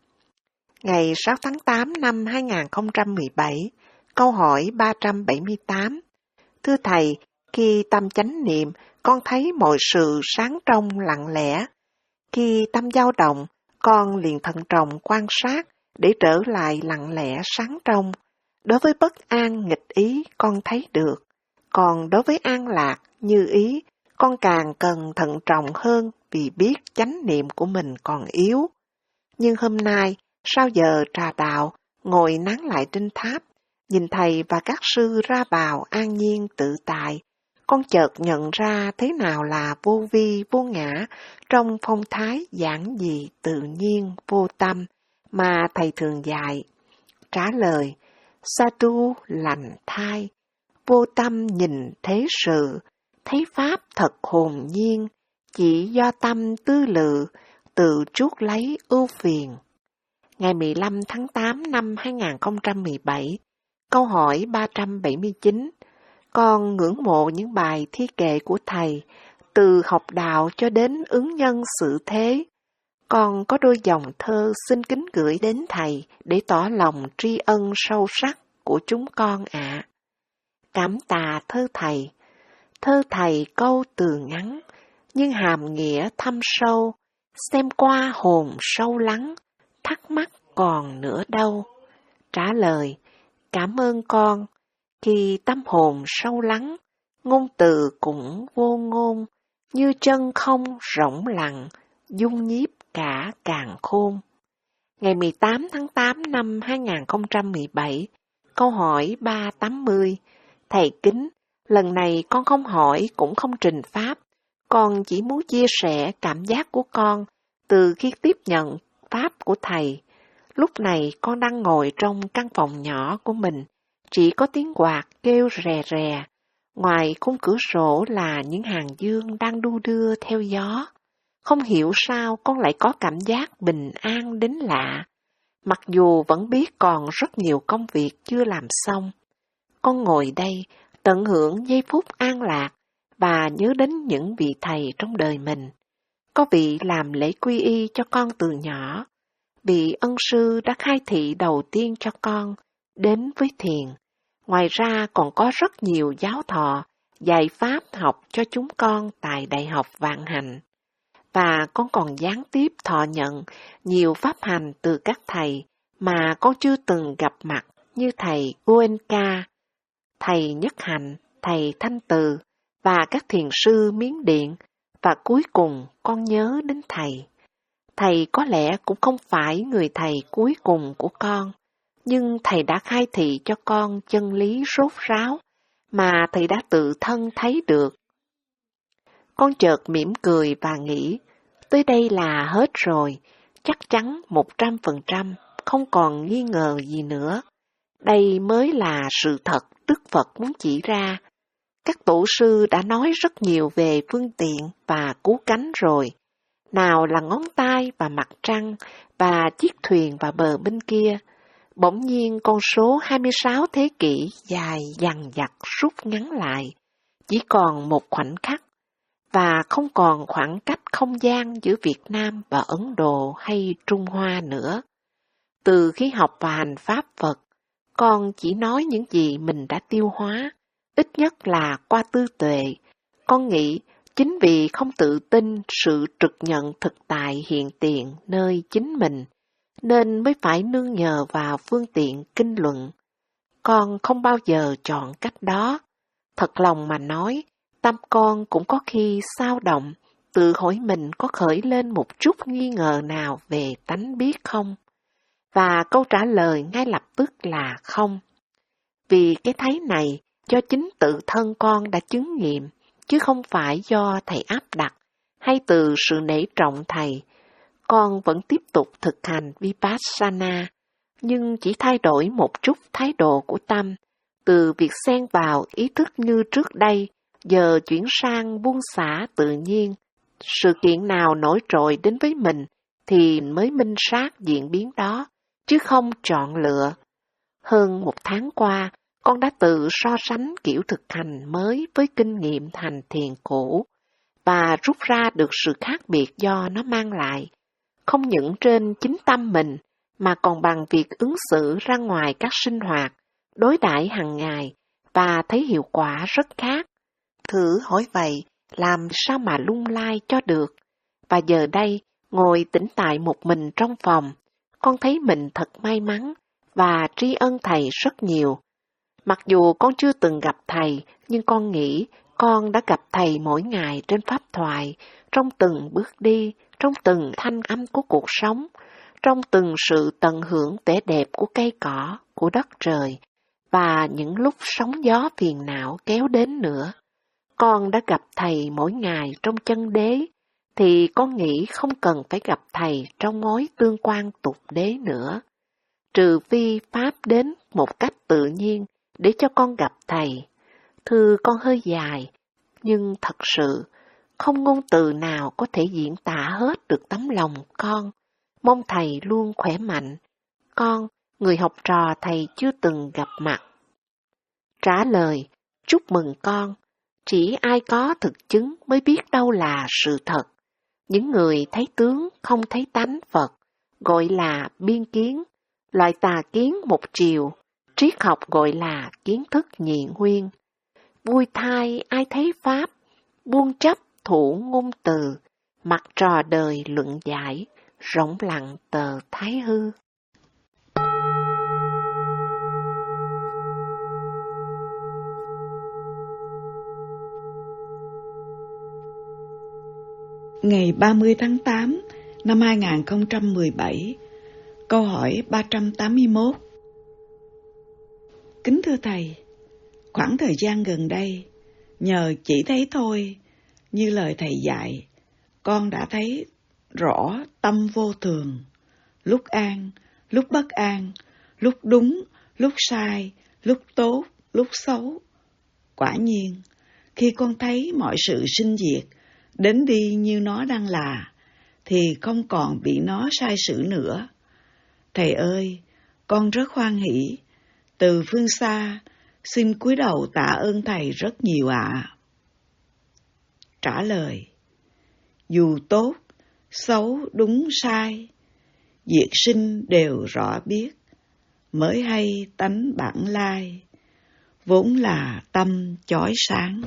Ngày sáu tháng tám năm hai nghìn không trăm mười bảy, câu hỏi ba trăm bảy mươi tám. Thưa Thầy, khi tâm chánh niệm, con thấy mọi sự sáng trong lặng lẽ. Khi tâm dao động, con liền thận trọng quan sát để trở lại lặng lẽ sáng trong. Đối với bất an nghịch ý, con thấy được. Còn đối với an lạc như ý, con càng cần thận trọng hơn vì biết chánh niệm của mình còn yếu. Nhưng hôm nay, sau giờ trà đạo, ngồi nán lại trên tháp, nhìn Thầy và các sư ra vào an nhiên tự tại, con chợt nhận ra thế nào là vô vi vô ngã trong phong thái giản dị tự nhiên vô tâm mà Thầy thường dạy. Trả lời, sa tu lành thai, vô tâm nhìn thế sự, thấy Pháp thật hồn nhiên, chỉ do tâm tư lự, tự chuốc lấy ưu phiền. Ngày mười lăm tháng tám năm hai nghìn không trăm mười bảy, câu hỏi ba trăm bảy mươi chín. Con ngưỡng mộ những bài thi kệ của thầy, từ học đạo cho đến ứng nhân xử thế. Con có đôi dòng thơ xin kính gửi đến thầy để tỏ lòng tri ân sâu sắc của chúng con ạ. À. Cảm tạ thơ thầy. Thơ thầy câu từ ngắn, nhưng hàm nghĩa thâm sâu, xem qua hồn sâu lắng, thắc mắc còn nữa đâu. Trả lời, cảm ơn con, khi tâm hồn sâu lắng, ngôn từ cũng vô ngôn, như chân không rỗng lặng, dung nhiếp cả càn khôn. Ngày mười tám tháng tám năm hai nghìn không trăm mười bảy, câu hỏi ba trăm tám mươi. Thầy kính, lần này con không hỏi cũng không trình pháp, con chỉ muốn chia sẻ cảm giác của con từ khi tiếp nhận pháp của thầy. Lúc này con đang ngồi trong căn phòng nhỏ của mình, chỉ có tiếng quạt kêu rè rè. Ngoài khung cửa sổ là những hàng dương đang đu đưa theo gió. Không hiểu sao con lại có cảm giác bình an đến lạ, mặc dù vẫn biết còn rất nhiều công việc chưa làm xong. Con ngồi đây, tận hưởng giây phút an lạc và nhớ đến những vị thầy trong đời mình. Có vị làm lễ quy y cho con từ nhỏ, vị ân sư đã khai thị đầu tiên cho con đến với thiền. Ngoài ra còn có rất nhiều giáo thọ dạy pháp học cho chúng con tại Đại học Vạn Hạnh. Và con còn gián tiếp thọ nhận nhiều pháp hành từ các thầy mà con chưa từng gặp mặt, như thầy Goenka, thầy Nhất Hạnh, thầy Thanh Từ và các thiền sư Miến Điện. Và cuối cùng con nhớ đến thầy. Thầy có lẽ cũng không phải người thầy cuối cùng của con, nhưng thầy đã khai thị cho con chân lý rốt ráo mà thầy đã tự thân thấy được. Con chợt mỉm cười và nghĩ, tới đây là hết rồi, chắc chắn một trăm phần trăm, không còn nghi ngờ gì nữa. Đây mới là sự thật Đức Phật muốn chỉ ra. Các tổ sư đã nói rất nhiều về phương tiện và cứu cánh rồi. Nào là ngón tay và mặt trăng và chiếc thuyền và bờ bên kia. Bỗng nhiên con số hai mươi sáu thế kỷ dài dằng dặc rút ngắn lại, chỉ còn một khoảnh khắc, và không còn khoảng cách không gian giữa Việt Nam và Ấn Độ hay Trung Hoa nữa. Từ khi học và hành Pháp Phật, con chỉ nói những gì mình đã tiêu hóa, ít nhất là qua tư tuệ. Con nghĩ chính vì không tự tin sự trực nhận thực tại hiện tiền nơi chính mình, nên mới phải nương nhờ vào phương tiện kinh luận. Con không bao giờ chọn cách đó. Thật lòng mà nói, tâm con cũng có khi xao động, tự hỏi mình có khởi lên một chút nghi ngờ nào về tánh biết không? Và câu trả lời ngay lập tức là không. Vì cái thấy này do chính tự thân con đã chứng nghiệm, chứ không phải do thầy áp đặt, hay từ sự nể trọng thầy. Con vẫn tiếp tục thực hành Vipassana, nhưng chỉ thay đổi một chút thái độ của tâm, từ việc xen vào ý thức như trước đây, giờ chuyển sang buông xả tự nhiên. Sự kiện nào nổi trội đến với mình thì mới minh sát diễn biến đó, chứ không chọn lựa. Hơn một tháng qua, con đã tự so sánh kiểu thực hành mới với kinh nghiệm hành thiền cũ, và rút ra được sự khác biệt do nó mang lại, không những trên chính tâm mình, mà còn bằng việc ứng xử ra ngoài các sinh hoạt, đối đãi hàng ngày, và thấy hiệu quả rất khác. Thử hỏi vậy, làm sao mà lung lay cho được? Và giờ đây, ngồi tĩnh tại một mình trong phòng, con thấy mình thật may mắn và tri ân thầy rất nhiều. Mặc dù con chưa từng gặp thầy, nhưng con nghĩ con đã gặp thầy mỗi ngày trên pháp thoại, trong từng bước đi, trong từng thanh âm của cuộc sống, trong từng sự tận hưởng vẻ đẹp của cây cỏ, của đất trời, và những lúc sóng gió phiền não kéo đến nữa. Con đã gặp thầy mỗi ngày trong chân đế, thì con nghĩ không cần phải gặp thầy trong mối tương quan tục đế nữa. Trừ phi Pháp đến một cách tự nhiên để cho con gặp thầy. Thư con hơi dài, nhưng thật sự, không ngôn từ nào có thể diễn tả hết được tấm lòng con. Mong thầy luôn khỏe mạnh. Con, người học trò thầy chưa từng gặp mặt. Trả lời, chúc mừng con. Chỉ ai có thực chứng mới biết đâu là sự thật. Những người thấy tướng không thấy tánh Phật, gọi là biên kiến, loại tà kiến một chiều, triết học gọi là kiến thức nhị nguyên. Vui thai ai thấy Pháp, buông chấp thủ ngôn từ, mặc trò đời luận giải, rỗng lặng tờ Thái Hư. Ngày ba mươi tháng tám năm hai nghìn không trăm mười bảy, câu hỏi ba trăm tám mươi mốt. Kính thưa Thầy, khoảng thời gian gần đây, nhờ chỉ thấy thôi, như lời Thầy dạy, con đã thấy rõ tâm vô thường, lúc an, lúc bất an, lúc đúng, lúc sai, lúc tốt, lúc xấu. Quả nhiên, khi con thấy mọi sự sinh diệt, đến đi như nó đang là, thì không còn bị nó sai sử nữa. Thầy ơi, con rất hoan hỷ, từ phương xa, xin cúi đầu tạ ơn Thầy rất nhiều ạ. Trả lời: dù tốt, xấu, đúng, sai, diệt sinh đều rõ biết, mới hay tánh bản lai, vốn là tâm chói sáng.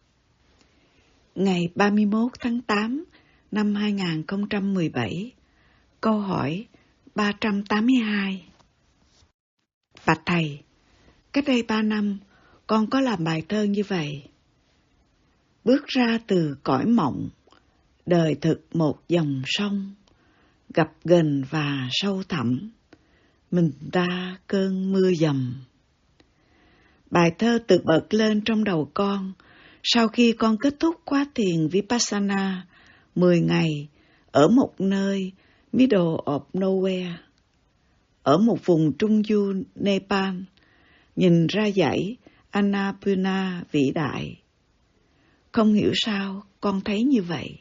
Ngày ba mươi mốt tháng tám năm hai nghìn không trăm mười bảy, câu hỏi ba trăm tám mươi hai. Bạch Thầy, cách đây ba năm, con có làm bài thơ như vậy. Bước ra từ cõi mộng, đời thực một dòng sông, gập ghềnh và sâu thẳm, mình ta cơn mưa dầm. Bài thơ tự bật lên trong đầu con sau khi con kết thúc khóa thiền Vipassana mười ngày ở một nơi middle of nowhere, ở một vùng trung du Nepal, nhìn ra dãy Annapurna vĩ đại. Không hiểu sao con thấy như vậy.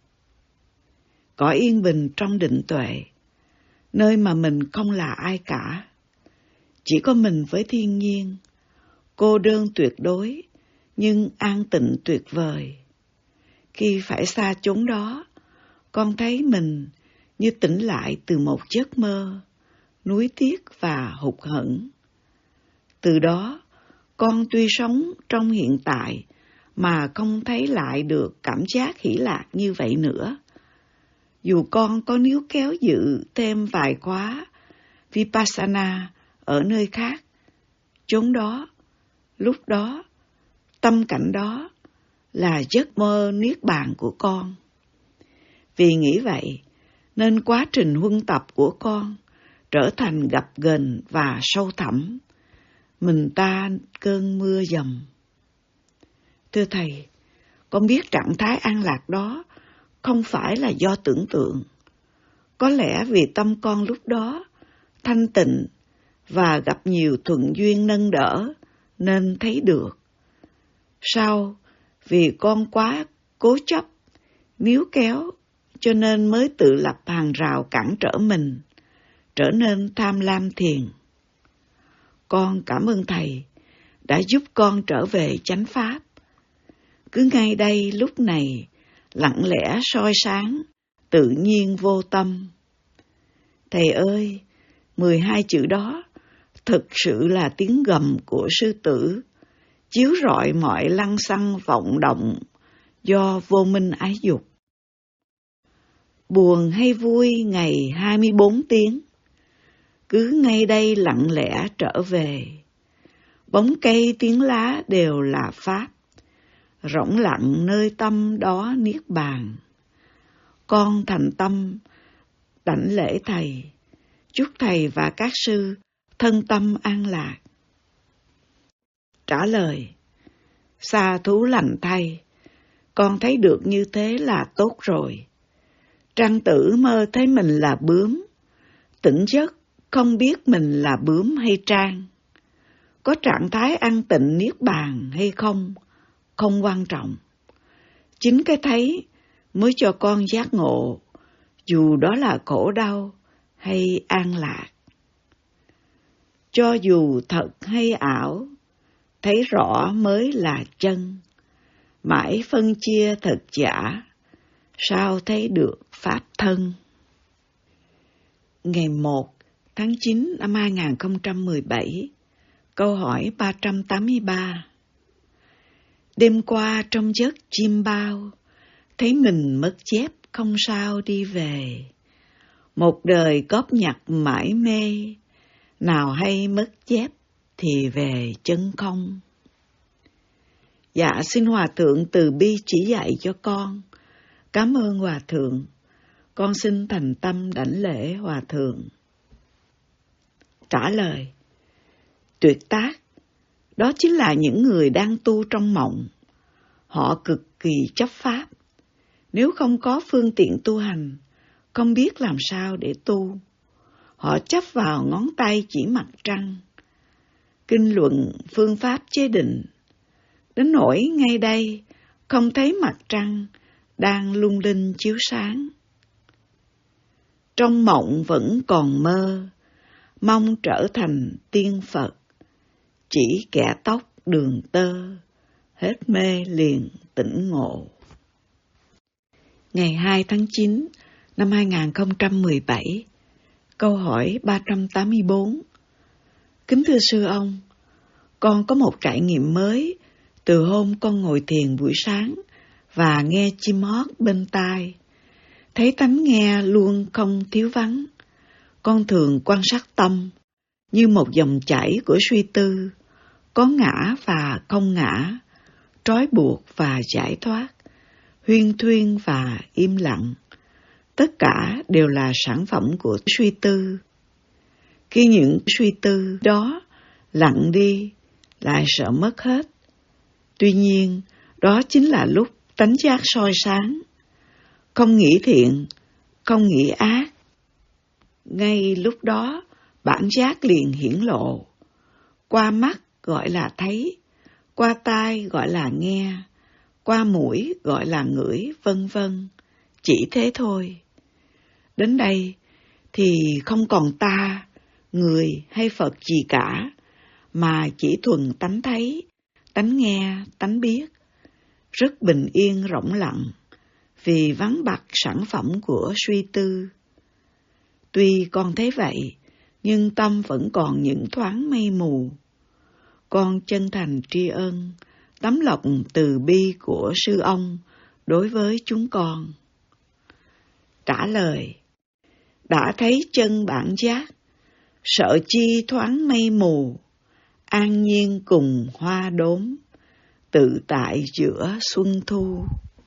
Cõi yên bình trong định tuệ, nơi mà mình không là ai cả, chỉ có mình với thiên nhiên, cô đơn tuyệt đối, nhưng an tịnh tuyệt vời. Khi phải xa chốn đó, con thấy mình như tỉnh lại từ một giấc mơ, nuối tiếc và hụt hẫng. Từ đó, con tuy sống trong hiện tại mà không thấy lại được cảm giác hỷ lạc như vậy nữa. Dù con có níu kéo dự thêm vài khóa Vipassana ở nơi khác, chốn đó, lúc đó, tâm cảnh đó là giấc mơ niết bàn của con. Vì nghĩ vậy, nên quá trình huân tập của con trở thành gập ghềnh và sâu thẳm, mình ta cơn mưa dầm. Thưa Thầy, con biết trạng thái an lạc đó không phải là do tưởng tượng. Có lẽ vì tâm con lúc đó thanh tịnh và gặp nhiều thuận duyên nâng đỡ nên thấy được. Sau, vì con quá cố chấp, níu kéo, cho nên mới tự lập hàng rào cản trở mình, trở nên tham lam thiền. Con cảm ơn Thầy đã giúp con trở về chánh pháp. Cứ ngay đây lúc này, lặng lẽ soi sáng, tự nhiên vô tâm. Thầy ơi, mười hai chữ đó thực sự là tiếng gầm của sư tử, chiếu rọi mọi lăng xăng vọng động do vô minh ái dục. Buồn hay vui ngày hai mươi bốn tiếng, cứ ngay đây lặng lẽ trở về. Bóng cây tiếng lá đều là pháp, rỗng lặng nơi tâm đó niết bàn. Con thành tâm đảnh lễ Thầy, chúc Thầy và các sư thân tâm an lạc. Trả lời: xa thú lành thay, con thấy được như thế là tốt rồi. Trang tử mơ thấy mình là bướm, tỉnh giấc không biết mình là bướm hay trang. Có trạng thái an tịnh niết bàn hay không, không quan trọng. Chính cái thấy mới cho con giác ngộ, dù đó là khổ đau hay an lạc. Cho dù thật hay ảo, thấy rõ mới là chân. Mãi phân chia thật giả, sao thấy được pháp thân. Ngày một tháng chín năm hai nghìn không trăm mười bảy, câu hỏi ba trăm tám mươi ba. Đêm qua trong giấc chim bao, thấy mình mất dép không sao đi về. Một đời góp nhặt mãi mê, nào hay mất dép thì về chân không. Dạ xin Hòa Thượng từ bi chỉ dạy cho con. Cảm ơn Hòa Thượng. Con xin thành tâm đảnh lễ Hòa Thượng. Trả lời. Tuyệt tác, đó chính là những người đang tu trong mộng. Họ cực kỳ chấp pháp. Nếu không có phương tiện tu hành, không biết làm sao để tu. Họ chấp vào ngón tay chỉ mặt trăng. Kinh luận phương pháp chế định. Đến nỗi ngay đây, không thấy mặt trăng đang lung linh chiếu sáng. Trong mộng vẫn còn mơ, mong trở thành tiên Phật. Chỉ kẻ tóc đường tơ, hết mê liền tỉnh ngộ. Ngày hai tháng chín năm hai nghìn không trăm mười bảy, câu hỏi ba trăm tám mươi bốn. Kính thưa sư ông, con có một trải nghiệm mới từ hôm con ngồi thiền buổi sáng và nghe chim hót bên tai. Thấy tánh nghe luôn không thiếu vắng. Con thường quan sát tâm như một dòng chảy của suy tư, có ngã và không ngã, trói buộc và giải thoát, huyên thuyên và im lặng. Tất cả đều là sản phẩm của suy tư. Khi những suy tư đó lặng đi, lại sợ mất hết. Tuy nhiên, đó chính là lúc tánh giác soi sáng. Không nghĩ thiện, không nghĩ ác. Ngay lúc đó, bản giác liền hiển lộ. Qua mắt gọi là thấy, qua tai gọi là nghe, qua mũi gọi là ngửi, vân vân. Chỉ thế thôi. Đến đây thì không còn ta, người hay Phật gì cả, mà chỉ thuần tánh thấy, tánh nghe, tánh biết. Rất bình yên rỗng lặng, vì vắng bặt sản phẩm của suy tư. Tuy con thấy vậy, nhưng tâm vẫn còn những thoáng mây mù. Con chân thành tri ân tấm lòng từ bi của sư ông đối với chúng con. Trả lời. Đã thấy chân bản giác, sợ chi thoáng mây mù, an nhiên cùng hoa đốm, tự tại giữa xuân thu.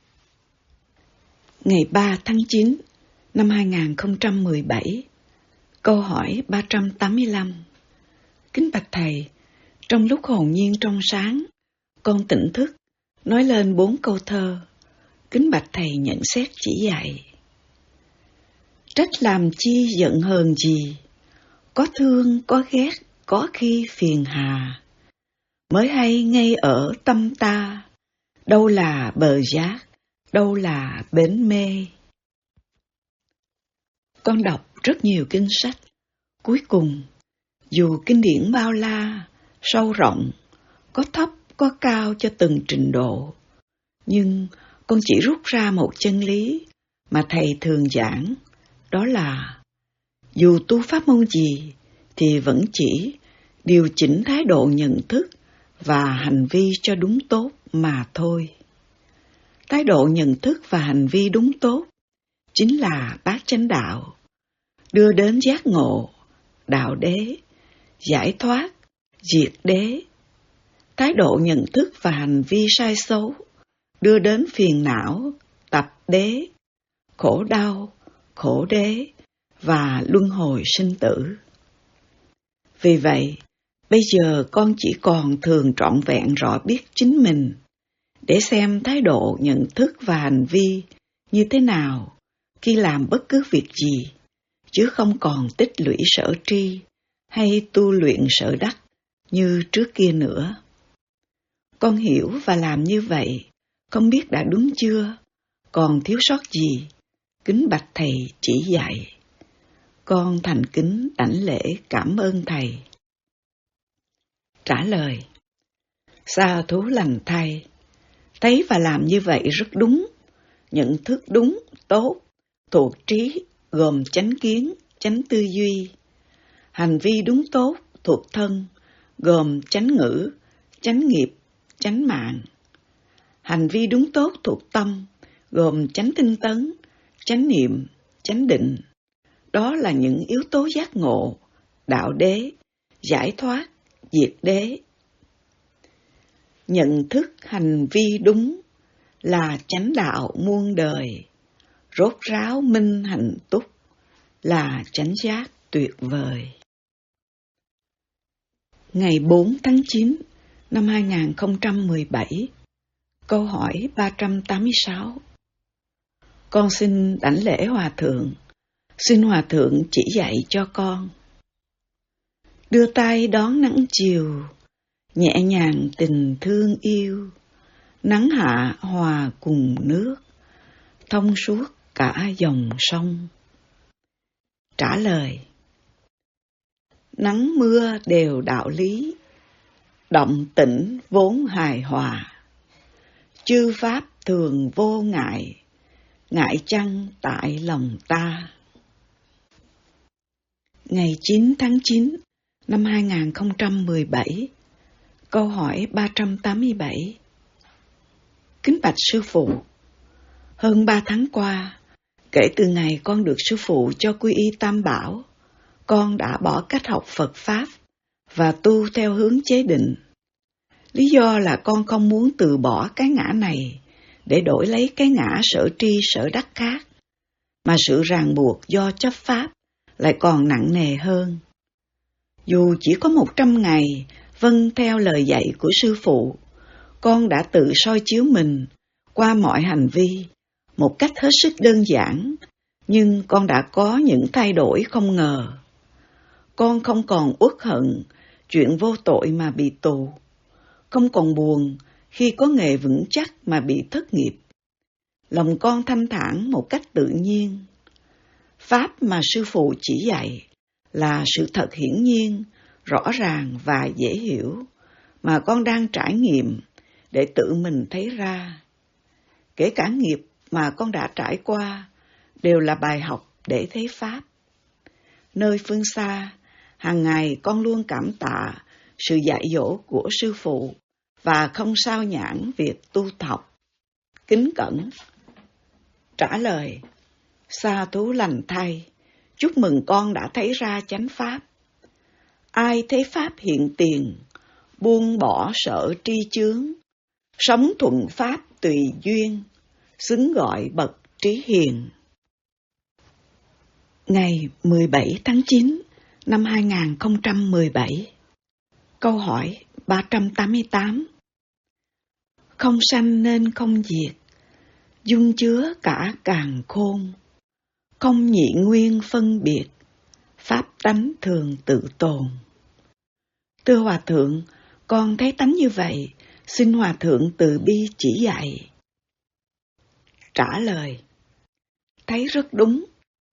Ngày ba tháng chín năm hai nghìn không trăm mười bảy, câu hỏi ba trăm tám mươi lăm. Kính bạch Thầy, trong lúc hồn nhiên trong sáng, con tỉnh thức, nói lên bốn câu thơ. Kính bạch Thầy nhận xét chỉ dạy. Trách làm chi giận hờn gì, có thương có ghét, có khi phiền hà. Mới hay ngay ở tâm ta, đâu là bờ giác, đâu là bến mê. Con đọc rất nhiều kinh sách. Cuối cùng, dù kinh điển bao la, sâu rộng, có thấp, có cao cho từng trình độ, nhưng con chỉ rút ra một chân lý mà Thầy thường giảng, đó là dù tu pháp môn gì thì vẫn chỉ điều chỉnh thái độ nhận thức và hành vi cho đúng tốt mà thôi. Thái độ nhận thức và hành vi đúng tốt chính là bát chánh đạo, đưa đến giác ngộ, đạo đế, giải thoát, diệt đế. Thái độ nhận thức và hành vi sai xấu đưa đến phiền não, tập đế, khổ đau, khổ đế và luân hồi sinh tử. Vì vậy, bây giờ con chỉ còn thường trọn vẹn rõ biết chính mình, để xem thái độ nhận thức và hành vi như thế nào khi làm bất cứ việc gì, chứ không còn tích lũy sở tri hay tu luyện sở đắc như trước kia nữa. Con hiểu và làm như vậy, không biết đã đúng chưa, còn thiếu sót gì, kính bạch Thầy chỉ dạy. Con thành kính đảnh lễ cảm ơn Thầy. Trả lời. Sa thú lành thay, thấy và làm như vậy rất đúng. Nhận thức đúng, tốt, thuộc trí, gồm chánh kiến, chánh tư duy. Hành vi đúng tốt, thuộc thân, gồm chánh ngữ, chánh nghiệp, chánh mạng. Hành vi đúng tốt thuộc tâm, gồm chánh tinh tấn, chánh niệm, chánh định. Đó là những yếu tố giác ngộ, đạo đế, giải thoát, diệt đế. Nhận thức hành vi đúng là chánh đạo muôn đời, rốt ráo minh hạnh túc là chánh giác tuyệt vời. Ngày bốn tháng chín năm hai nghìn không trăm mười bảy, câu hỏi ba trăm tám mươi sáu. Con xin đảnh lễ Hòa Thượng, xin Hòa Thượng chỉ dạy cho con. Đưa tay đón nắng chiều, nhẹ nhàng tình thương yêu, nắng hạ hòa cùng nước, thông suốt cả dòng sông. Trả lời: nắng mưa đều đạo lý, động tĩnh vốn hài hòa. Chư pháp thường vô ngại, ngại chăng tại lòng ta. Ngày chín tháng chín năm hai nghìn không trăm mười bảy, câu hỏi ba trăm tám mươi bảy. Kính bạch sư phụ, hơn ba tháng qua, kể từ ngày con được sư phụ cho quy y Tam Bảo, con đã bỏ cách học Phật Pháp và tu theo hướng chế định. Lý do là con không muốn từ bỏ cái ngã này để đổi lấy cái ngã sở tri sở đắc khác, mà sự ràng buộc do chấp Pháp lại còn nặng nề hơn. Dù chỉ có một trăm ngày vâng theo lời dạy của sư phụ, con đã tự soi chiếu mình qua mọi hành vi một cách hết sức đơn giản, nhưng con đã có những thay đổi không ngờ. Con không còn uất hận chuyện vô tội mà bị tù, không còn buồn khi có nghề vững chắc mà bị thất nghiệp. Lòng con thanh thản một cách tự nhiên. Pháp mà sư phụ chỉ dạy là sự thật hiển nhiên, rõ ràng và dễ hiểu, mà con đang trải nghiệm để tự mình thấy ra. Kể cả nghiệp mà con đã trải qua đều là bài học để thấy Pháp. Nơi phương xa, hàng ngày con luôn cảm tạ sự dạy dỗ của sư phụ và không sao nhãng việc tu học. Kính cẩn. Trả lời: sa thú lành thay, chúc mừng con đã thấy ra chánh Pháp. Ai thấy Pháp hiện tiền, buông bỏ sở tri chướng, sống thuận Pháp tùy duyên, xứng gọi bậc trí hiền. Ngày mười bảy tháng chín năm hai nghìn không trăm mười bảy, câu hỏi ba trăm tám mươi tám. Không sanh nên không diệt, dung chứa cả càn khôn, không nhị nguyên phân biệt, pháp tánh thường tự tồn. Thưa Hòa Thượng, con thấy tánh như vậy, xin Hòa Thượng từ bi chỉ dạy. Trả lời: thấy rất đúng.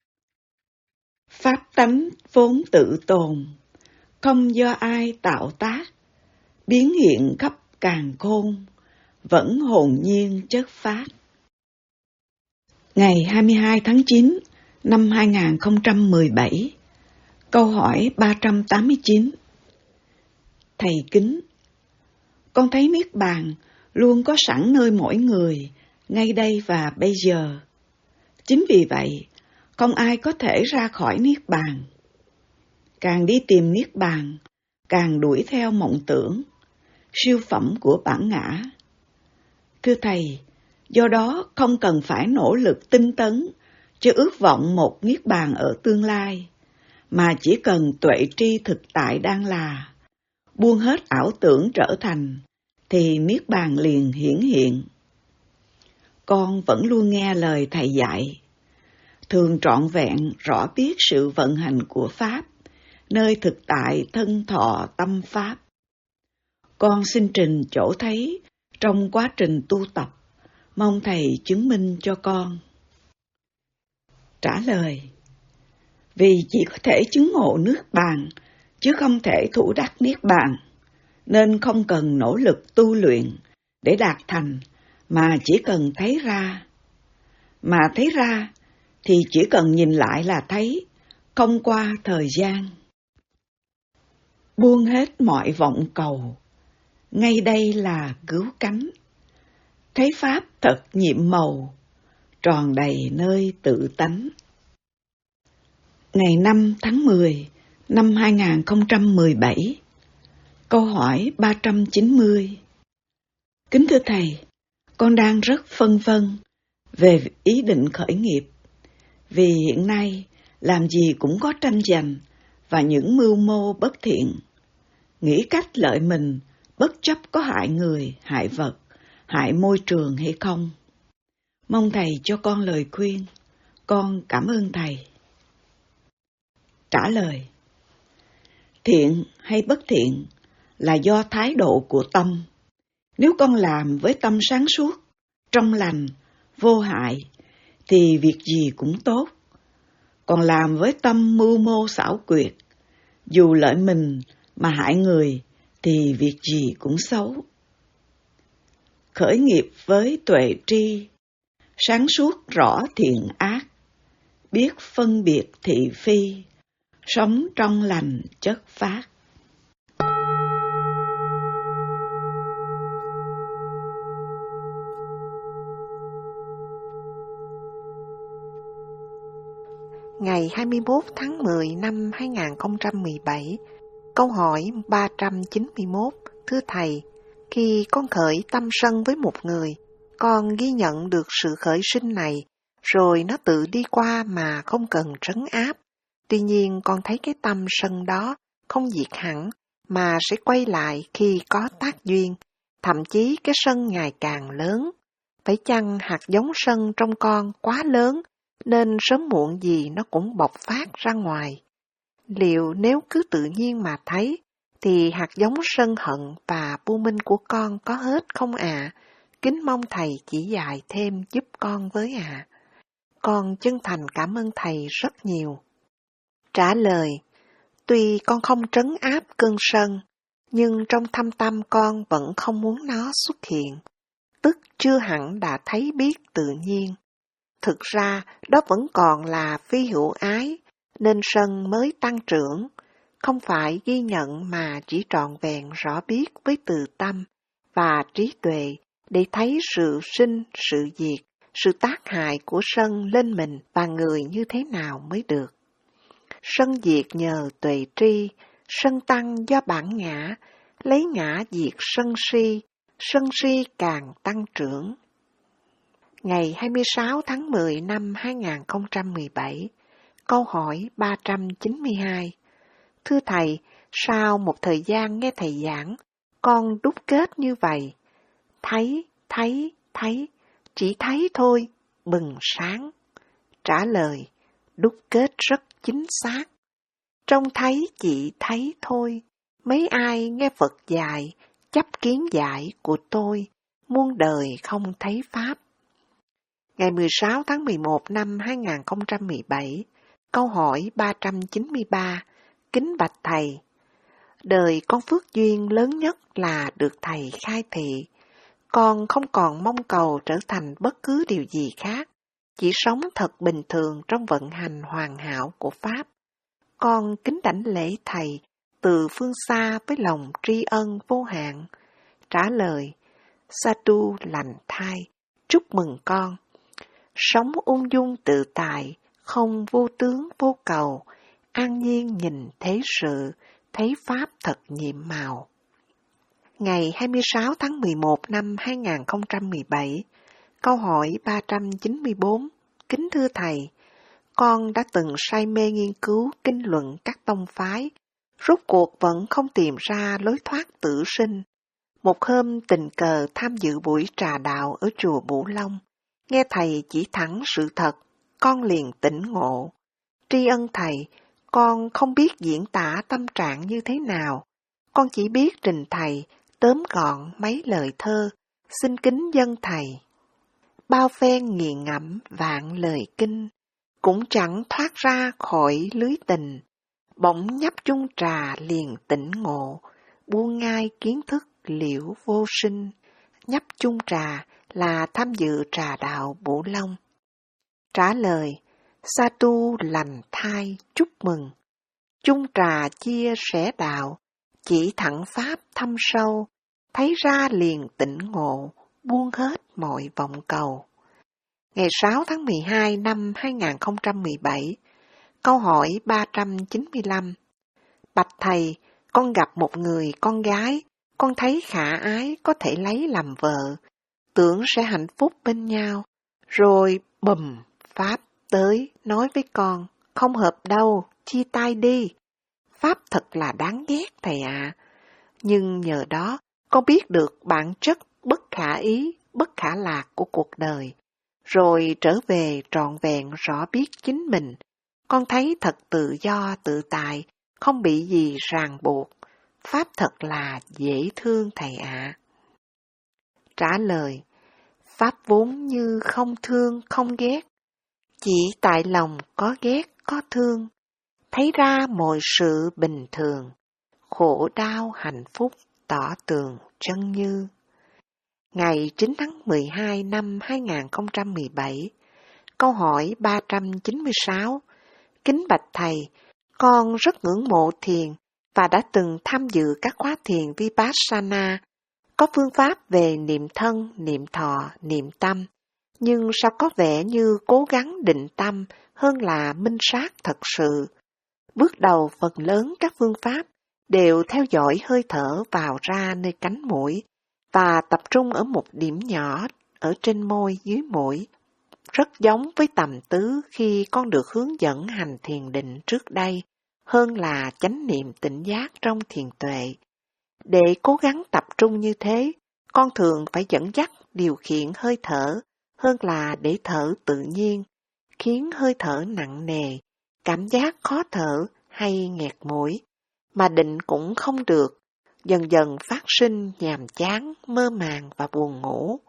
Pháp tánh vốn tự tồn, không do ai tạo tác, biến hiện khắp càn khôn, vẫn hồn nhiên chất phát. Ngày hai mươi hai tháng chín năm hai nghìn không trăm mười bảy, câu hỏi ba trăm tám mươi chín. Thầy kính, con thấy Niết Bàn luôn có sẵn nơi mỗi người, ngay đây và bây giờ. Chính vì vậy, không ai có thể ra khỏi Niết Bàn. Càng đi tìm Niết Bàn, càng đuổi theo mộng tưởng, siêu phẩm của bản ngã. Thưa Thầy, do đó không cần phải nỗ lực tinh tấn cho ước vọng một Niết Bàn ở tương lai, mà chỉ cần tuệ tri thực tại đang là, buông hết ảo tưởng trở thành, thì Niết Bàn liền hiển hiện. Con vẫn luôn nghe lời Thầy dạy, thường trọn vẹn rõ biết sự vận hành của Pháp, nơi thực tại thân thọ tâm Pháp. Con xin trình chỗ thấy trong quá trình tu tập, mong Thầy chứng minh cho con. Trả lời: vì chỉ có thể chứng ngộ Niết Bàn, chứ không thể thủ đắc Niết Bàn. nên không cần nỗ lực tu luyện để đạt thành, mà chỉ cần thấy ra. Mà thấy ra thì chỉ cần nhìn lại là thấy, không qua thời gian. Buông hết mọi vọng cầu, ngay đây là cứu cánh. Thấy Pháp thật nhiệm màu, tròn đầy nơi tự tánh. Ngày năm tháng mười năm hai nghìn không trăm mười bảy, câu hỏi ba trăm chín mươi. Kính thưa Thầy, con đang rất phân vân về ý định khởi nghiệp, vì hiện nay làm gì cũng có tranh giành và những mưu mô bất thiện. Nghĩ cách lợi mình bất chấp có hại người, hại vật, hại môi trường hay không? Mong Thầy cho con lời khuyên. Con cảm ơn Thầy. Trả lời: thiện hay bất thiện là do thái độ của tâm. Nếu con làm với tâm sáng suốt, trong lành, vô hại, thì việc gì cũng tốt. Còn làm với tâm mưu mô xảo quyệt, dù lợi mình mà hại người, thì việc gì cũng xấu. Khởi nghiệp với tuệ tri, sáng suốt rõ thiện ác, biết phân biệt thị phi, sống trong lành chất phát. Ngày hai mươi mốt tháng mười năm hai nghìn không trăm mười bảy, câu hỏi ba trăm chín mươi mốt. Thưa Thầy, khi con khởi tâm sân với một người, con ghi nhận được sự khởi sinh này, rồi nó tự đi qua mà không cần trấn áp. Tuy nhiên con thấy cái tâm sân đó không diệt hẳn, mà sẽ quay lại khi có tác duyên, thậm chí cái sân ngày càng lớn. Phải chăng hạt giống sân trong con quá lớn, nên sớm muộn gì nó cũng bộc phát ra ngoài? Liệu nếu cứ tự nhiên mà thấy, thì hạt giống sân hận và vô minh của con có hết không ạ? À? Kính mong Thầy chỉ dạy thêm giúp con với ạ. À. Con chân thành cảm ơn Thầy rất nhiều. Trả lời: tuy con không trấn áp cơn sân, nhưng trong thâm tâm con vẫn không muốn nó xuất hiện, tức chưa hẳn đã thấy biết tự nhiên. Thực ra, đó vẫn còn là phi hữu ái, nên sân mới tăng trưởng, không phải ghi nhận mà chỉ trọn vẹn rõ biết với từ tâm và trí tuệ để thấy sự sinh, sự diệt, sự tác hại của sân lên mình và người như thế nào mới được. Sân diệt nhờ tuệ tri, sân tăng do bản ngã, lấy ngã diệt sân si, sân si càng tăng trưởng. Ngày hai mươi sáu tháng mười năm hai nghìn không trăm mười bảy, câu hỏi ba trăm chín mươi hai. Thưa Thầy, sau một thời gian nghe Thầy giảng, con đúc kết như vậy: thấy, thấy, thấy, chỉ thấy thôi, bừng sáng. Trả lời: đúc kết rất chính xác. Trông thấy chỉ thấy thôi, mấy ai nghe Phật dạy, chấp kiến dạy của tôi, muôn đời không thấy Pháp. Ngày mười sáu tháng mười một năm hai nghìn không trăm mười bảy, câu hỏi ba trăm chín mươi ba. Kính bạch Thầy, đời con phước duyên lớn nhất là được Thầy khai thị. Con không còn mong cầu trở thành bất cứ điều gì khác, chỉ sống thật bình thường trong vận hành hoàn hảo của Pháp. Con kính đảnh lễ Thầy từ phương xa với lòng tri ân vô hạn. Trả lời: Sadhu lành thai, chúc mừng con. Sống ung dung tự tại, không vô tướng vô cầu, an nhiên nhìn thế sự, thấy Pháp thật nhiệm màu. Ngày hai mươi sáu tháng mười một năm hai nghìn không trăm mười bảy, câu hỏi ba trăm chín mươi bốn. Kính thưa Thầy, con đã từng say mê nghiên cứu kinh luận các tông phái, rốt cuộc vẫn không tìm ra lối thoát tử sinh. Một hôm tình cờ tham dự buổi trà đạo ở chùa Bửu Long, nghe Thầy chỉ thẳng sự thật, con liền tỉnh ngộ. Tri ân Thầy, con không biết diễn tả tâm trạng như thế nào, con chỉ biết trình Thầy tóm gọn mấy lời thơ, xin kính dâng Thầy. Bao phen nghiền ngẫm vạn lời kinh, cũng chẳng thoát ra khỏi lưới tình, bỗng nhấp chung trà liền tỉnh ngộ, buông ngay kiến thức liễu vô sinh, nhấp chung trà là tham dự trà đạo Bửu Long. Trả lời, sa tu lành thai chúc mừng, chung trà chia sẻ đạo, chỉ thẳng pháp thâm sâu, thấy ra liền tỉnh ngộ, buông hết mọi vọng cầu. Ngày sáu tháng mười hai năm hai nghìn không trăm mười bảy, câu hỏi ba trăm chín mươi lăm. Bạch Thầy, con gặp một người con gái, con thấy khả ái có thể lấy làm vợ, tưởng sẽ hạnh phúc bên nhau, rồi bùm, Pháp tới nói với con, không hợp đâu, chia tay đi. Pháp thật là đáng ghét thầy ạ. À. Nhưng nhờ đó, con biết được bản chất bất khả ý, bất khả lạc của cuộc đời, rồi trở về trọn vẹn rõ biết chính mình. Con thấy thật tự do tự tại, không bị gì ràng buộc. Pháp thật là dễ thương thầy ạ. À. Trả lời, Pháp vốn như không thương không ghét, chỉ tại lòng có ghét có thương, thấy ra mọi sự bình thường, khổ đau hạnh phúc tỏ tường chân như. Ngày chín tháng mười hai năm hai nghìn không trăm mười bảy, câu hỏi ba trăm chín mươi sáu. Kính bạch Thầy, con rất ngưỡng mộ thiền và đã từng tham dự các khóa thiền Vipassana, có phương pháp về niệm thân, niệm thọ, niệm tâm, nhưng sao có vẻ như cố gắng định tâm hơn là minh sát thật sự. Bước đầu phần lớn các phương pháp đều theo dõi hơi thở vào ra nơi cánh mũi và tập trung ở một điểm nhỏ ở trên môi dưới mũi, rất giống với tầm tứ khi con được hướng dẫn hành thiền định trước đây, hơn là chánh niệm tỉnh giác trong thiền tuệ. Để cố gắng tập trung như thế, con thường phải dẫn dắt điều khiển hơi thở, hơn là để thở tự nhiên, khiến hơi thở nặng nề, cảm giác khó thở hay nghẹt mũi, mà định cũng không được, dần dần phát sinh nhàm chán, mơ màng và buồn ngủ.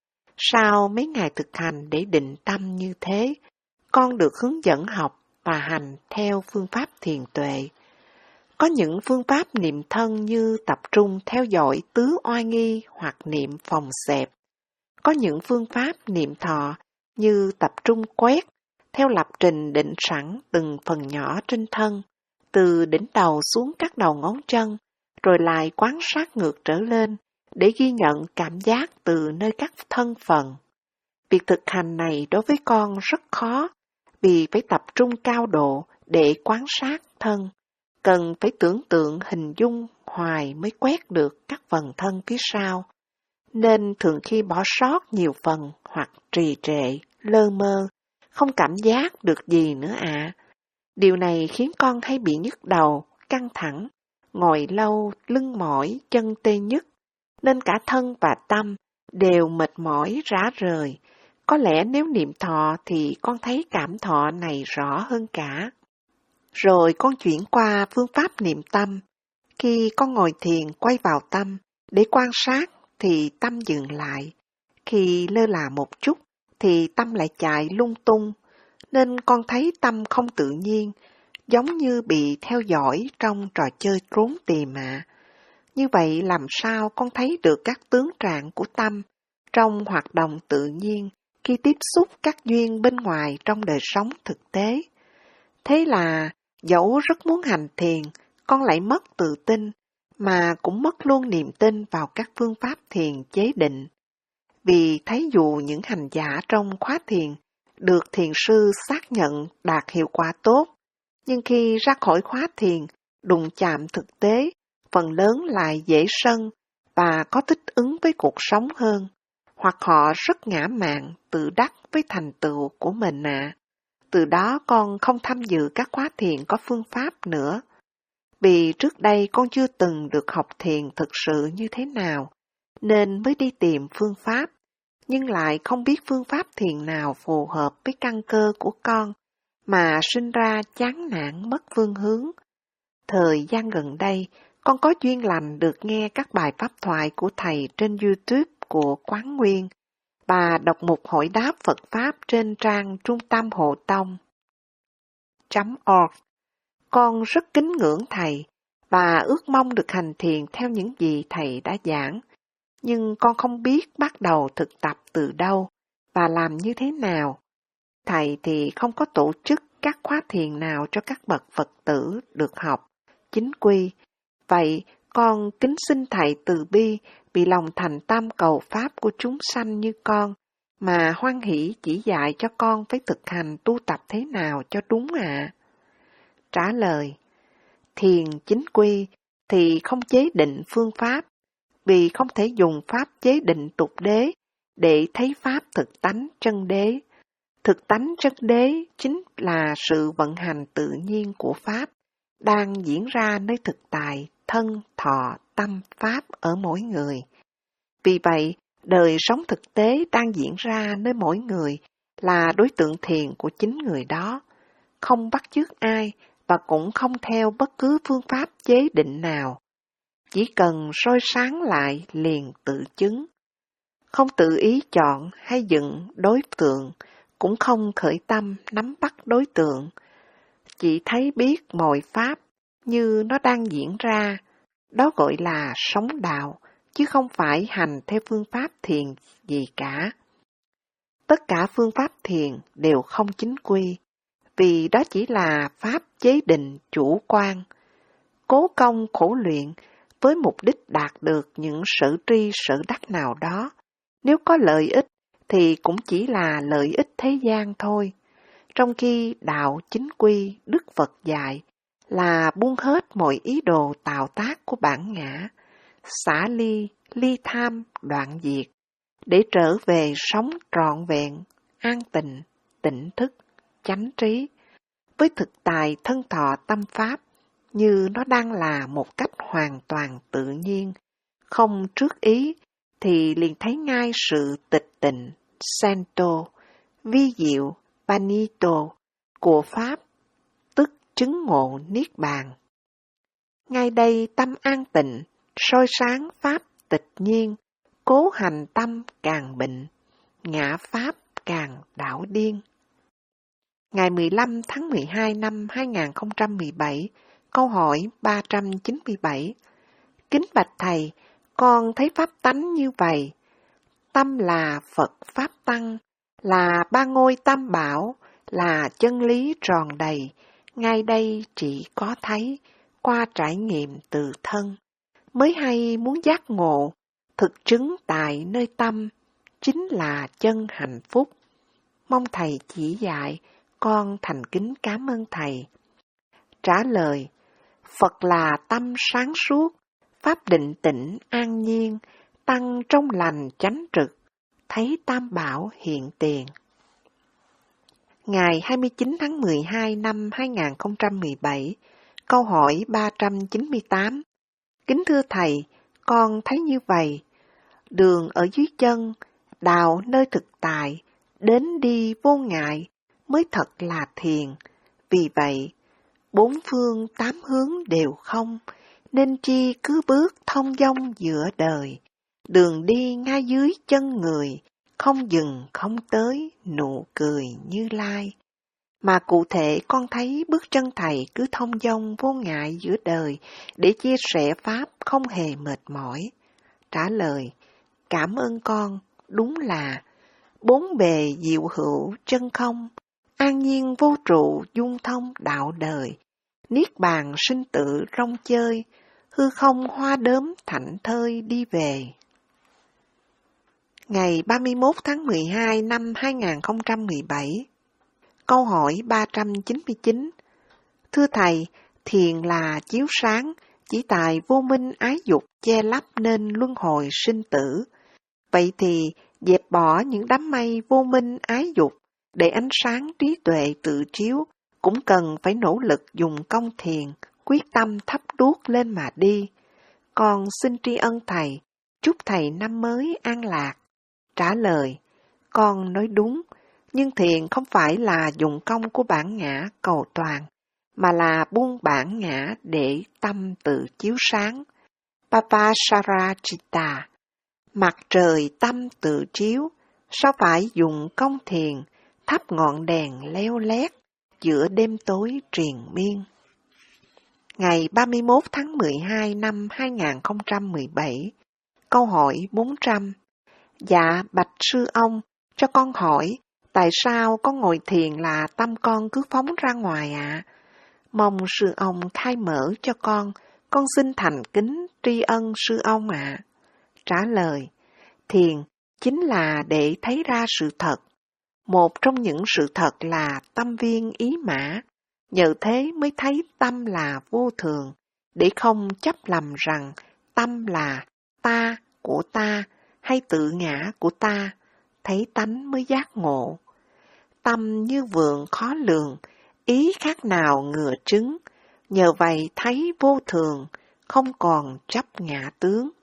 Sau mấy ngày thực hành để định tâm như thế, con được hướng dẫn học và hành theo phương pháp thiền tuệ. Có những phương pháp niệm thân như tập trung theo dõi tứ oai nghi hoặc niệm phòng xẹp. Có những phương pháp niệm thọ như tập trung quét, theo lập trình định sẵn từng phần nhỏ trên thân, từ đỉnh đầu xuống các đầu ngón chân, rồi lại quan sát ngược trở lên để ghi nhận cảm giác từ nơi các thân phần. Việc thực hành này đối với con rất khó, vì phải tập trung cao độ để quan sát thân, cần phải tưởng tượng hình dung hoài mới quét được các phần thân phía sau, nên thường khi bỏ sót nhiều phần hoặc trì trệ, lơ mơ, không cảm giác được gì nữa ạ. À. Điều này khiến con hay bị nhức đầu, căng thẳng, ngồi lâu, lưng mỏi, chân tê nhức, nên cả thân và tâm đều mệt mỏi rã rời. Có lẽ nếu niệm thọ thì con thấy cảm thọ này rõ hơn cả. Rồi con chuyển qua phương pháp niệm tâm. Khi con ngồi thiền quay vào tâm để quan sát thì tâm dừng lại. Khi lơ là một chút thì tâm lại chạy lung tung, nên con thấy tâm không tự nhiên, giống như bị theo dõi trong trò chơi trốn tìm ạ. À. Như vậy làm sao con thấy được các tướng trạng của tâm trong hoạt động tự nhiên khi tiếp xúc các duyên bên ngoài trong đời sống thực tế? Thế là dẫu rất muốn hành thiền, con lại mất tự tin, mà cũng mất luôn niềm tin vào các phương pháp thiền chế định. Vì thấy dù những hành giả trong khóa thiền được thiền sư xác nhận đạt hiệu quả tốt, nhưng khi ra khỏi khóa thiền, đụng chạm thực tế, phần lớn lại dễ sân và có thích ứng với cuộc sống hơn, hoặc họ rất ngã mạn, tự đắc với thành tựu của mình ạ. À. Từ đó con không tham dự các khóa thiền có phương pháp nữa. Vì trước đây con chưa từng được học thiền thực sự như thế nào, nên mới đi tìm phương pháp, nhưng lại không biết phương pháp thiền nào phù hợp với căn cơ của con, mà sinh ra chán nản mất phương hướng. Thời gian gần đây, con có duyên lành được nghe các bài pháp thoại của Thầy trên YouTube của Quán Nguyên, và đọc một hỏi đáp Phật Pháp trên trang Trung tâm Hộ Tông chấm org. Con rất kính ngưỡng Thầy và ước mong được hành thiền theo những gì thầy đã giảng. Nhưng con không biết bắt đầu thực tập từ đâu và làm như thế nào. Thầy thì không có tổ chức các khóa thiền nào cho các bậc Phật tử được học chính quy. Vậy con kính xin thầy từ bi vì lòng thành tâm cầu pháp của chúng sanh như con mà hoan hỷ chỉ dạy cho con phải thực hành tu tập thế nào cho đúng ạ. À? Trả lời: thiền chính quy thì không chế định phương pháp, vì không thể dùng pháp chế định tục đế để thấy pháp thực tánh chân đế. Thực tánh chân đế chính là sự vận hành tự nhiên của pháp đang diễn ra nơi thực tại thân, thọ, tâm, pháp ở mỗi người. Vì vậy, đời sống thực tế đang diễn ra nơi mỗi người là đối tượng thiền của chính người đó, không bắt chước ai và cũng không theo bất cứ phương pháp chế định nào. Chỉ cần soi sáng lại liền tự chứng. Không tự ý chọn hay dựng đối tượng, cũng không khởi tâm nắm bắt đối tượng. Chỉ thấy biết mọi pháp như nó đang diễn ra, đó gọi là sống đạo, chứ không phải hành theo phương pháp thiền gì cả. Tất cả phương pháp thiền đều không chính quy, vì đó chỉ là pháp chế định chủ quan. Cố công khổ luyện với mục đích đạt được những sở tri sở đắc nào đó, nếu có lợi ích thì cũng chỉ là lợi ích thế gian thôi. Trong khi đạo chính quy Đức Phật dạy là buông hết mọi ý đồ tạo tác của bản ngã, xả ly, ly tham, đoạn diệt, để trở về sống trọn vẹn, an tịnh, tỉnh thức, chánh trí, với thực tài thân thọ tâm pháp, như nó đang là một cách hoàn toàn tự nhiên, không trước ý, thì liền thấy ngay sự tịch tịnh, sento, vi diệu, panito, của Pháp, tức chứng ngộ Niết Bàn. Ngay đây tâm an tịnh, soi sáng Pháp tịch nhiên, cố hành tâm càng bệnh, ngã Pháp càng đảo điên. Ngày mười lăm tháng mười hai năm hai nghìn không trăm mười bảy, câu hỏi ba trăm chín mươi bảy. Kính bạch Thầy, con thấy Pháp tánh như vậy. Tâm là Phật Pháp Tăng, là ba ngôi tam bảo, là chân lý tròn đầy. Ngay đây chỉ có thấy, qua trải nghiệm từ thân, mới hay muốn giác ngộ, thực chứng tại nơi tâm, chính là chân hạnh phúc. Mong Thầy chỉ dạy, con thành kính cảm ơn Thầy. Trả lời: Phật là tâm sáng suốt, pháp định tĩnh an nhiên, tăng trong lành chánh trực, thấy tam bảo hiện tiền. Ngày hai mươi chín tháng mười hai năm hai nghìn không trăm mười bảy, câu hỏi ba trăm chín mươi tám. Kính thưa Thầy, con thấy như vậy. Đường ở dưới chân, đạo nơi thực tại, đến đi vô ngại, mới thật là thiền. Vì vậy, bốn phương tám hướng đều không, nên chi cứ bước thông dong giữa đời. Đường đi ngay dưới chân người, không dừng không tới, nụ cười Như Lai. Mà cụ thể con thấy bước chân Thầy cứ thông dong vô ngại giữa đời để chia sẻ Pháp không hề mệt mỏi. Trả lời: cảm ơn con, đúng là bốn bề diệu hữu chân không, an nhiên vô trụ dung thông đạo đời, niết bàn sinh tử rong chơi, hư không hoa đốm thảnh thơi đi về. Ngày ba mươi mốt tháng mười hai năm hai nghìn không trăm mười bảy, câu hỏi ba trăm chín mươi chín. Thưa Thầy, thiền là chiếu sáng, chỉ tại vô minh ái dục che lấp nên luân hồi sinh tử. Vậy thì dẹp bỏ những đám mây vô minh ái dục để ánh sáng trí tuệ tự chiếu, cũng cần phải nỗ lực dùng công thiền, quyết tâm thắp đuốc lên mà đi. Con xin tri ân Thầy, chúc Thầy năm mới an lạc. Trả lời: con nói đúng, nhưng thiền không phải là dùng công của bản ngã cầu toàn, mà là buông bản ngã để tâm tự chiếu sáng. Papasarachita, mặt trời tâm tự chiếu, sao phải dùng công thiền, thắp ngọn đèn leo lét giữa đêm tối triền miên. ngày ba mươi mốt tháng mười hai năm hai nghìn không trăm mười bảy. Câu hỏi bốn trăm. Dạ, bạch sư ông, cho con hỏi, tại sao con ngồi thiền là tâm con cứ phóng ra ngoài ạ? À? Mong sư ông khai mở cho con, con xin thành kính tri ân sư ông ạ. À. Trả lời, thiền chính là để thấy ra sự thật. Một trong những sự thật là tâm viên ý mã, nhờ thế mới thấy tâm là vô thường, để không chấp lầm rằng tâm là ta, của ta, hay tự ngã của ta, thấy tánh mới giác ngộ. Tâm như vườn khó lường, ý khác nào ngựa trứng, nhờ vậy thấy vô thường, không còn chấp ngã tướng.